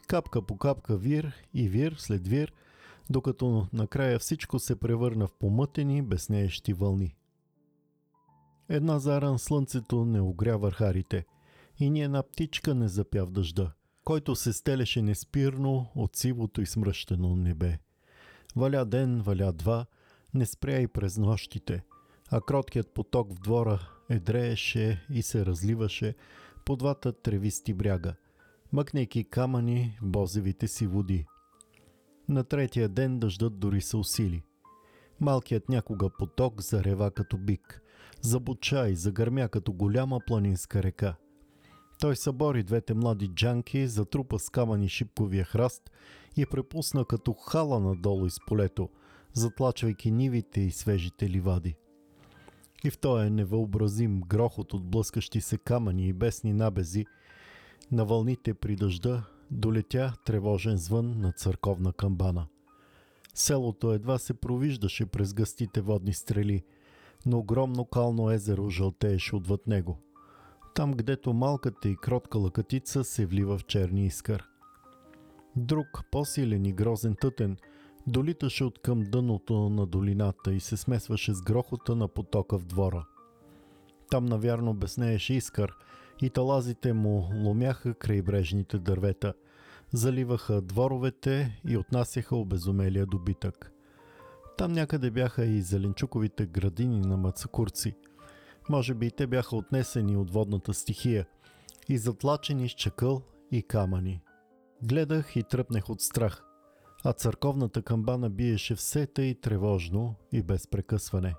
Капка по капка вир и вир след вир, докато накрая всичко се превърна в помътени, безнеещи вълни. Една заран слънцето не огря върхарите и ни една птичка не запя в дъжда, който се стелеше неспирно от сивото и смръщено небе. Валя ден, валя два, не спря и през нощите, а кроткият поток в двора едрееше и се разливаше по двата тревисти бряга, мъкнейки камъни в бозевите си води. На третия ден дъждът дори се усили. Малкият някога поток зарева като бик, забуча и загърмя като голяма планинска река. Той събори двете млади джанки, затрупа с камъни шипковия храст и препусна като хала надолу из полето, затлачвайки нивите и свежите ливади. И в този невъобразим грохот от блъскащи се камъни и бесни набези на вълните при дъжда долетя тревожен звън на църковна камбана. Селото едва се провиждаше през гъстите водни стрели, но огромно кално езеро жълтееше отвъд него. Там, гдето малката и кротка лъкатица се влива в черни искър. Друг, по-силен и грозен тътен, долиташе от към дъното на долината и се смесваше с грохота на потока в двора. Там навярно безнееше искър и талазите му ломяха крайбрежните дървета, заливаха дворовете и отнасяха обезумелия добитък. Там някъде бяха и зеленчуковите градини на мацакурци. Може би и те бяха отнесени от водната стихия и затлачени с чакъл и камъни. Гледах и тръпнех от страх, а църковната камбана биеше все тъй тревожно и без прекъсване.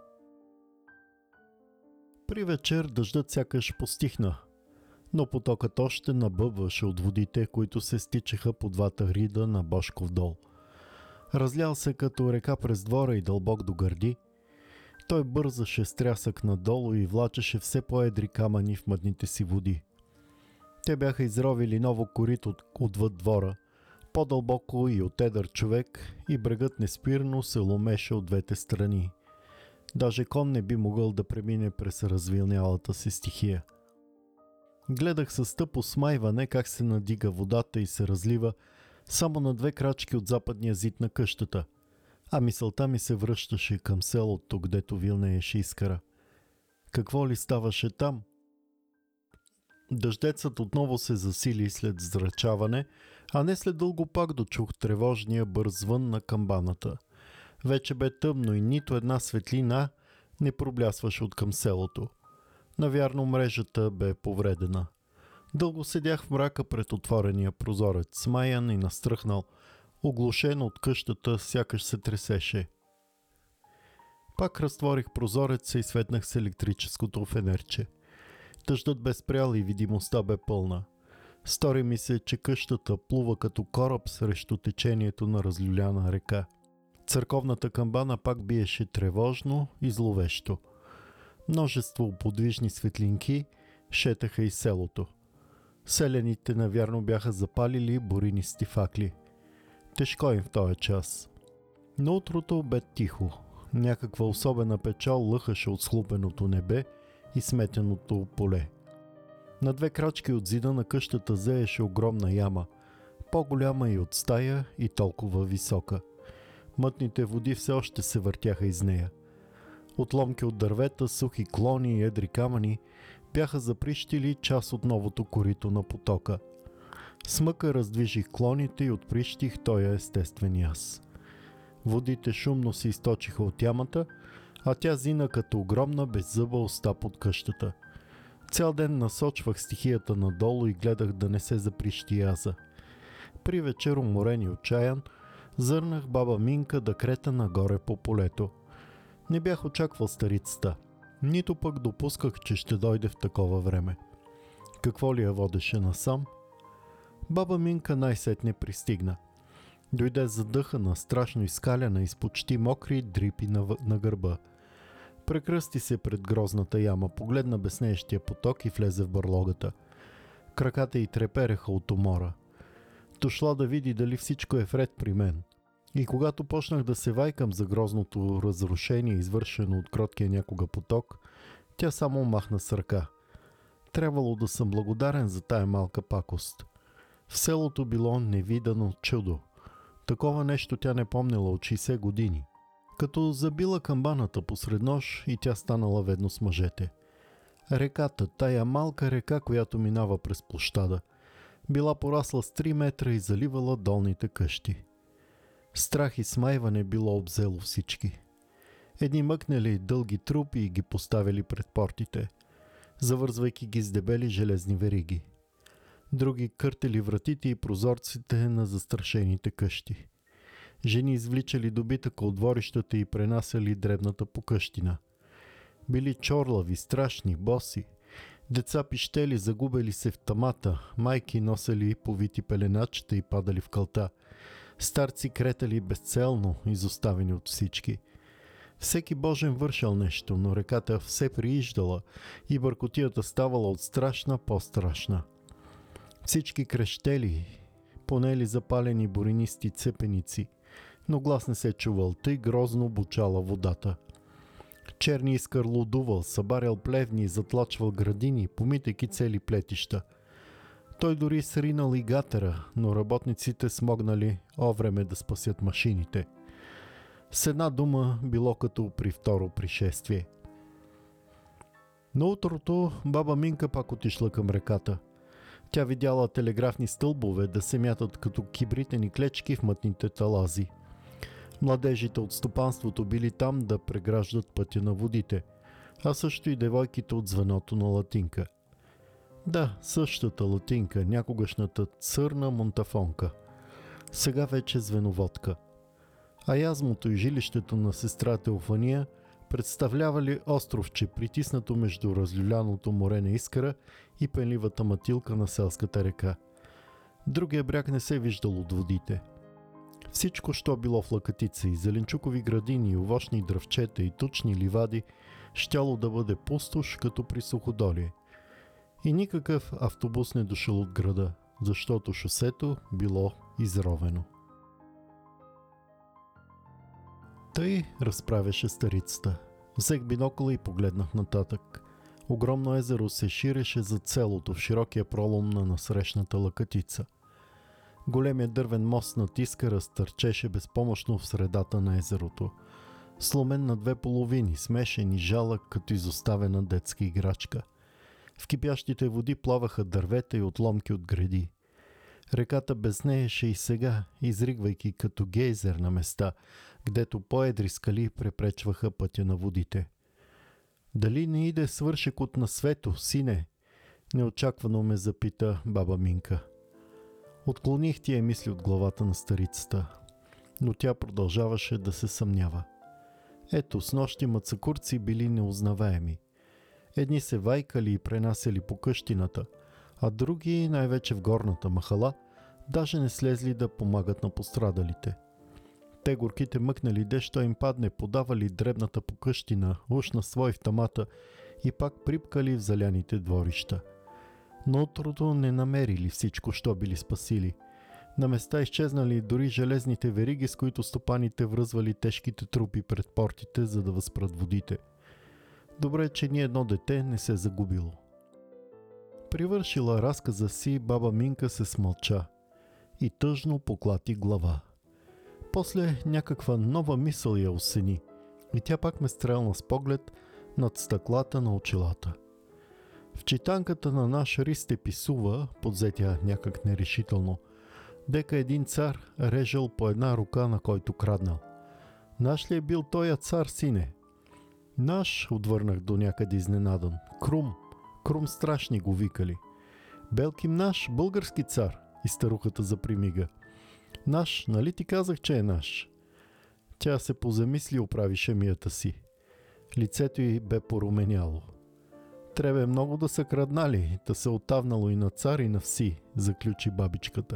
При вечер дъждът сякаш постихна, но потокът още набъбваше от водите, които се стичаха по двата рида на Бошков дол. Разлял се като река през двора и дълбок до гърди. Той бързаше с трясък надолу и влачеше все по-едри камъни в мътните си води. Те бяха изровили ново корито отвъд двора, по-дълбоко и от едър човек, и брегът неспирно се ломеше от двете страни. Даже кон не би могъл да премине през развилнялата си стихия. Гледах със тъпо смайване как се надига водата и се разлива само на 2 крачки от западния зид на къщата, а мисълта ми се връщаше към селото, гдето вилнееше искъра. Какво ли ставаше там? Дъждецът отново се засили след зрачаване, а не след дълго пак дочух тревожния бърз звън на камбаната. Вече бе тъмно и нито една светлина не проблясваше от към селото. Навярно мрежата бе повредена. Дълго седях в мрака пред отворения прозорец, смаян и настръхнал, оглушен от къщата, сякаш се тресеше. Пак разтворих прозореца и светнах с електрическото фенерче. Дъждът бе спрял и видимостта бе пълна. Стори ми се, че къщата плува като кораб срещу течението на разлюляна река. Църковната камбана пак биеше тревожно и зловещо. Множество подвижни светлинки шетаха из селото. Селяните навярно бяха запалили буринисти факли. Тежко им в този час. Но утрото бе тихо. Някаква особена печал лъхаше от схлупеното небе и сметеното поле. На 2 крачки от зида на къщата зееше огромна яма, по-голяма и от стая и толкова висока. Мътните води все още се въртяха из нея. Отломки от дървета, сухи клони и едри камъни бяха заприщили част от новото корито на потока. С мъка раздвижих клоните и отприщих тоя естествен яз. Водите шумно се източиха от ямата, а тя зина като огромна беззъба уста под къщата. Цял ден насочвах стихията надолу и гледах да не се заприщи яза. При вечер, уморен и отчаян, зърнах баба Минка да крета нагоре по полето. Не бях очаквал старицата, нито пък допусках, че ще дойде в такова време. Какво ли я водеше насам? Баба Минка най-сетне пристигна. Дойде задъхана, страшно изкаляна и с почти мокри дрипи на гърба. Прекръсти се пред грозната яма, погледна безнеещия поток и влезе в бърлогата. Краката й трепереха от умора. Дошла да види дали всичко е вред при мен. И когато почнах да се вайкам за грозното разрушение, извършено от кроткия някога поток, тя само махна с ръка. Трябвало да съм благодарен за тая малка пакост. В селото било невидано чудо. Такова нещо тя не помнила от 60 години. Като забила камбаната посред нощ и тя станала ведно с мъжете. Реката, тая малка река, която минава през площада, била порасла с 3 метра и заливала долните къщи. Страх и смайване било обзело всички. Едни мъкнали дълги трупи и ги поставили пред портите, завързвайки ги с дебели железни вериги. Други къртели вратите и прозорците на застрашените къщи. Жени извличали добитъка от дворищата и пренасяли дребната покъщина. Били чорлави, страшни, боси. Деца пищели, загубили се в тамата, майки носели повити пеленачета и падали в кълта. Старци кретали безцелно, изоставени от всички. Всеки божен вършал нещо, но реката все прииждала и бъркотията ставала от страшна по-страшна. Всички крещели, понели запалени буренисти цепеници, но глас не се чувал, тъй грозно бучала водата. Черни искър лудувал, събарял плевни и затлачвал градини, помитайки цели плетища. Той дори сринал и гатера, но работниците смогнали овреме да спасят машините. С една дума било като при второ пришествие. На утрото баба Минка пак отишла към реката. Тя видяла телеграфни стълбове да се мятат като кибритени клечки в мътните талази. Младежите от стопанството били там да преграждат пътя на водите, а също и девойките от звеното на Латинка. Да, същата Латинка, някогашната църна монтафонка. Сега вече звеноводка. А язмото и жилището на сестра Теофания представлявали островче, притиснато между разлюляното море на Искъра и пенливата матилка на селската река. Другия бряг не се виждал от водите. Всичко, що било в лакатица, и зеленчукови градини, и овощни дръвчета, и тучни ливади, щяло да бъде пустош като при Суходолие. И никакъв автобус не дошъл от града, защото шосето било изровено. Тъй разправяше старицата. Взех бинокъла и погледнах нататък. Огромно езеро се ширеше за целото в широкия пролом на насрещната лакатица. Големият дървен мост над Искъра стърчеше безпомощно в средата на езерото. Сломен на две половини, смешен и жалък като изоставена детска играчка. В кипящите води плаваха дървета и отломки от греди. Реката безнееше и сега, изригвайки като гейзер на места, гдето по-едри скали препречваха пътя на водите. Дали не иде свършек от на свето, сине? Неочаквано ме запита баба Минка. Отклоних тия мисли от главата на старицата, но тя продължаваше да се съмнява. Ето, снощи мацакурци били неузнаваеми. Едни се вайкали и пренасяли по къщината, а други, най-вече в горната махала, даже не слезли да помагат на пострадалите. Те горките мъкнали дещо им падне, подавали дребната покъщина, уж на свой в тамата и пак припкали в заляните дворища. Но утрото не намерили всичко, що били спасили. На места изчезнали дори железните вериги, с които стопаните връзвали тежките трупи пред портите, за да възпрат водите. Добре, че ни едно дете не се загубило. Привършила разказа си, баба Минка се смълча и тъжно поклати глава. После някаква нова мисъл я осени и тя пак ме стрелна с поглед над стъклата на очилата. В читанката на наш Ристе писува, подзетя някак нерешително, дека един цар режал по една рука, на който краднал. Наш ли е бил тоя цар, сине? Наш, отвърнах до някъде изненадан. Крум страшни го викали. Белким наш, български цар, и старухата запримига. Наш, нали ти казах, че е наш? Тя се позамисли и оправи шемията си. Лицето й бе поруменяло. Требе много да са краднали, да се отавнало и на цар и на вси, заключи бабичката.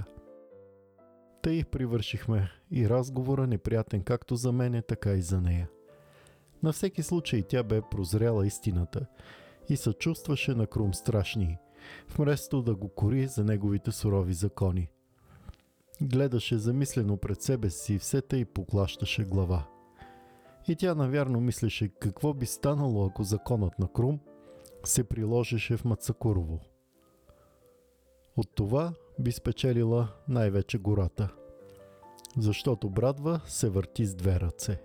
Тъй привършихме и разговора неприятен както за мене, така и за нея. На всеки случай тя бе прозряла истината и съчувстваше на Крум страшни, вместо да го кори за неговите сурови закони. Гледаше замислено пред себе си и все тъй поклащаше глава. И тя навярно мислеше какво би станало, ако законът на Крум се приложеше в Мацакурово. От това би спечелила най-вече гората. Защото брадва се върти с две ръце.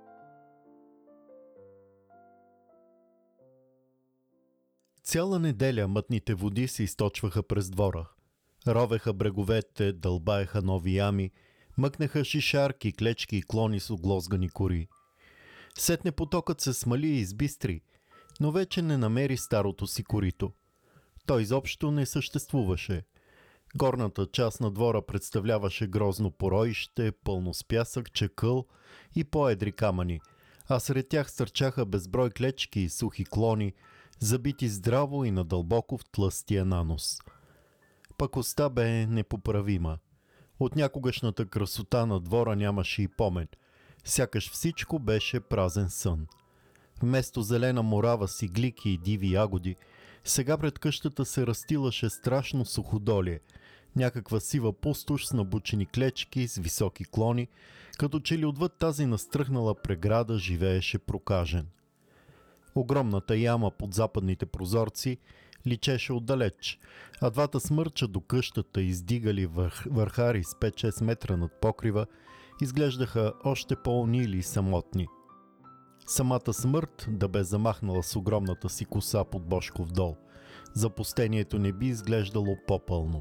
Цяла неделя мътните води се източваха през двора. Ровеха бреговете, дълбаеха нови ями, мъкнаха шишарки, клечки и клони с оглозгани кори. Сетне потокът се смали и избистри, но вече не намери старото си корито. Той изобщо не съществуваше. Горната част на двора представляваше грозно пороище, пълно с пясък, чакъл и по-едри камъни, а сред тях стърчаха безброй клечки и сухи клони, забити здраво и надълбоко в тлъстия нанос. Пакостта бе непоправима. От някогашната красота на двора нямаше и помен. Сякаш всичко беше празен сън. Вместо зелена морава с иглики и диви ягоди, сега пред къщата се разстилаше страшно суходолие, някаква сива пустош с набучени клечки, с високи клони, като че ли отвъд тази настръхнала преграда живееше прокажен. Огромната яма под западните прозорци личеше отдалеч, а двата смърча до къщата, издигали върхари с 5-6 метра над покрива, изглеждаха още по-унили и самотни. Самата смърт да бе замахнала с огромната си коса под Божков дол. Запустението не би изглеждало по-пълно.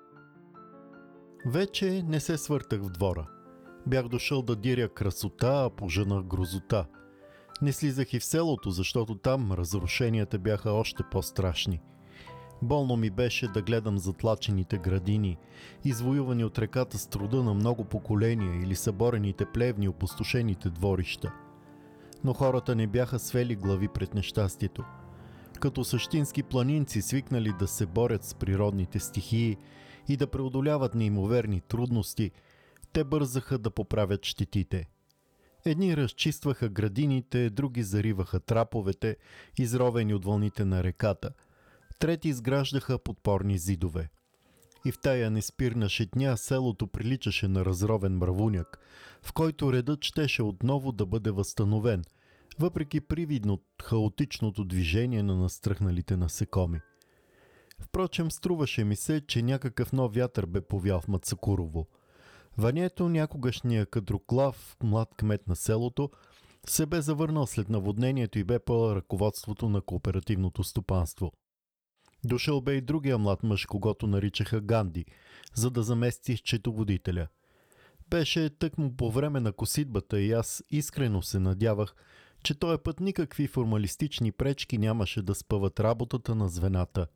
Вече не се свъртах в двора. Бях дошъл да диря красота, а пожънах грозота. Не слизах и в селото, защото там разрушенията бяха още по-страшни. Болно ми беше да гледам затлачените градини, извоювани от реката с труда на много поколения, или съборените плевни, опустошените дворища. Но хората не бяха свели глави пред нещастието. Като същински планинци, свикнали да се борят с природните стихии и да преодоляват неимоверни трудности, те бързаха да поправят щетите. Едни разчистваха градините, други зариваха траповете, изровени от вълните на реката. Трети изграждаха подпорни зидове. И в тая неспирна шетня селото приличаше на разровен мравуняк, в който редът щеше отново да бъде възстановен, въпреки привидно хаотичното движение на настръхналите насекоми. Впрочем, струваше ми се, че някакъв нов вятър бе повял в Мацакурово. Ванието, някогашния кадроклав, млад кмет на селото, се бе завърнал след наводнението и бе поел ръководството на кооперативното стопанство. Дошъл бе и другия млад мъж, когото наричаха Ганди, за да замести счетоводителя. Беше тъкмо по време на коситбата и аз искрено се надявах, че този път никакви формалистични пречки нямаше да спъват работата на звената.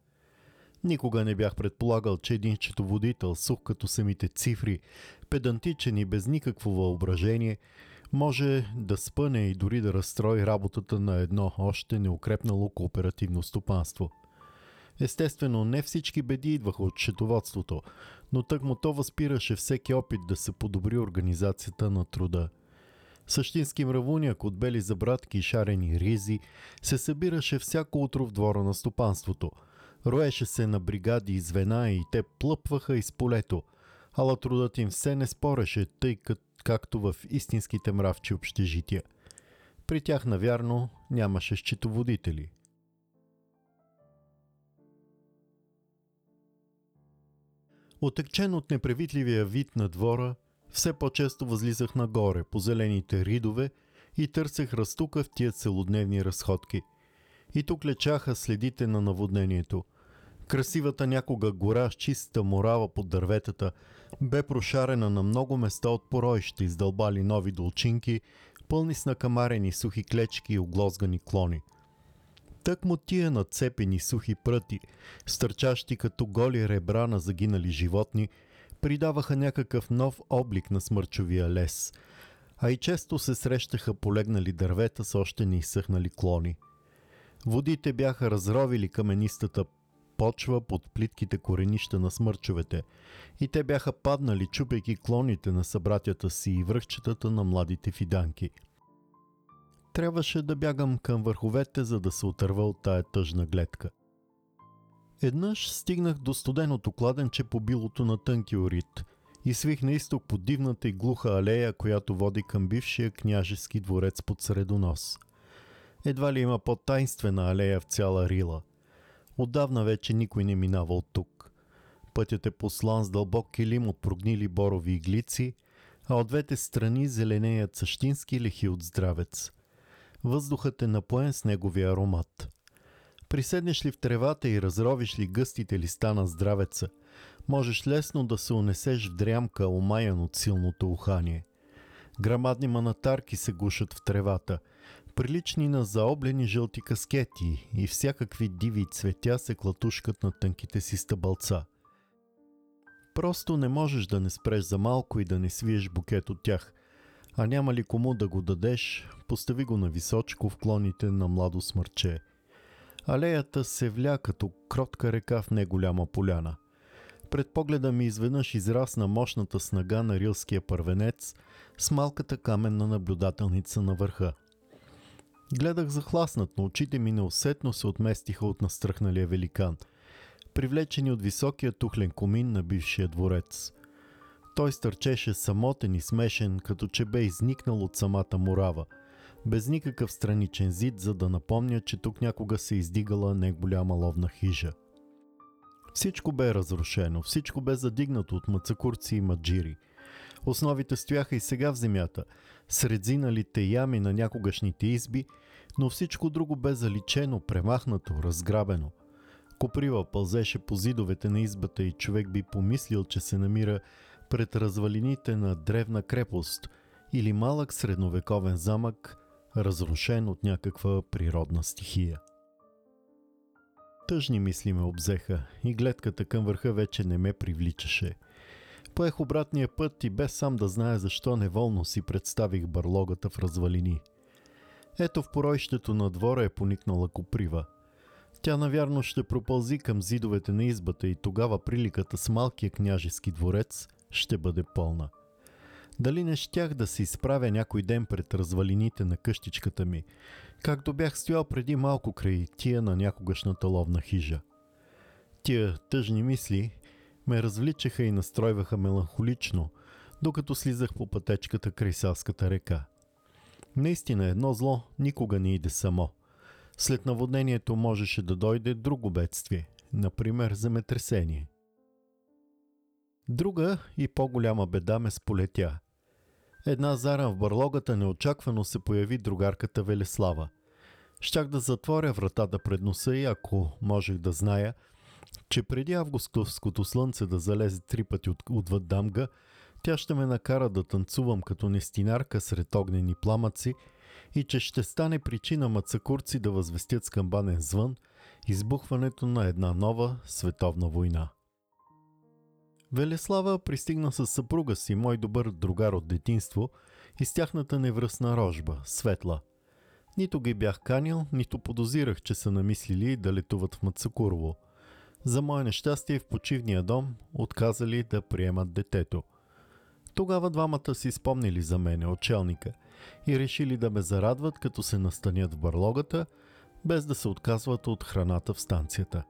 Никога не бях предполагал, че един счетоводител, сух като самите цифри, педантичен и без никакво въображение, може да спъне и дори да разстрои работата на едно още неукрепнало кооперативно стопанство. Естествено, не всички беди идваха от счетоводството, но тъкмо то възпираше всеки опит да се подобри организацията на труда. Същински мравуняк от бели забратки и шарени ризи се събираше всяко утро в двора на стопанството. Роеше се на бригади и звена и те плъпваха из полето, ала трудът им все не спореше, тъй както в истинските мравчи общежития. При тях, навярно, нямаше счетоводители. Отекчен от непревитливия вид на двора, все по-често възлизах нагоре по зелените ридове и търсех разтука в тия целодневни разходки. И тук лечаха следите на наводнението. Красивата някога гора с чиста морава под дърветата бе прошарена на много места от пороище, издълбали нови долчинки, пълни с накамарени сухи клечки и оглозгани клони. Тъкмо тия нацепени сухи пръти, стърчащи като голи ребра на загинали животни, придаваха някакъв нов облик на смърчовия лес, а и често се срещаха полегнали дървета с още неизсъхнали клони. Водите бяха разровили каменистата почва под плитките коренища на смърчовете и те бяха паднали, чупейки клоните на събратята си и връхчетата на младите фиданки. Трябваше да бягам към върховете, за да се отърва от тая тъжна гледка. Еднъж стигнах до студеното кладенче по билото на тънки орит и свих на изток по дивната и глуха алея, която води към бившия княжески дворец под Средонос. Едва ли има по-тайнствена алея в цяла Рила. Отдавна вече никой не минава от тук. Пътят е постлан с дълбок килим от прогнили борови иглици, а от двете страни зеленеят същински лехи от здравец. Въздухът е напоен с неговия аромат. Приседнеш ли в тревата и разровиш ли гъстите листа на здравеца, можеш лесно да се унесеш в дрямка, омаян от силното ухание. Грамадни манатарки се гушат в тревата, прилични на заоблени жълти каскети, и всякакви диви цветя се клатушкат на тънките си стъбълца. Просто не можеш да не спреш за малко и да не свиеш букет от тях, а няма ли кому да го дадеш, постави го на височко в клоните на младо смърче. Алеята се вля като кротка река в неголяма поляна. Пред погледа ми изведнъж израсна мощната снага на рилския първенец с малката каменна наблюдателница на върха. Гледах захласнат, но очите ми неусетно се отместиха от настръхналия великан, привлечени от високия тухлен комин на бившия дворец. Той стърчеше самотен и смешен, като че бе изникнал от самата морава, без никакъв страничен зид, за да напомня, че тук някога се издигала неголяма ловна хижа. Всичко бе разрушено, всичко бе задигнато от мацакурци и маджири. Основите стояха и сега в земята, сред зиналите ями на някогашните изби, но всичко друго бе заличено, премахнато, разграбено. Коприва пълзеше по зидовете на избата и човек би помислил, че се намира пред развалините на древна крепост или малък средновековен замък, разрушен от някаква природна стихия. Тъжни мисли ме обзеха и гледката към върха вече не ме привличаше. Поех обратния път и без сам да зная защо неволно си представих барлогата в развалини. Ето в поройщето на двора е поникнала коприва. Тя навярно ще пропълзи към зидовете на избата и тогава приликата с малкия княжески дворец ще бъде пълна. Дали не щях да се изправя някой ден пред развалините на къщичката ми, както бях стоял преди малко край тия на някогашната ловна хижа. Тия тъжни мисли ме развличаха и настройваха меланхолично, докато слизах по пътечката край Савската река. Наистина едно зло никога не иде само. След наводнението можеше да дойде друго бедствие, например земетресение. Друга и по-голяма беда ме сполетя. Една заран в барлогата неочаквано се появи другарката Велеслава. Щях да затворя вратата пред носа и ако можех да зная, че преди августовското слънце да залезе 3 пъти отвъд дамга, тя ще ме накара да танцувам като нестинарка сред огнени пламъци и че ще стане причина мацакурци да възвестят с камбанен звън избухването на една нова световна война. Велеслава пристигна с съпруга си, мой добър другар от детинство, и с тяхната невръстна рожба, Светла. Нито ги бях канил, нито подозирах, че са намислили да летуват в Мацакурово. За мое нещастие в почивния дом отказали да приемат детето. Тогава двамата си спомнили за мене, отчелника, и решили да ме зарадват, като се настанят в барлогата, без да се отказват от храната в станцията.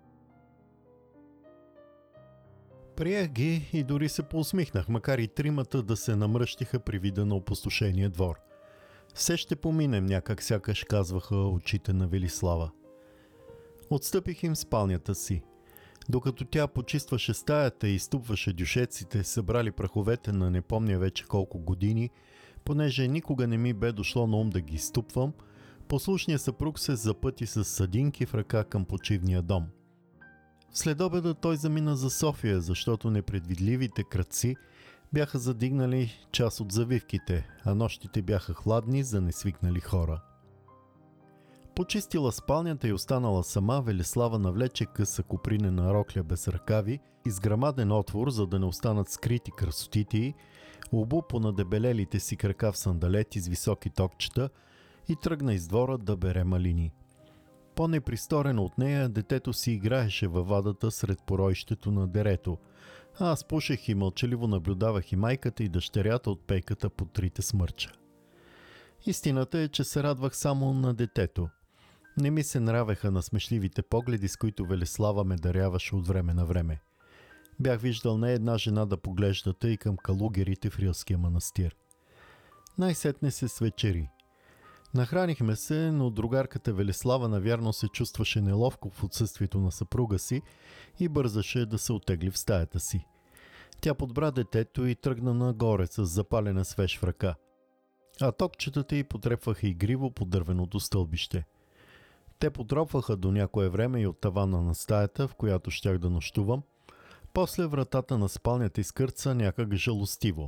Приех ги и дори се поусмихнах, макар и тримата да се намръщиха при вида на опустошения двор. Все ще поминем, някак сякаш казваха очите на Велислава. Отстъпих им в спалнята си. Докато тя почистваше стаята и изтупваше дюшеците, събрали праховете на не помня вече колко години, понеже никога не ми бе дошло на ум да ги изтупвам, послушният съпруг се запъти с съдинки в ръка към почивния дом. След обеда той замина за София, защото непредвидливите крадци бяха задигнали част от завивките, а нощите бяха хладни за несвикнали хора. Почистила спалнята и останала сама, Велислава навлече къса копринена рокля без ръкави и с грамаден отвор, за да не останат скрити красотите й, обу по надебелелите си крака в сандалети с високи токчета и тръгна из двора да бере малини. По-непристорено от нея, детето си играеше във вадата сред поройщето на дерето, а аз пушех и мълчаливо наблюдавах и майката и дъщерята от пейката по трите смърча. Истината е, че се радвах само на детето. Не ми се нравеха на смешливите погледи, с които Велислава ме даряваше от време на време. Бях виждал не една жена да поглежда тъй към калугерите в Рилския манастир. Най-сетне се свечери. Нахранихме се, но другарката Велислава навярно се чувстваше неловко в отсъствието на съпруга си и бързаше да се оттегли в стаята си. Тя подбра детето и тръгна нагоре с запалена свеж в ръка. А токчетата й потрепваха игриво по дървеното стълбище. Те потропваха до някое време и от тавана на стаята, в която щях да нощувам. После вратата на спалнята изкърца някак жалостиво.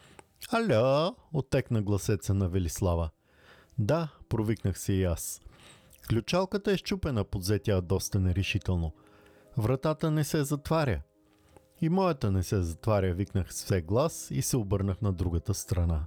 «Аля!» оттекна гласеца на Велислава. «Да», провикнах се и аз. «Ключалката е счупена», подзе тя доста нерешително. «Вратата не се затваря». «И моята не се затваря», викнах с все глас и се обърнах на другата страна.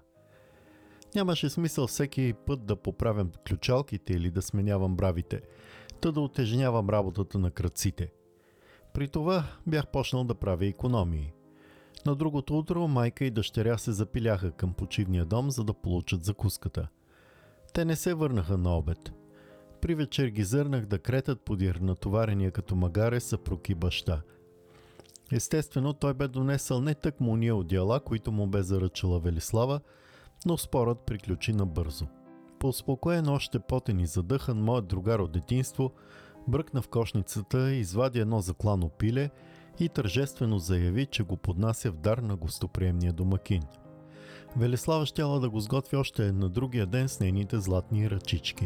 Нямаше смисъл всеки път да поправям ключалките или да сменявам бравите, та да утежнявам работата на крадците. При това бях почнал да правя икономии. На другото утро майка и дъщеря се запиляха към почивния дом, за да получат закуската. Те не се върнаха на обед. При вечер ги зърнах да кретат подир натоварения като магаре съпруг и баща. Естествено, той бе донесъл не тъкмо уния одеяла, които му бе заръчала Велислава, но спорът приключи набързо. По-успокоен, още потен и задъхан, моят другар от детинство бръкна в кошницата, извади едно заклано пиле и тържествено заяви, че го поднася в дар на гостоприемния домакин. Велислава щяла да го сготви още на другия ден с нейните златни ръчички.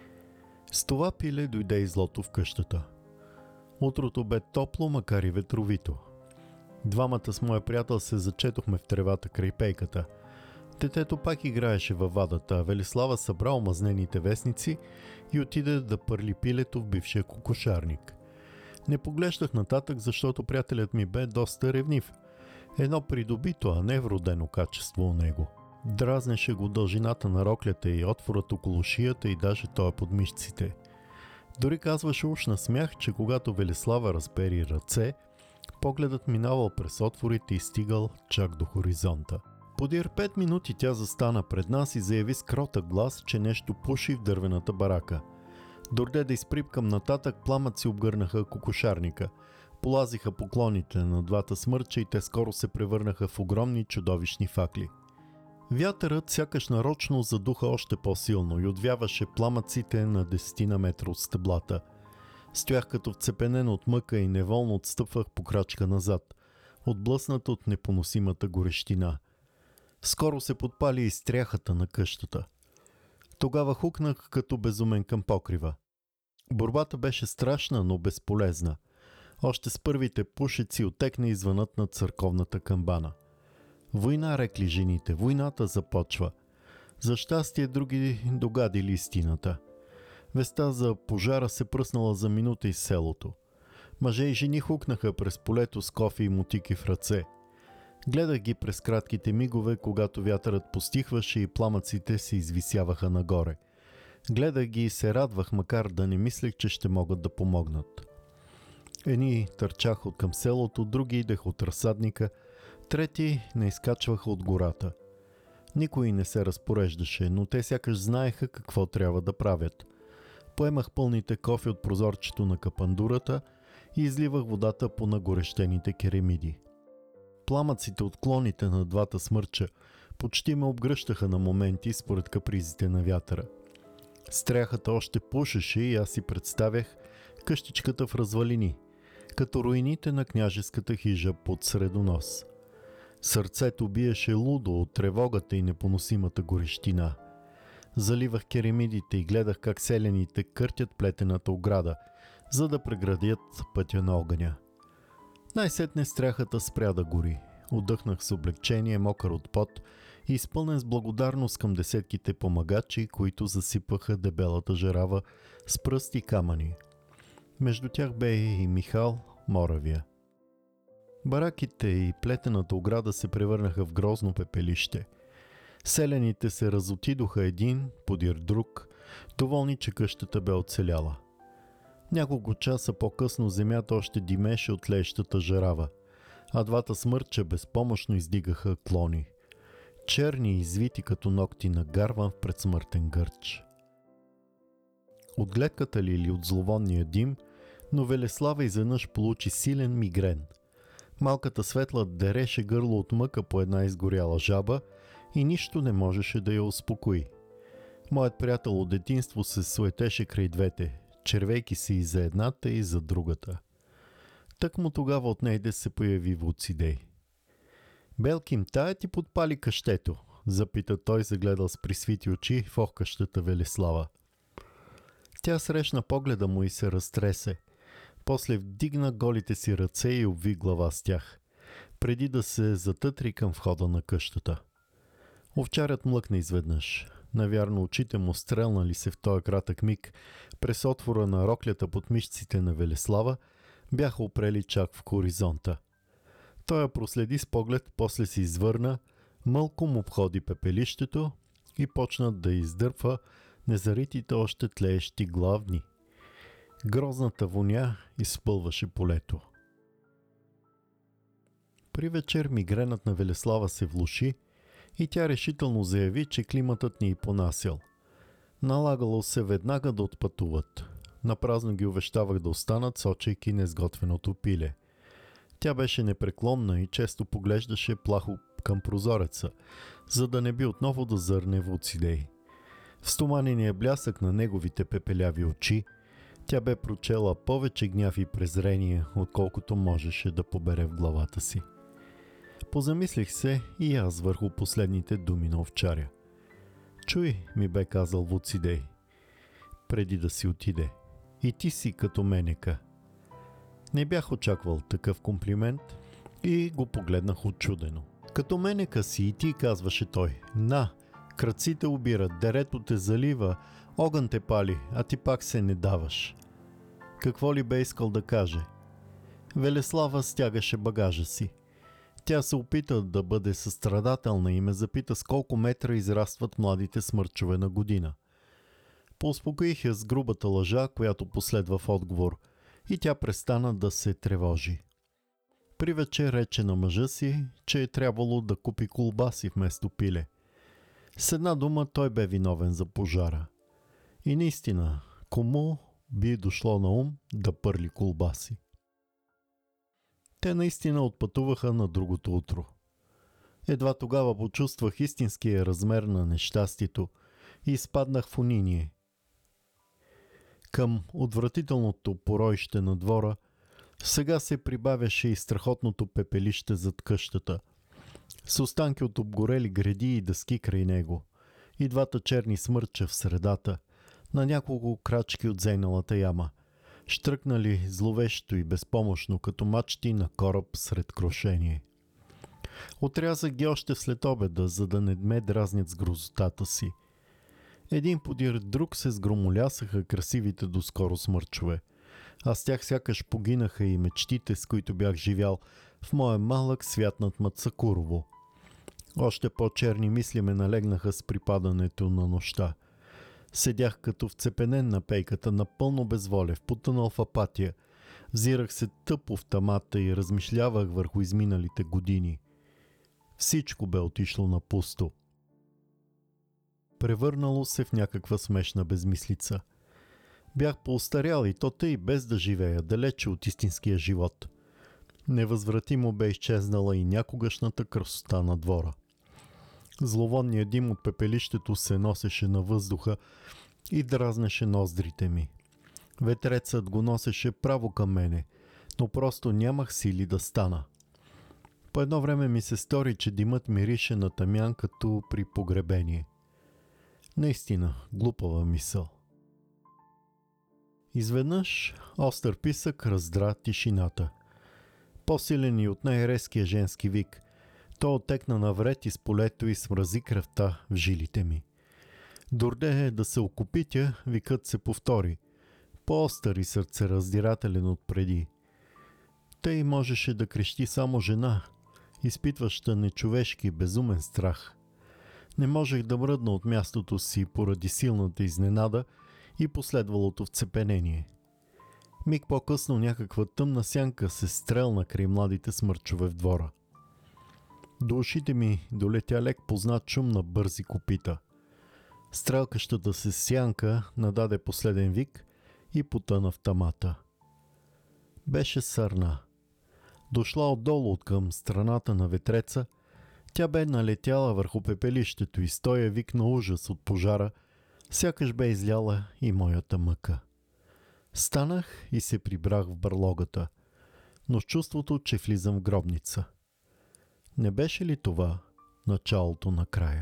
С това пиле дойде и злото в къщата. Утрото бе топло, макар и ветровито. Двамата с моя приятел се зачетохме в тревата край пейката. Детето пак играеше във вадата, а Велислава събра омазнените вестници и отиде да пърли пилето в бившия кокошарник. Не поглеждах нататък, защото приятелят ми бе доста ревнив. Едно придобито, а не вродено качество у него. Дразнеше го дължината на роклята и отворът около шията и даже той под мишците. Дори казваше уж на смях, че когато Велислава разпери ръце, погледът минавал през отворите и стигал чак до хоризонта. Подир 5 минути тя застана пред нас и заяви с кротък глас, че нещо пуши в дървената барака. Дорде да изприпкам нататък, пламъци обгърнаха кокошарника. Полазиха поклоните на двата смърча и те скоро се превърнаха в огромни чудовищни факли. Вятърът сякаш нарочно задуха още по-силно и отвяваше пламъците на 10 метра от стъблата. Стоях като вцепенен от мъка и неволно отстъпвах по крачка назад, отблъснат от непоносимата горещина. Скоро се подпали и стряхата на къщата. Тогава хукнах като безумен към покрива. Борбата беше страшна, но безполезна. Още с първите пушеци отекна и звънът на църковната камбана. Война, рекли жените, войната започва. За щастие други догадили истината. Веста за пожара се пръснала за минута из селото. Мъже и жени хукнаха през полето с кофи и мотики в ръце. Гледах ги през кратките мигове, когато вятърът постихваше и пламъците се извисяваха нагоре. Гледах ги и се радвах, макар да не мислех, че ще могат да помогнат. Едни търчаха от към селото, други идеха от разсадника, трети не изкачваха от гората. Никой не се разпореждаше, но те сякаш знаеха какво трябва да правят. Поемах пълните кофи от прозорчето на капандурата и изливах водата по нагорещените керемиди. Пламъците от клоните на двата смърча почти ме обгръщаха на моменти според капризите на вятъра. Стряхата още пушеше и аз си представях къщичката в развалини, като руините на княжеската хижа под Средонос. Сърцето биеше лудо от тревогата и непоносимата горещина. Заливах керемидите и гледах как селяните къртят плетената ограда, за да преградят пътя на огъня. Най-сетне стряхата спря да гори. Отдъхнах с облегчение, мокър от пот и изпълнен с благодарност към десетките помагачи, които засипаха дебелата жарава с пръсти и камъни. Между тях бе и Михал Моравия. Бараките и плетената ограда се превърнаха в грозно пепелище. Селяните се разотидоха един подир друг, доволни, че къщата бе оцеляла. Няколко часа по-късно земята още димеше от лещата жарава, а двата смърча безпомощно издигаха клони. Черни и извити като ногти на гарван в предсмъртен гърч. От гледката ли или от зловонния дим, но Велеслава изведнъж получи силен мигрен. Малката светла дереше гърло от мъка по една изгоряла жаба и нищо не можеше да я успокои. Моят приятел от детинство се суетеше край двете, червейки се и за едната и за другата. Тъкмо тогава от нейде се появи Вуцидей. Белким, тая ти подпали къщето, запита той, загледал с присвити очи в охкащата Велислава. Тя срещна погледа му и се разтресе. После вдигна голите си ръце и обви глава с тях, преди да се затътри към входа на къщата. Овчарят млъкна изведнъж. Навярно очите му, стрелнали се в този кратък миг, през отвора на роклята под мишците на Велислава, бяха опрели чак в хоризонта. Той я проследи с поглед, после се извърна, мълком обходи пепелището и почна да издърпва незаритите още тлеещи главни. Грозната воня изпълваше полето. При вечер мигренът на Велислава се влоши и тя решително заяви, че климатът ни понасял. Налагало се веднага да отпътуват. Напразно ги увещавах да останат, сочейки несготвеното пиле. Тя беше непреклонна и често поглеждаше плахо към прозореца, за да не би отново да зърне Вуцидей. В стоманения блясък на неговите пепеляви очи тя бе прочела повече гняв и презрение, отколкото можеше да побере в главата си. Позамислих се и аз върху последните думи на овчаря. Чуй, ми бе казал Вуцидей, преди да си отиде. И ти си като менека. Не бях очаквал такъв комплимент и го погледнах учудено. Като менека си и ти, казваше той. На, кръците обират, дерето те залива, огън те пали, а ти пак се не даваш. Какво ли бе искал да каже? Велислава стягаше багажа си. Тя се опита да бъде състрадателна и ме запита с колко метра израстват младите смърчове на година. Поуспокоих я с грубата лъжа, която последва в отговор, и тя престана да се тревожи. При вечер рече на мъжа си, че е трябвало да купи колбаси вместо пиле. С една дума той бе виновен за пожара. И наистина, кому би дошло на ум да пърли колбаси? Те наистина отпътуваха на другото утро. Едва тогава почувствах истинския размер на нещастието и изпаднах в униние. Към отвратителното поройще на двора сега се прибавяше и страхотното пепелище зад къщата, с останки от обгорели греди и дъски край него, и двата черни смърча в средата, на няколко крачки от зейналата яма, щръкнали зловещо и безпомощно, като мачти на кораб сред крошение. Отрязах ги още след обеда, за да не ме дразнят с грозотата си. Един подир друг се сгромолясаха красивите доскоро смърчове, а с тях сякаш погинаха и мечтите, с които бях живял в моя малък свят над Мацакурово. Още по-черни мисли ме налегнаха с припадането на нощта. Седях като вцепенен на пейката, напълно безволев, потънал в апатия. Взирах се тъпо в тамата и размишлявах върху изминалите години. Всичко бе отишло на пусто. Превърнало се в някаква смешна безмислица. Бях поостарял и то тъй без да живея, далече от истинския живот. Невъзвратимо бе изчезнала и някогашната красота на двора. Зловонният дим от пепелището се носеше на въздуха и дразнеше ноздрите ми. Ветрецът го носеше право към мене, но просто нямах сили да стана. По едно време ми се стори, че димът мирише на тамян като при погребение. Наистина, глупава мисъл. Изведнъж остър писък раздра тишината. По-силен и от най-резкия женски вик, то оттекна навред из полето и смрази кръвта в жилите ми. Дорде да се окопитя, викът се повтори. По-остър и сърцераздирателен отпреди. Тъй можеше да крещи само жена, изпитваща нечовешки безумен страх. Не можех да мръдна от мястото си поради силната изненада и последвалото вцепенение. Миг по-късно някаква тъмна сянка се стрелна край младите смърчове в двора. До ушите ми долетя лек познат шум на бързи копита. Стрелкащата се сянка нададе последен вик и потъна в тамата. Беше сърна. Дошла отдолу от към страната на ветреца, тя бе налетяла върху пепелището и с тоя вик на ужас от пожара Сякаш бе изляла и моята мъка. Станах и се прибрах в барлогата, но с чувството, че влизам в гробница. Не беше ли това началото на края?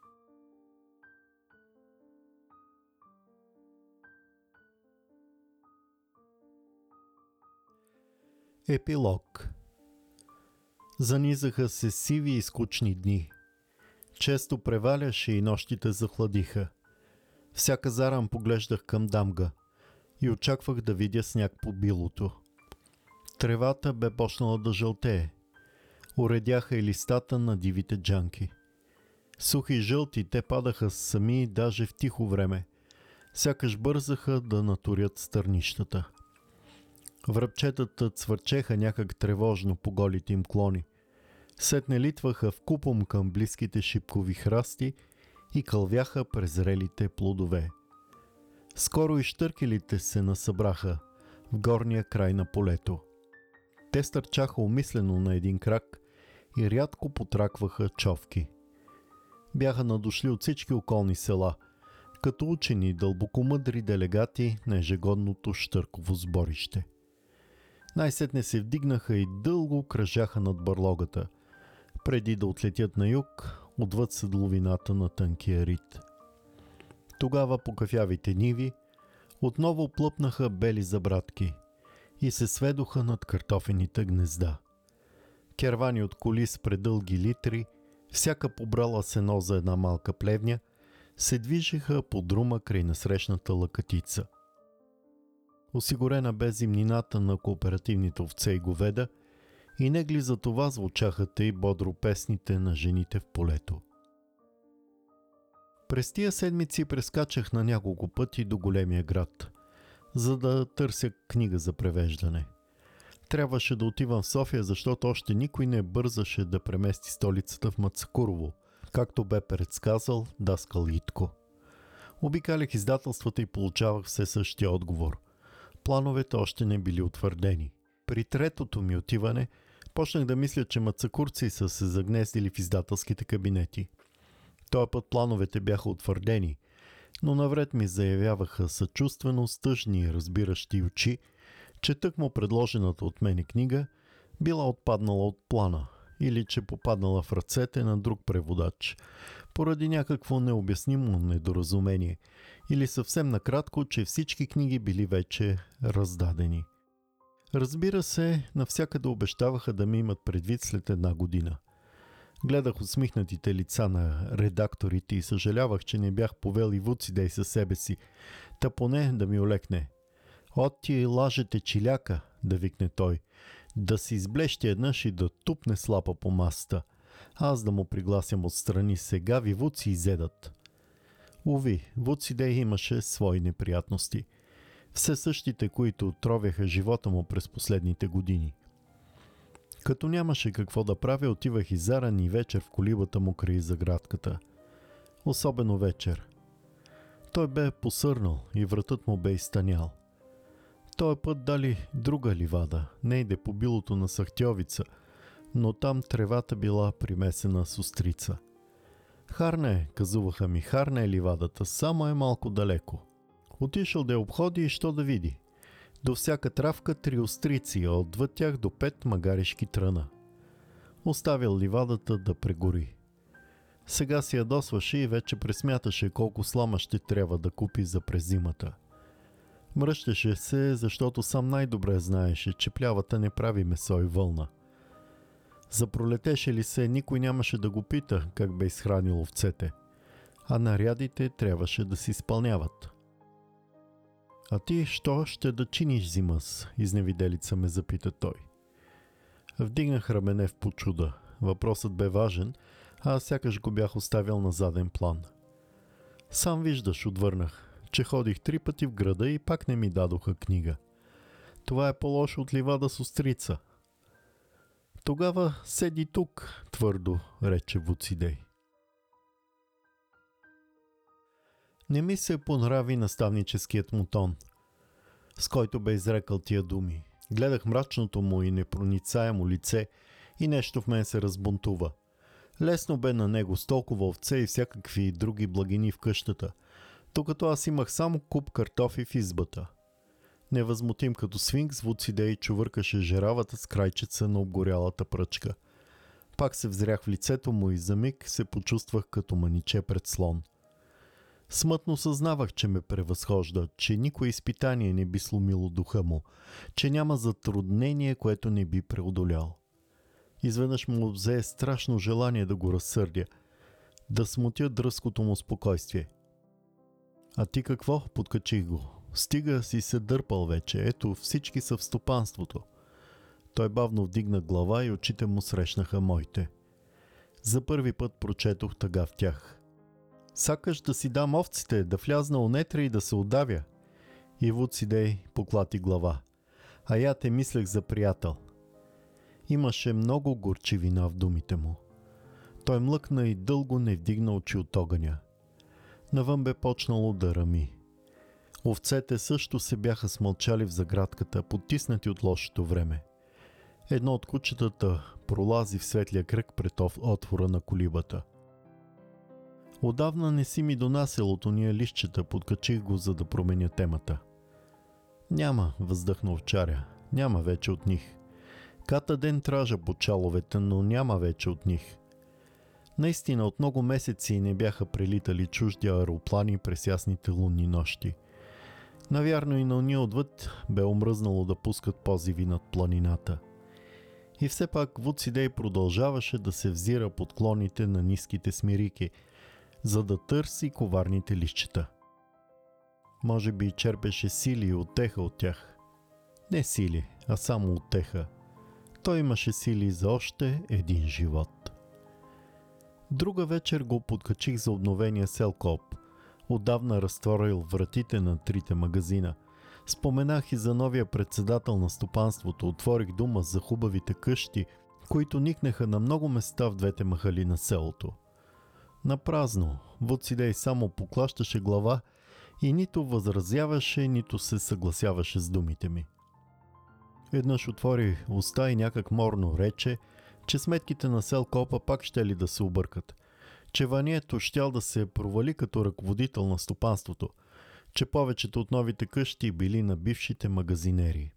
Епилог. Занизаха се сиви и скучни дни. Често преваляше и нощите захладиха. Всяка заран поглеждах към дамга и очаквах да видя сняг по билото. Тревата бе почнала да жълтее. Уредяха и листата на дивите джанки. Сухи и жълти те падаха сами даже в тихо време. Сякаш бързаха да натурят стърнищата. Връбчетата цвърчеха някак тревожно по голите им клони. Сетне литваха вкупом към близките шипкови храсти и кълвяха презрелите плодове. Скоро и щъркелите се насъбраха в горния край на полето. Те стърчаха умислено на един крак и рядко потракваха човки. Бяха надошли от всички околни села, като учени дълбокомъдри делегати на ежегодното щърково сборище. Най-сетне се вдигнаха и дълго кръжаха над барлогата, преди да отлетят на юг, отвъд седловината на тънкия рит. Тогава по кафявите ниви отново плъпнаха бели забратки и се сведоха над картофените гнезда. Кервани от коли с предълги литри, всяка побрала сено за една малка плевня, се движеха по друма край насрещната лъкатица. Осигурена бе зимнината на кооперативните овце и говеда и негли за това звучаха тъй бодро песните на жените в полето. През тия седмици прескачах на няколко пъти до големия град, за да търся книга за превеждане. Трябваше да отивам в София, защото още никой не бързаше да премести столицата в Мацакурово, както бе предсказал даскал Итко. Обикалях издателствата и получавах все същия отговор. Плановете още не били утвърдени. При третото ми отиване почнах да мисля, че мацакурци са се загнездили в издателските кабинети. Този път плановете бяха утвърдени, но навред ми заявяваха съчувствено с тъжни и разбиращи очи, че тъкмо предложената от мене книга била отпаднала от плана или че попаднала в ръцете на друг преводач, поради някакво необяснимо недоразумение или съвсем накратко, че всички книги били вече раздадени. Разбира се, навсякъде обещаваха да ми имат предвид след една година. Гледах усмихнатите лица на редакторите и съжалявах, че не бях повел и Вуцидей със себе си, та поне да ми олекне. От ти лажете чиляка, да викне той, да си изблещи еднъж и да тупне слапа по масата. Аз да му пригласям отстрани, сега ви Вуци изедат. Уви, Вуцидей имаше свои неприятности. Все същите, които отровяха живота му през последните години. Като нямаше какво да правя, отивах и заран и вечер в колибата му край заградката. Особено вечер. Той бе посърнал и вратът му бе изтънял. Той път дали друга ливада, не иде по билото на Сахтьовица, но там тревата била примесена с острица. Харна е, казуваха ми, харна е ливадата, само е малко далеко. Отишъл да я обходи и що да види. До всяка травка 3 острици, а отвъд тях до 5 магаришки тръна. Оставил ливадата да прегори. Сега си ядосваше и вече пресмяташе колко слама ще трябва да купи за през зимата. Мръщеше се, защото сам най-добре знаеше, че плявата не прави месо и вълна. Запролетеше ли се, никой нямаше да го пита как бе изхранил овцете, а нарядите трябваше да се изпълняват. А ти що ще да чиниш зимас? Изневиделица ме запита той. Вдигнах рамене в почуда. Въпросът бе важен, а аз сякаш го бях оставил на заден план. Сам виждаш, отвърнах, че ходих 3 пъти в града и пак не ми дадоха книга. Това е по-лошо от ливада с острица. Тогава седи тук, твърдо рече Вуцидей. Не ми се понрави наставническият му тон, с който бе изрекал тия думи. Гледах мрачното му и непроницаемо лице и нещо в мен се разбунтува. Лесно бе на него с толкова овце и всякакви други благини в къщата. Докато аз имах само куп картофи в избата. Невъзмутим като свинкс, Вуцидей чувъркаше жеравата с крайчеца на обгорялата пръчка. Пак се взрях в лицето му и за миг се почувствах като маниче пред слон. Смътно съзнавах, че ме превъзхожда, че никое изпитание не би сломило духа му, че няма затруднение, което не би преодолял. Изведнъж му взе страшно желание да го разсърдя, да смутя дръзкото му спокойствие. А ти какво? Подкачих го. Стига си се дърпал вече, ето всички са в стопанството. Той бавно вдигна глава и очите му срещнаха моите. За първи път прочетох тъга в тях. Сакаш да си дам овците, да влязна онетре и да се удавя. И Вуцидей поклати глава. А я те мислех за приятел. Имаше много горчивина в думите му. Той млъкна и дълго не вдигна очи от огъня. Навън бе почнало да рами. Овцете също се бяха смълчали в заградката, потиснати от лошото време. Едно от кучетата пролази в светлия кръг пред отвора на колибата. Отдавна не си ми донасял от ония листчета, подкачих го, за да променя темата. Няма, въздъхна овчаря, няма вече от них. Ката ден тража по чаловете, но няма вече от них. Наистина от много месеци не бяха прелитали чужди аероплани през ясните лунни нощи. Навярно и на уния отвъд бе омръзнало да пускат позиви над планината. И все пак Вуцидей продължаваше да се взира под клоните на ниските смирики, за да търси коварните листчета. Може би черпеше сили и утеха от тях. Не сили, а само утеха. Той имаше сили за още един живот. Друга вечер го подкачих за обновения селкоп. Отдавна разтворил вратите на 3 магазина. Споменах и за новия председател на стопанството. Отворих дума за хубавите къщи, които никнеха на много места в 2 махали на селото. Напразно, Вуцидей само поклащаше глава и нито възразяваше, нито се съгласяваше с думите ми. Еднъж отвори уста и някак морно рече, че сметките на селкопа пак щели да се объркат, че Ванието щял да се провали като ръководител на стопанството, че повечето от новите къщи били на бившите магазинери.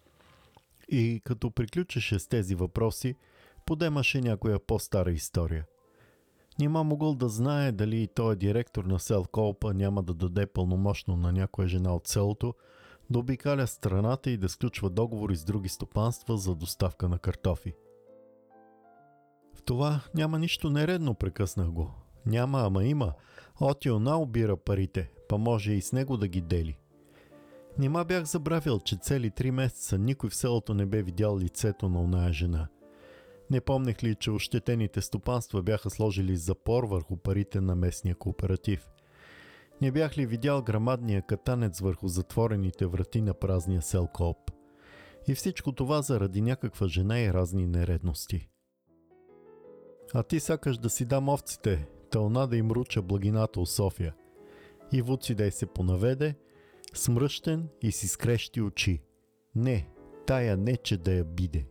И като приключеше с тези въпроси, подемаше някоя по-стара история. Нима могъл да знае дали и той директор на селкопа няма да даде пълномощно на някоя жена от селото да обикаля страната и да сключва договори с други стопанства за доставка на картофи. В това няма нищо нередно, прекъснах го. Няма, ама има. Отиона обира парите, па може и с него да ги дели. Нима бях забравил, че цели 3 месеца никой в селото не бе видял лицето на оная жена. Не помнех ли, че ощетените стопанства бяха сложили запор върху парите на местния кооператив? Не бях ли видял грамадния катанец върху затворените врати на празния селкоп? И всичко това заради някаква жена и разни нередности. А ти сакаш да си дам овците, тълна да им руча благината у София. И Вуцидей се понаведе, смръщен и си скрещи очи. Не, тая не че да я биде.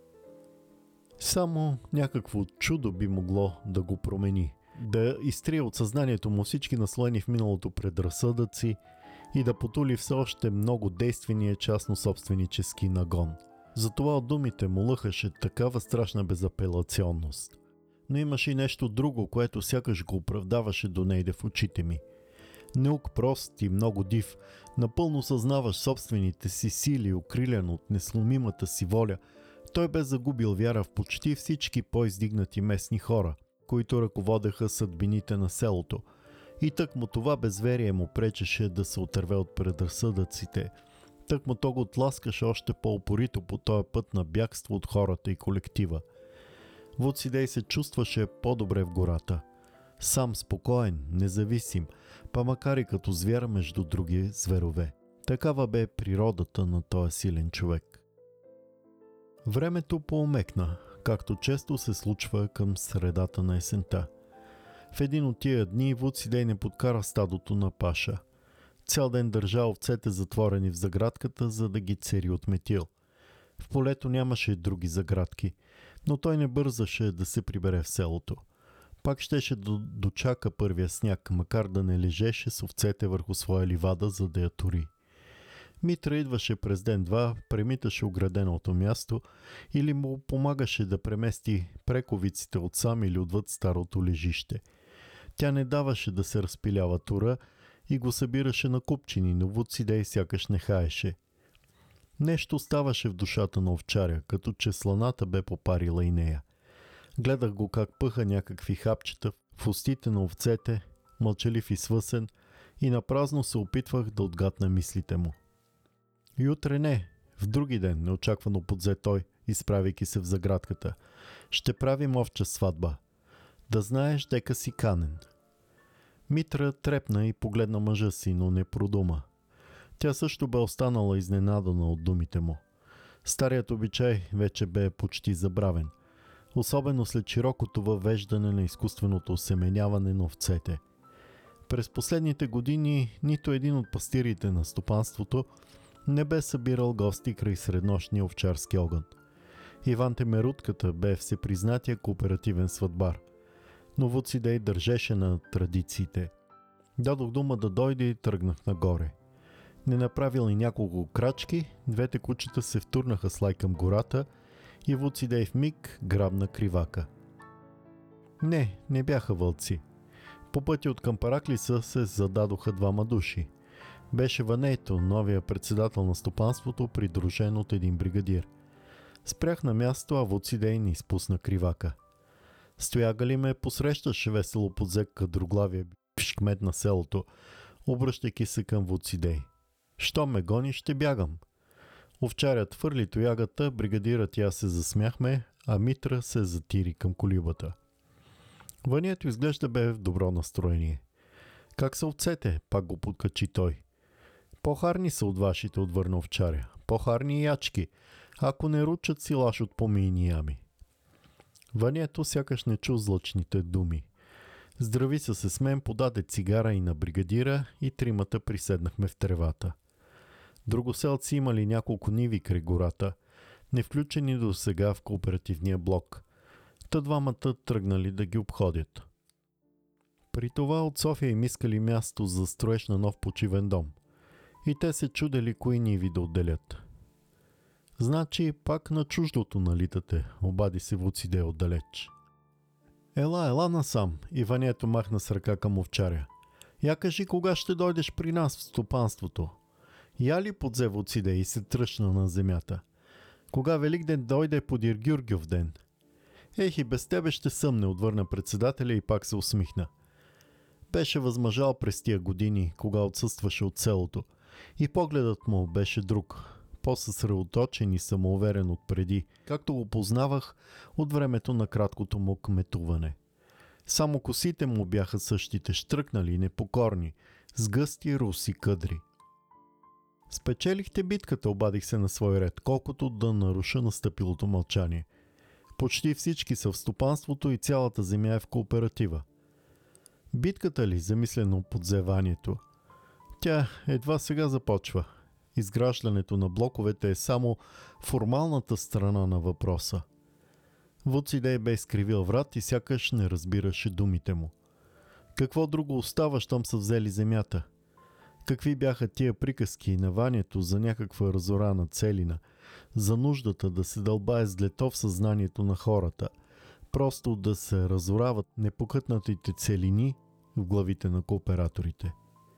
Само някакво чудо би могло да го промени, да изтрие от съзнанието му всички наслоени в миналото предразсъдъци и да потули все още много действения частно собственически нагон. Затова от думите му лъхаше такава страшна безапелационност. Но имаше и нещо друго, което сякаш го оправдаваше до нейде в очите ми. Неук прост и много див, напълно съзнаваш собствените си сили, укрилен от несломимата си воля, той бе загубил вяра в почти всички по-издигнати местни хора, които ръководеха съдбините на селото. И тъкмо това безверие му пречеше да се отърве от предразсъдъците. Тъкмо то го тласкаше още по-упорито по този път на бягство от хората и колектива. Вуцидей се чувстваше по-добре в гората. Сам спокоен, независим, па макар и като звяр между други зверове. Такава бе природата на този силен човек. Времето поумекна, както често се случва към средата на есента. В един от тия дни Вуцидей не подкара стадото на паша. Цял ден държа овцете затворени в заградката, за да ги цери от метил. В полето нямаше други заградки, но той не бързаше да се прибере в селото. Пак щеше да дочака първия сняг, макар да не лежеше с овцете върху своя ливада, за да я тури. Митра идваше през ден-два, премиташе ограденото място или му помагаше да премести прековиците отсам или отвъд старото лежище. Тя не даваше да се разпилява тура и го събираше на купчини, но Вуцидей сякаш не хаеше. Нещо ставаше в душата на овчаря, като че сланата бе попарила и нея. Гледах го как пъха някакви хапчета в устите на овцете, мълчалив и свъсен, и напразно се опитвах да отгадна мислите му. И утре не, в други ден, неочаквано подзе той, изправяйки се в заградката. Ще правим овча сватба. Да знаеш, дека си канен. Митра трепна и погледна мъжа си, но не продума. Тя също бе останала изненадана от думите му. Старият обичай вече бе почти забравен, особено след широкото въвеждане на изкуственото осеменяване на овцете. През последните години нито един от пастирите на стопанството не бе събирал гости край среднощния овчарски огън. Иван Темерутката бе всепризнатия кооперативен сватбар. Но Вуцидей държеше на традициите. Дадох дума да дойде и тръгнах нагоре. Не направил и няколко крачки, двете кучета се втурнаха с лай към гората и Вуцидей в миг грабна кривака. Не бяха вълци. По пътя от към Параклиса се зададоха двама души. Беше Ванейто, новия председател на стопанството, придружен от един бригадир. Спрях на място, а Вуцидей не изпусна кривака. Стояга ли ме посрещаш, весело подзе кадроглавия бивш кмет на селото, обръщайки се към Вуцидей. Що ме гони, ще бягам. Овчарят фърли тоягата, бригадирът и аз се засмяхме, а Митра се затири към колибата. Ванието изглежда бе в добро настроение. Как са овцете? Пак го подкачи той. По-харни са от вашите, отвърна овчаря. По-харни и ячки, ако не ручат силаш от помийни ями. Ванието сякаш не чу злъчните думи. Здрави се с мен, подаде цигара и на бригадира и тримата приседнахме в тревата. Другоселци имали няколко ниви край гората, не включени до сега в кооперативния блок. Та двамата тръгнали да ги обходят. При това от София им искали място за строеж на нов почивен дом. И те се чудели кои ниви да отделят. Значи пак на чуждото налитате, обади се Вуцидей отдалеч. Ела насам, Иванието махна с ръка към овчаря. Я кажи кога ще дойдеш при нас в стопанството. Я ли подзе Вуцидей и се тръщна на земята. Кога Великден дойде подир Гюргьов ден. Ех и без тебе ще съмне, отвърна председателя и пак се усмихна. Беше възмъжал през тия години, кога отсъстваше от селото, и погледът му беше друг, по-съсредоточен и самоуверен от преди, както го познавах от времето на краткото му кметуване. Само косите му бяха същите, штръкнали и непокорни, с гъсти руси къдри. Спечелихте битката, обадих се на свой ред, колкото да наруша настъпилото мълчание. Почти всички са в стопанството и цялата земя е в кооператива. Битката ли, замислено подзеванието? Тя едва сега започва. Изграждането на блоковете е само формалната страна на въпроса. Вуцидей бе изкривил врат и сякаш не разбираше думите му. Какво друго остава, щом са взели земята? Какви бяха тия приказки на Ванието за някаква разорана целина, за нуждата да се дълбае с длето в съзнанието на хората, просто да се разорават непокътнатите целини в главите на кооператорите.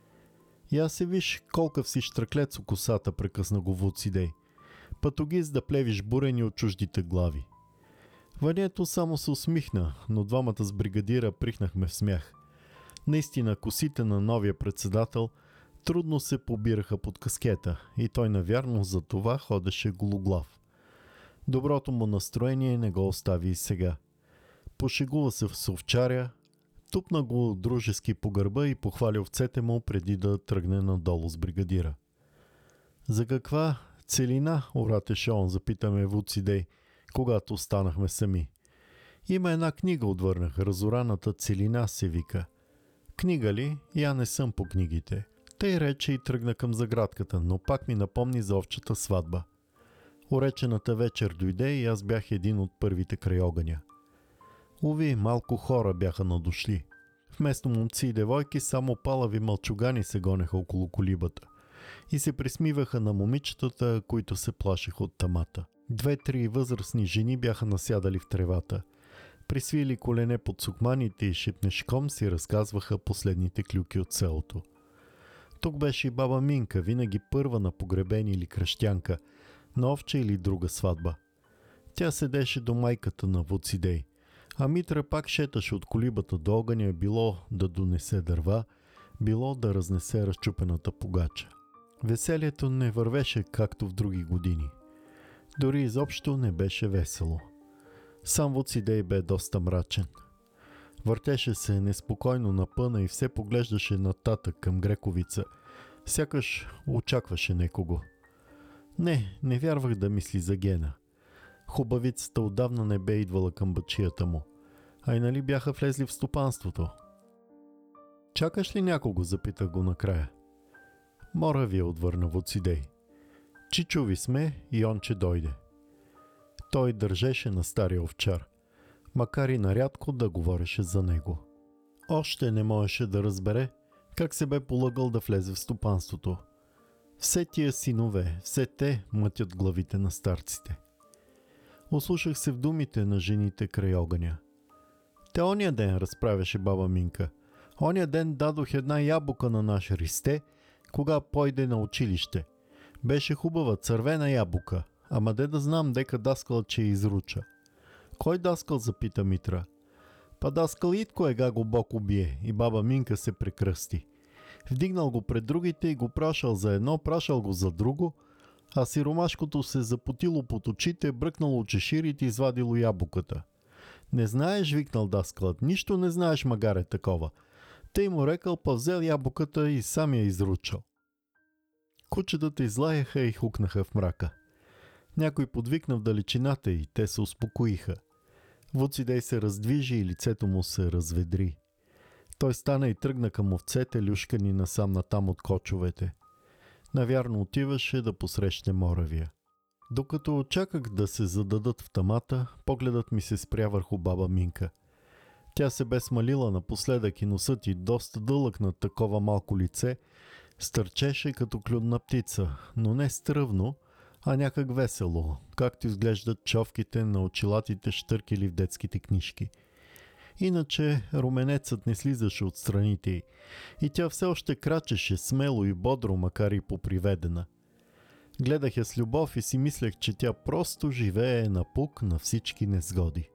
Я се виж колкав си штраклец у косата, прекъсна го Вуцидей. Патогиз да плевиш бурени от чуждите глави. Ванието само се усмихна, но двамата с бригадира прихнахме в смях. Наистина косите на новия председател трудно се побираха под каскета и той навярно за това ходеше гологлав. Доброто му настроение не го остави и сега. Пошегува се в овчаря, тупна го дружески по гърба и похвали овцете му преди да тръгне надолу с бригадира. За каква целина, оратеше он, запитаме Вуцидей, когато останахме сами. Има една книга, отвърнах, разораната целина се вика. Книга ли? Я не съм по книгите. Тъй рече и тръгна към заградката, но пак ми напомни за овчата сватба. Уречената вечер дойде и аз бях един от първите край огъня. Уви, малко хора бяха надошли. Вместо момци и девойки, само палави мълчугани се гонеха около колибата и се присмиваха на момичетата, които се плашеха от тамата. 2-3 възрастни жени бяха насядали в тревата. Присвили колене под сукманите и шипнешком си разказваха последните клюки от селото. Тук беше и баба Минка, винаги първа на погребение или кръщянка, на овча или друга сватба. Тя седеше до майката на Вуцидей, а Митра пак шеташе от колибата до огъня, било да донесе дърва, било да разнесе разчупената погача. Веселието не вървеше както в други години. Дори изобщо не беше весело. Сам Вуцидей бе доста мрачен. Въртеше се неспокойно на пъна и все поглеждаше нататък към Грековица, сякаш очакваше некого. Не вярвах да мисли за Гена. Хубавицата отдавна не бе идвала към бачията му, а и нали бяха влезли в стопанството. Чакаш ли някого, запитах го накрая. Моравия, отвърна Вуцидей. Чичови сме и он, че дойде. Той държеше на стария овчар, макар и нарядко да говореше за него. Още не можеше да разбере как се бе полагал да влезе в стопанството. Все тия синове, все те мътят главите на старците. Ослушах се в думите на жените край огъня. Те оня ден, разправяше баба Минка. Оня ден дадох една ябълка на наш Ристе, кога пойде на училище. Беше хубава, цървена ябълка, ама де да знам дека даскал, че изруча. Кой даскал, запита Митра. Па даскал Итко ега го Бог убие, и баба Минка се прекръсти. Вдигнал го пред другите и го прашал за едно, прашал го за друго, а сиромашкото се запотило под очите, бръкнало от чеширите и извадило ябълката. Не знаеш, викнал даскалът, нищо не знаеш, магаре такова. Тъй му рекал, па взел ябълката и сам я изручал. Кучетата излаяха и хукнаха в мрака. Някой подвикна в далечината и те се успокоиха. Вуцидей се раздвижи и лицето му се разведри. Той стана и тръгна към овцете, люшкани насам натам от кочовете. Навярно отиваше да посрещне Моравия. Докато чаках да се зададат в тамата, погледът ми се спря върху баба Минка. Тя се бе смалила напоследък и носът й доста дълъг на такова малко лице, стърчеше като клюнна птица, но не стръвно, а някак весело, както изглеждат човките на очилатите щъркели в детските книжки. Иначе руменецът не слизаше от страните й и тя все още крачеше смело и бодро, макар и поприведена. Гледах я с любов и си мислех, че тя просто живее напук на всички незгоди.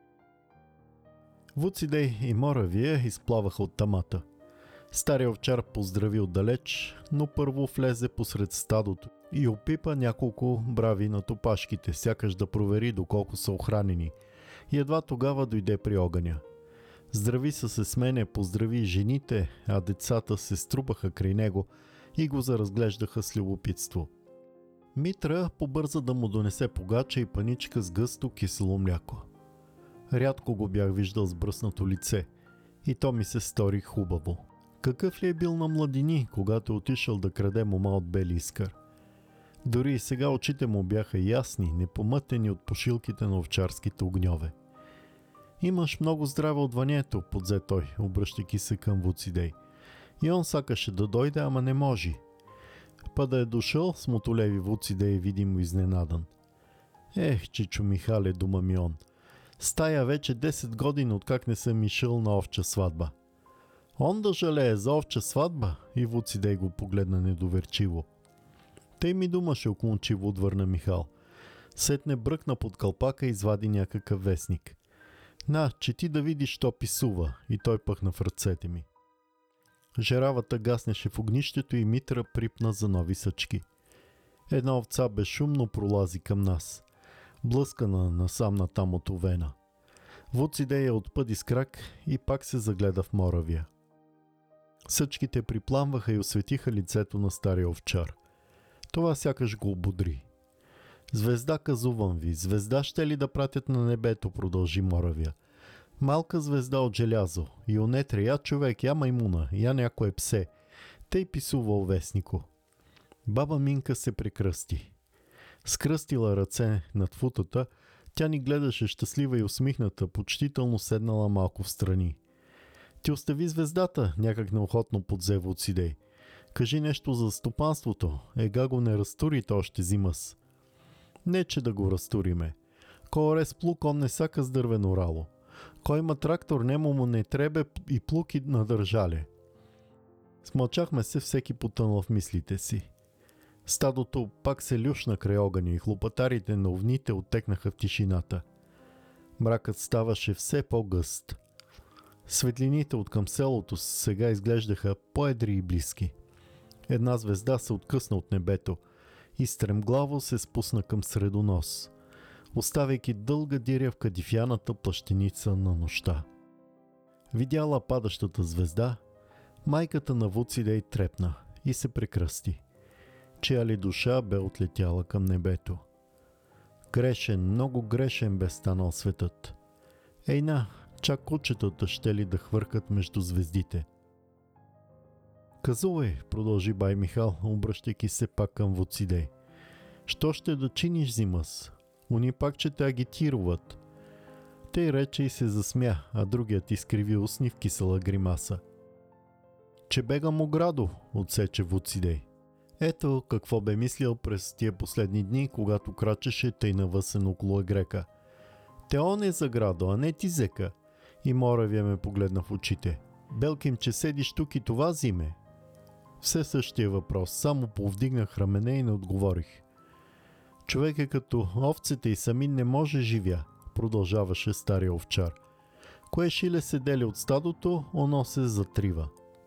Вуцидей и Моравия изплаваха от тамата. Стария овчар поздрави отдалеч, но първо влезе посред стадото и опипа няколко брави на топашките, сякаш да провери доколко са охранени. И едва тогава дойде при огъня. Здрави се с мене, поздрави жените, а децата се струпаха край него и го заразглеждаха с любопитство. Митра побърза да му донесе погача и паничка с гъсто кисело мляко. Рядко го бях виждал с бръснато лице и то ми се стори хубаво. Какъв ли е бил на младини, когато отишъл да краде мома от бели искър? Дори и сега очите му бяха ясни, непомътени от пошилките на овчарските огньове. Имаш много здраве от ванието, подзе той, обръщайки се към Вуцидей. И он сакаше да дойде, ама не може. Па да е дошъл, смотолеви Вуцидей видимо изненадан. Чичо Михале, дума ми он. Стая вече 10 години, откак не съм мишъл на овча сватба. Он да жалее за овча сватба? И Вуцидей го погледна недоверчиво. Тъй ми думаше, оклончиво отвърна Михал. Сетне бръкна под калпака и извади някакъв вестник. На, чети да видиш, що писува, и той пъхна в ръцете ми. Жеравата гаснеше в огнището и Митра припна за нови съчки. Една овца безшумно пролази към нас, блъскана насам натам от овена. Вуцидей я отпъди с крак и пак се загледа в Моравия. Съчките припламваха и осветиха лицето на стария овчар. Това сякаш го ободри. Звезда, казувам ви, звезда ще ли да пратят на небето, продължи Моравия. Малка звезда от желязо, и онетре я човек, я маймуна, я някое псе. Тъй писувал вестнико. Баба Минка се прекръсти. Скръстила ръце над футата, Тя ни гледаше щастлива и усмихната, почтително седнала малко в страни. Ти остави звездата, някак неохотно подзе Вуцидей. Кажи нещо за стопанството, ега го не разтурите още зимас. Не, че да го разтуриме. Кой оре с плук, он не сака с дървено рало. Кой има трактор, нему му не требе и плуки надържале. Смълчахме се, всеки потънал в мислите си. Стадото пак се люшна край огъня и хлопатарите на овните оттекнаха в тишината. Мракът ставаше все по-гъст. Светлините от към селото сега изглеждаха по-едри и близки. Една звезда се откъсна от небето и стремглаво се спусна към средонос, оставяйки дълга диря в кадифяната плащеница на нощта. Видяла падащата звезда, майката на Вуцидей трепна и се прекръсти. Чия ли душа бе отлетяла към небето. Грешен, много грешен бе станал светът. Ейна, чак кучетата ще ли да хвъркат между звездите. Казувай, продължи бай Михал, обръщайки се пак към Вуцидей. Що ще да чиниш зимас? Уни пак че те агитируват. Тъй рече и се засмя, а другият изкриви устни в кисела гримаса. Че бегам оградо, отсече Вуцидей. Ето какво бе мислил през тия последни дни, когато крачеше тъй навъсен около Егрека. Те он е заградо, а не ти зека. И Моравия ме погледна в очите. Белким, че седиш тук и това зиме. Все същия въпрос, само повдигнах рамене и не отговорих. Човек е като овцете и сами не може живя, продължаваше стария овчар. Кое шиле се дели от стадото, оно се затрива.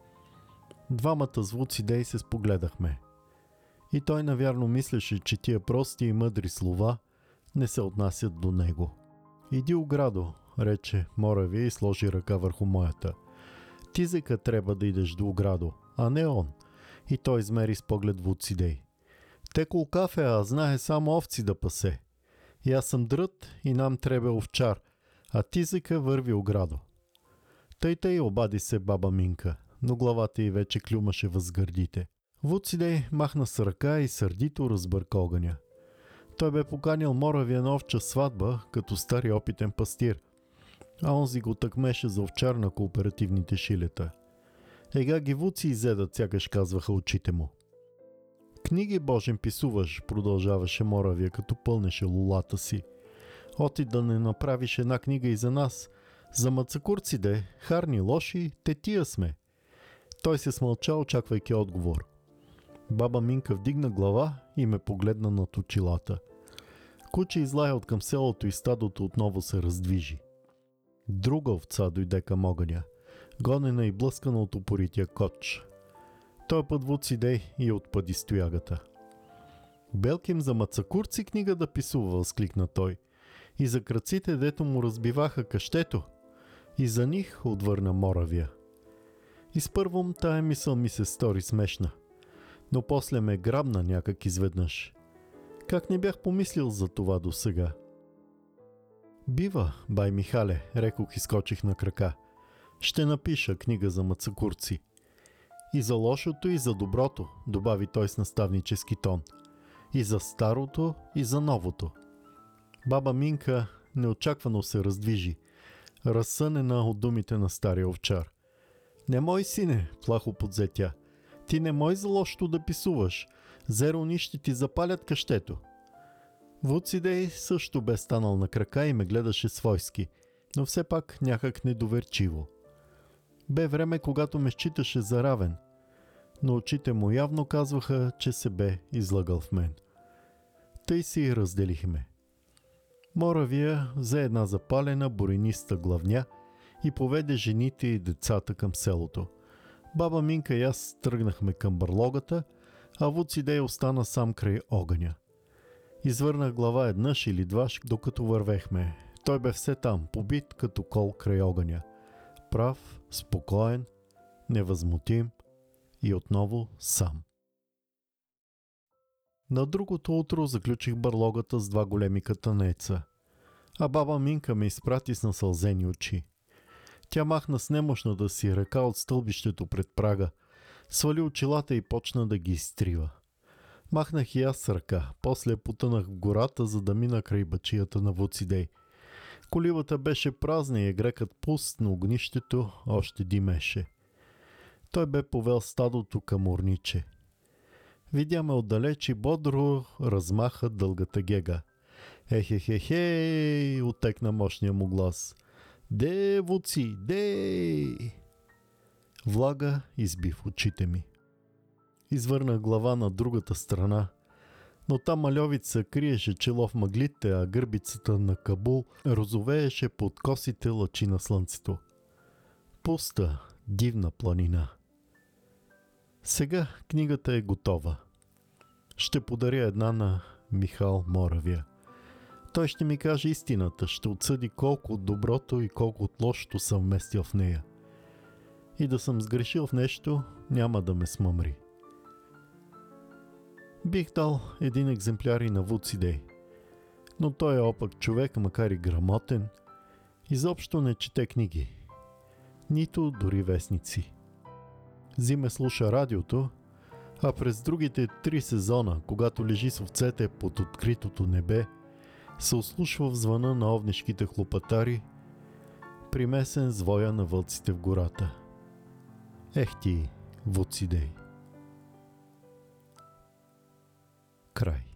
Двамата с Вуцидей се спогледахме. И той навярно мислеше, че тия прости и мъдри слова не се отнасят до него. Иди оградо, рече Моравия и сложи ръка върху моята. Ти зека трябва да идеш до оградо, а не он. И той измери с поглед Вуцидей. Те колкафе, а знае само овци да пасе. И аз съм дрът и нам треба овчар, а ти зека върви оградо. Тъй обади се баба Минка, но главата й вече клюмаше въз гърдите. Вуцидей махна с ръка и сърдито разбърка огъня. Той бе поканил Моравия на овча сватба, като стар и опитен пастир, а онзи го тъкмеше за овчар на кооперативните шилета. Ега ги Вуци изедат, сякаш казваха очите му. Книги Божен писуваш, продължаваше Моравия, като пълнеше лулата си. Оти да не направиш една книга и за нас. За мацакурците, харни, лоши, те тия сме. Той се смълча, очаквайки отговор. Баба Минка вдигна глава и ме погледна над очилата. Куче излая от към селото и стадото отново се раздвижи. Друга овца дойде към огъня, гонена и блъскана от упорития коч. Той път Вуцидей и отпъди стоягата. Белким за мацакурци книга да писува, възкликна той. И за кръците, дето му разбиваха къщето. И за них, отвърна Моравия. Изпървом тая мисъл ми се стори смешна, но после ме грабна някак изведнъж. Как не бях помислил за това досега? Бива, бай Михале, рекох и скочих на крака. Ще напиша книга за мацакурци. И за лошото, и за доброто, добави той с наставнически тон. И за старото, и за новото. Баба Минка неочаквано се раздвижи, разсънена от думите на стария овчар. Не мой сине, плахо подзе тя. Ти не мой за лошото да писуваш. Зеро ни ще ти запалят къщето. Вуцидей също бе станал на крака и ме гледаше свойски, но все пак някак недоверчиво. Бе време, когато ме считаше за равен, но очите му явно казваха, че се бе излъгал в мен. Тъй си и разделихме. Моравия взе една запалена бурениста главня и поведе жените и децата към селото. Баба Минка и аз тръгнахме към барлогата, а Вуцидей остана сам край огъня. Извърнах глава еднъж или дваш, докато вървехме. Той бе все там, побит като кол край огъня. Прав, спокоен, невъзмутим и отново сам. На другото утро заключих барлогата с 2 големи катанеца, а баба Минка ме изпрати с насълзени очи. Тя махна с немощната си ръка от стълбището пред прага, свали очилата и почна да ги изтрива. Махнах и аз с ръка, после потънах в гората, за да мина край бачията на Вуцидей. Коливата беше празна и егрекът пуст, но огнището още димеше. Той бе повел стадото към Орниче. Видя ме отдалеч и бодро размаха дългата гега. Ехехехей, отекна мощния му глас. Де, Вуци, де! Влага изби в очите ми. Извърнах глава на другата страна, но там мальовица криеше чело в мъглите, а гърбицата на Кабул розовееше под косите лъчи на слънцето. Пуста, дивна планина. Сега книгата е готова. Ще подаря една на Михал Моравия. Той ще ми каже истината, ще отсъди колко от доброто и колко от лошото съм вместил в нея. И да съм сгрешил в нещо, няма да ме смъмри. Бих дал един екземпляр и на Вуцидей, но той е опак човек, макар и грамотен, изобщо не чете книги, нито дори вестници. Зиме слуша радиото, а през другите 3 сезона, когато лежи с овцете под откритото небе, се ослушва в звъна на овнешките хлопатари, примесен с воя на вълците в гората. Ех ти, Вуцидей! Край.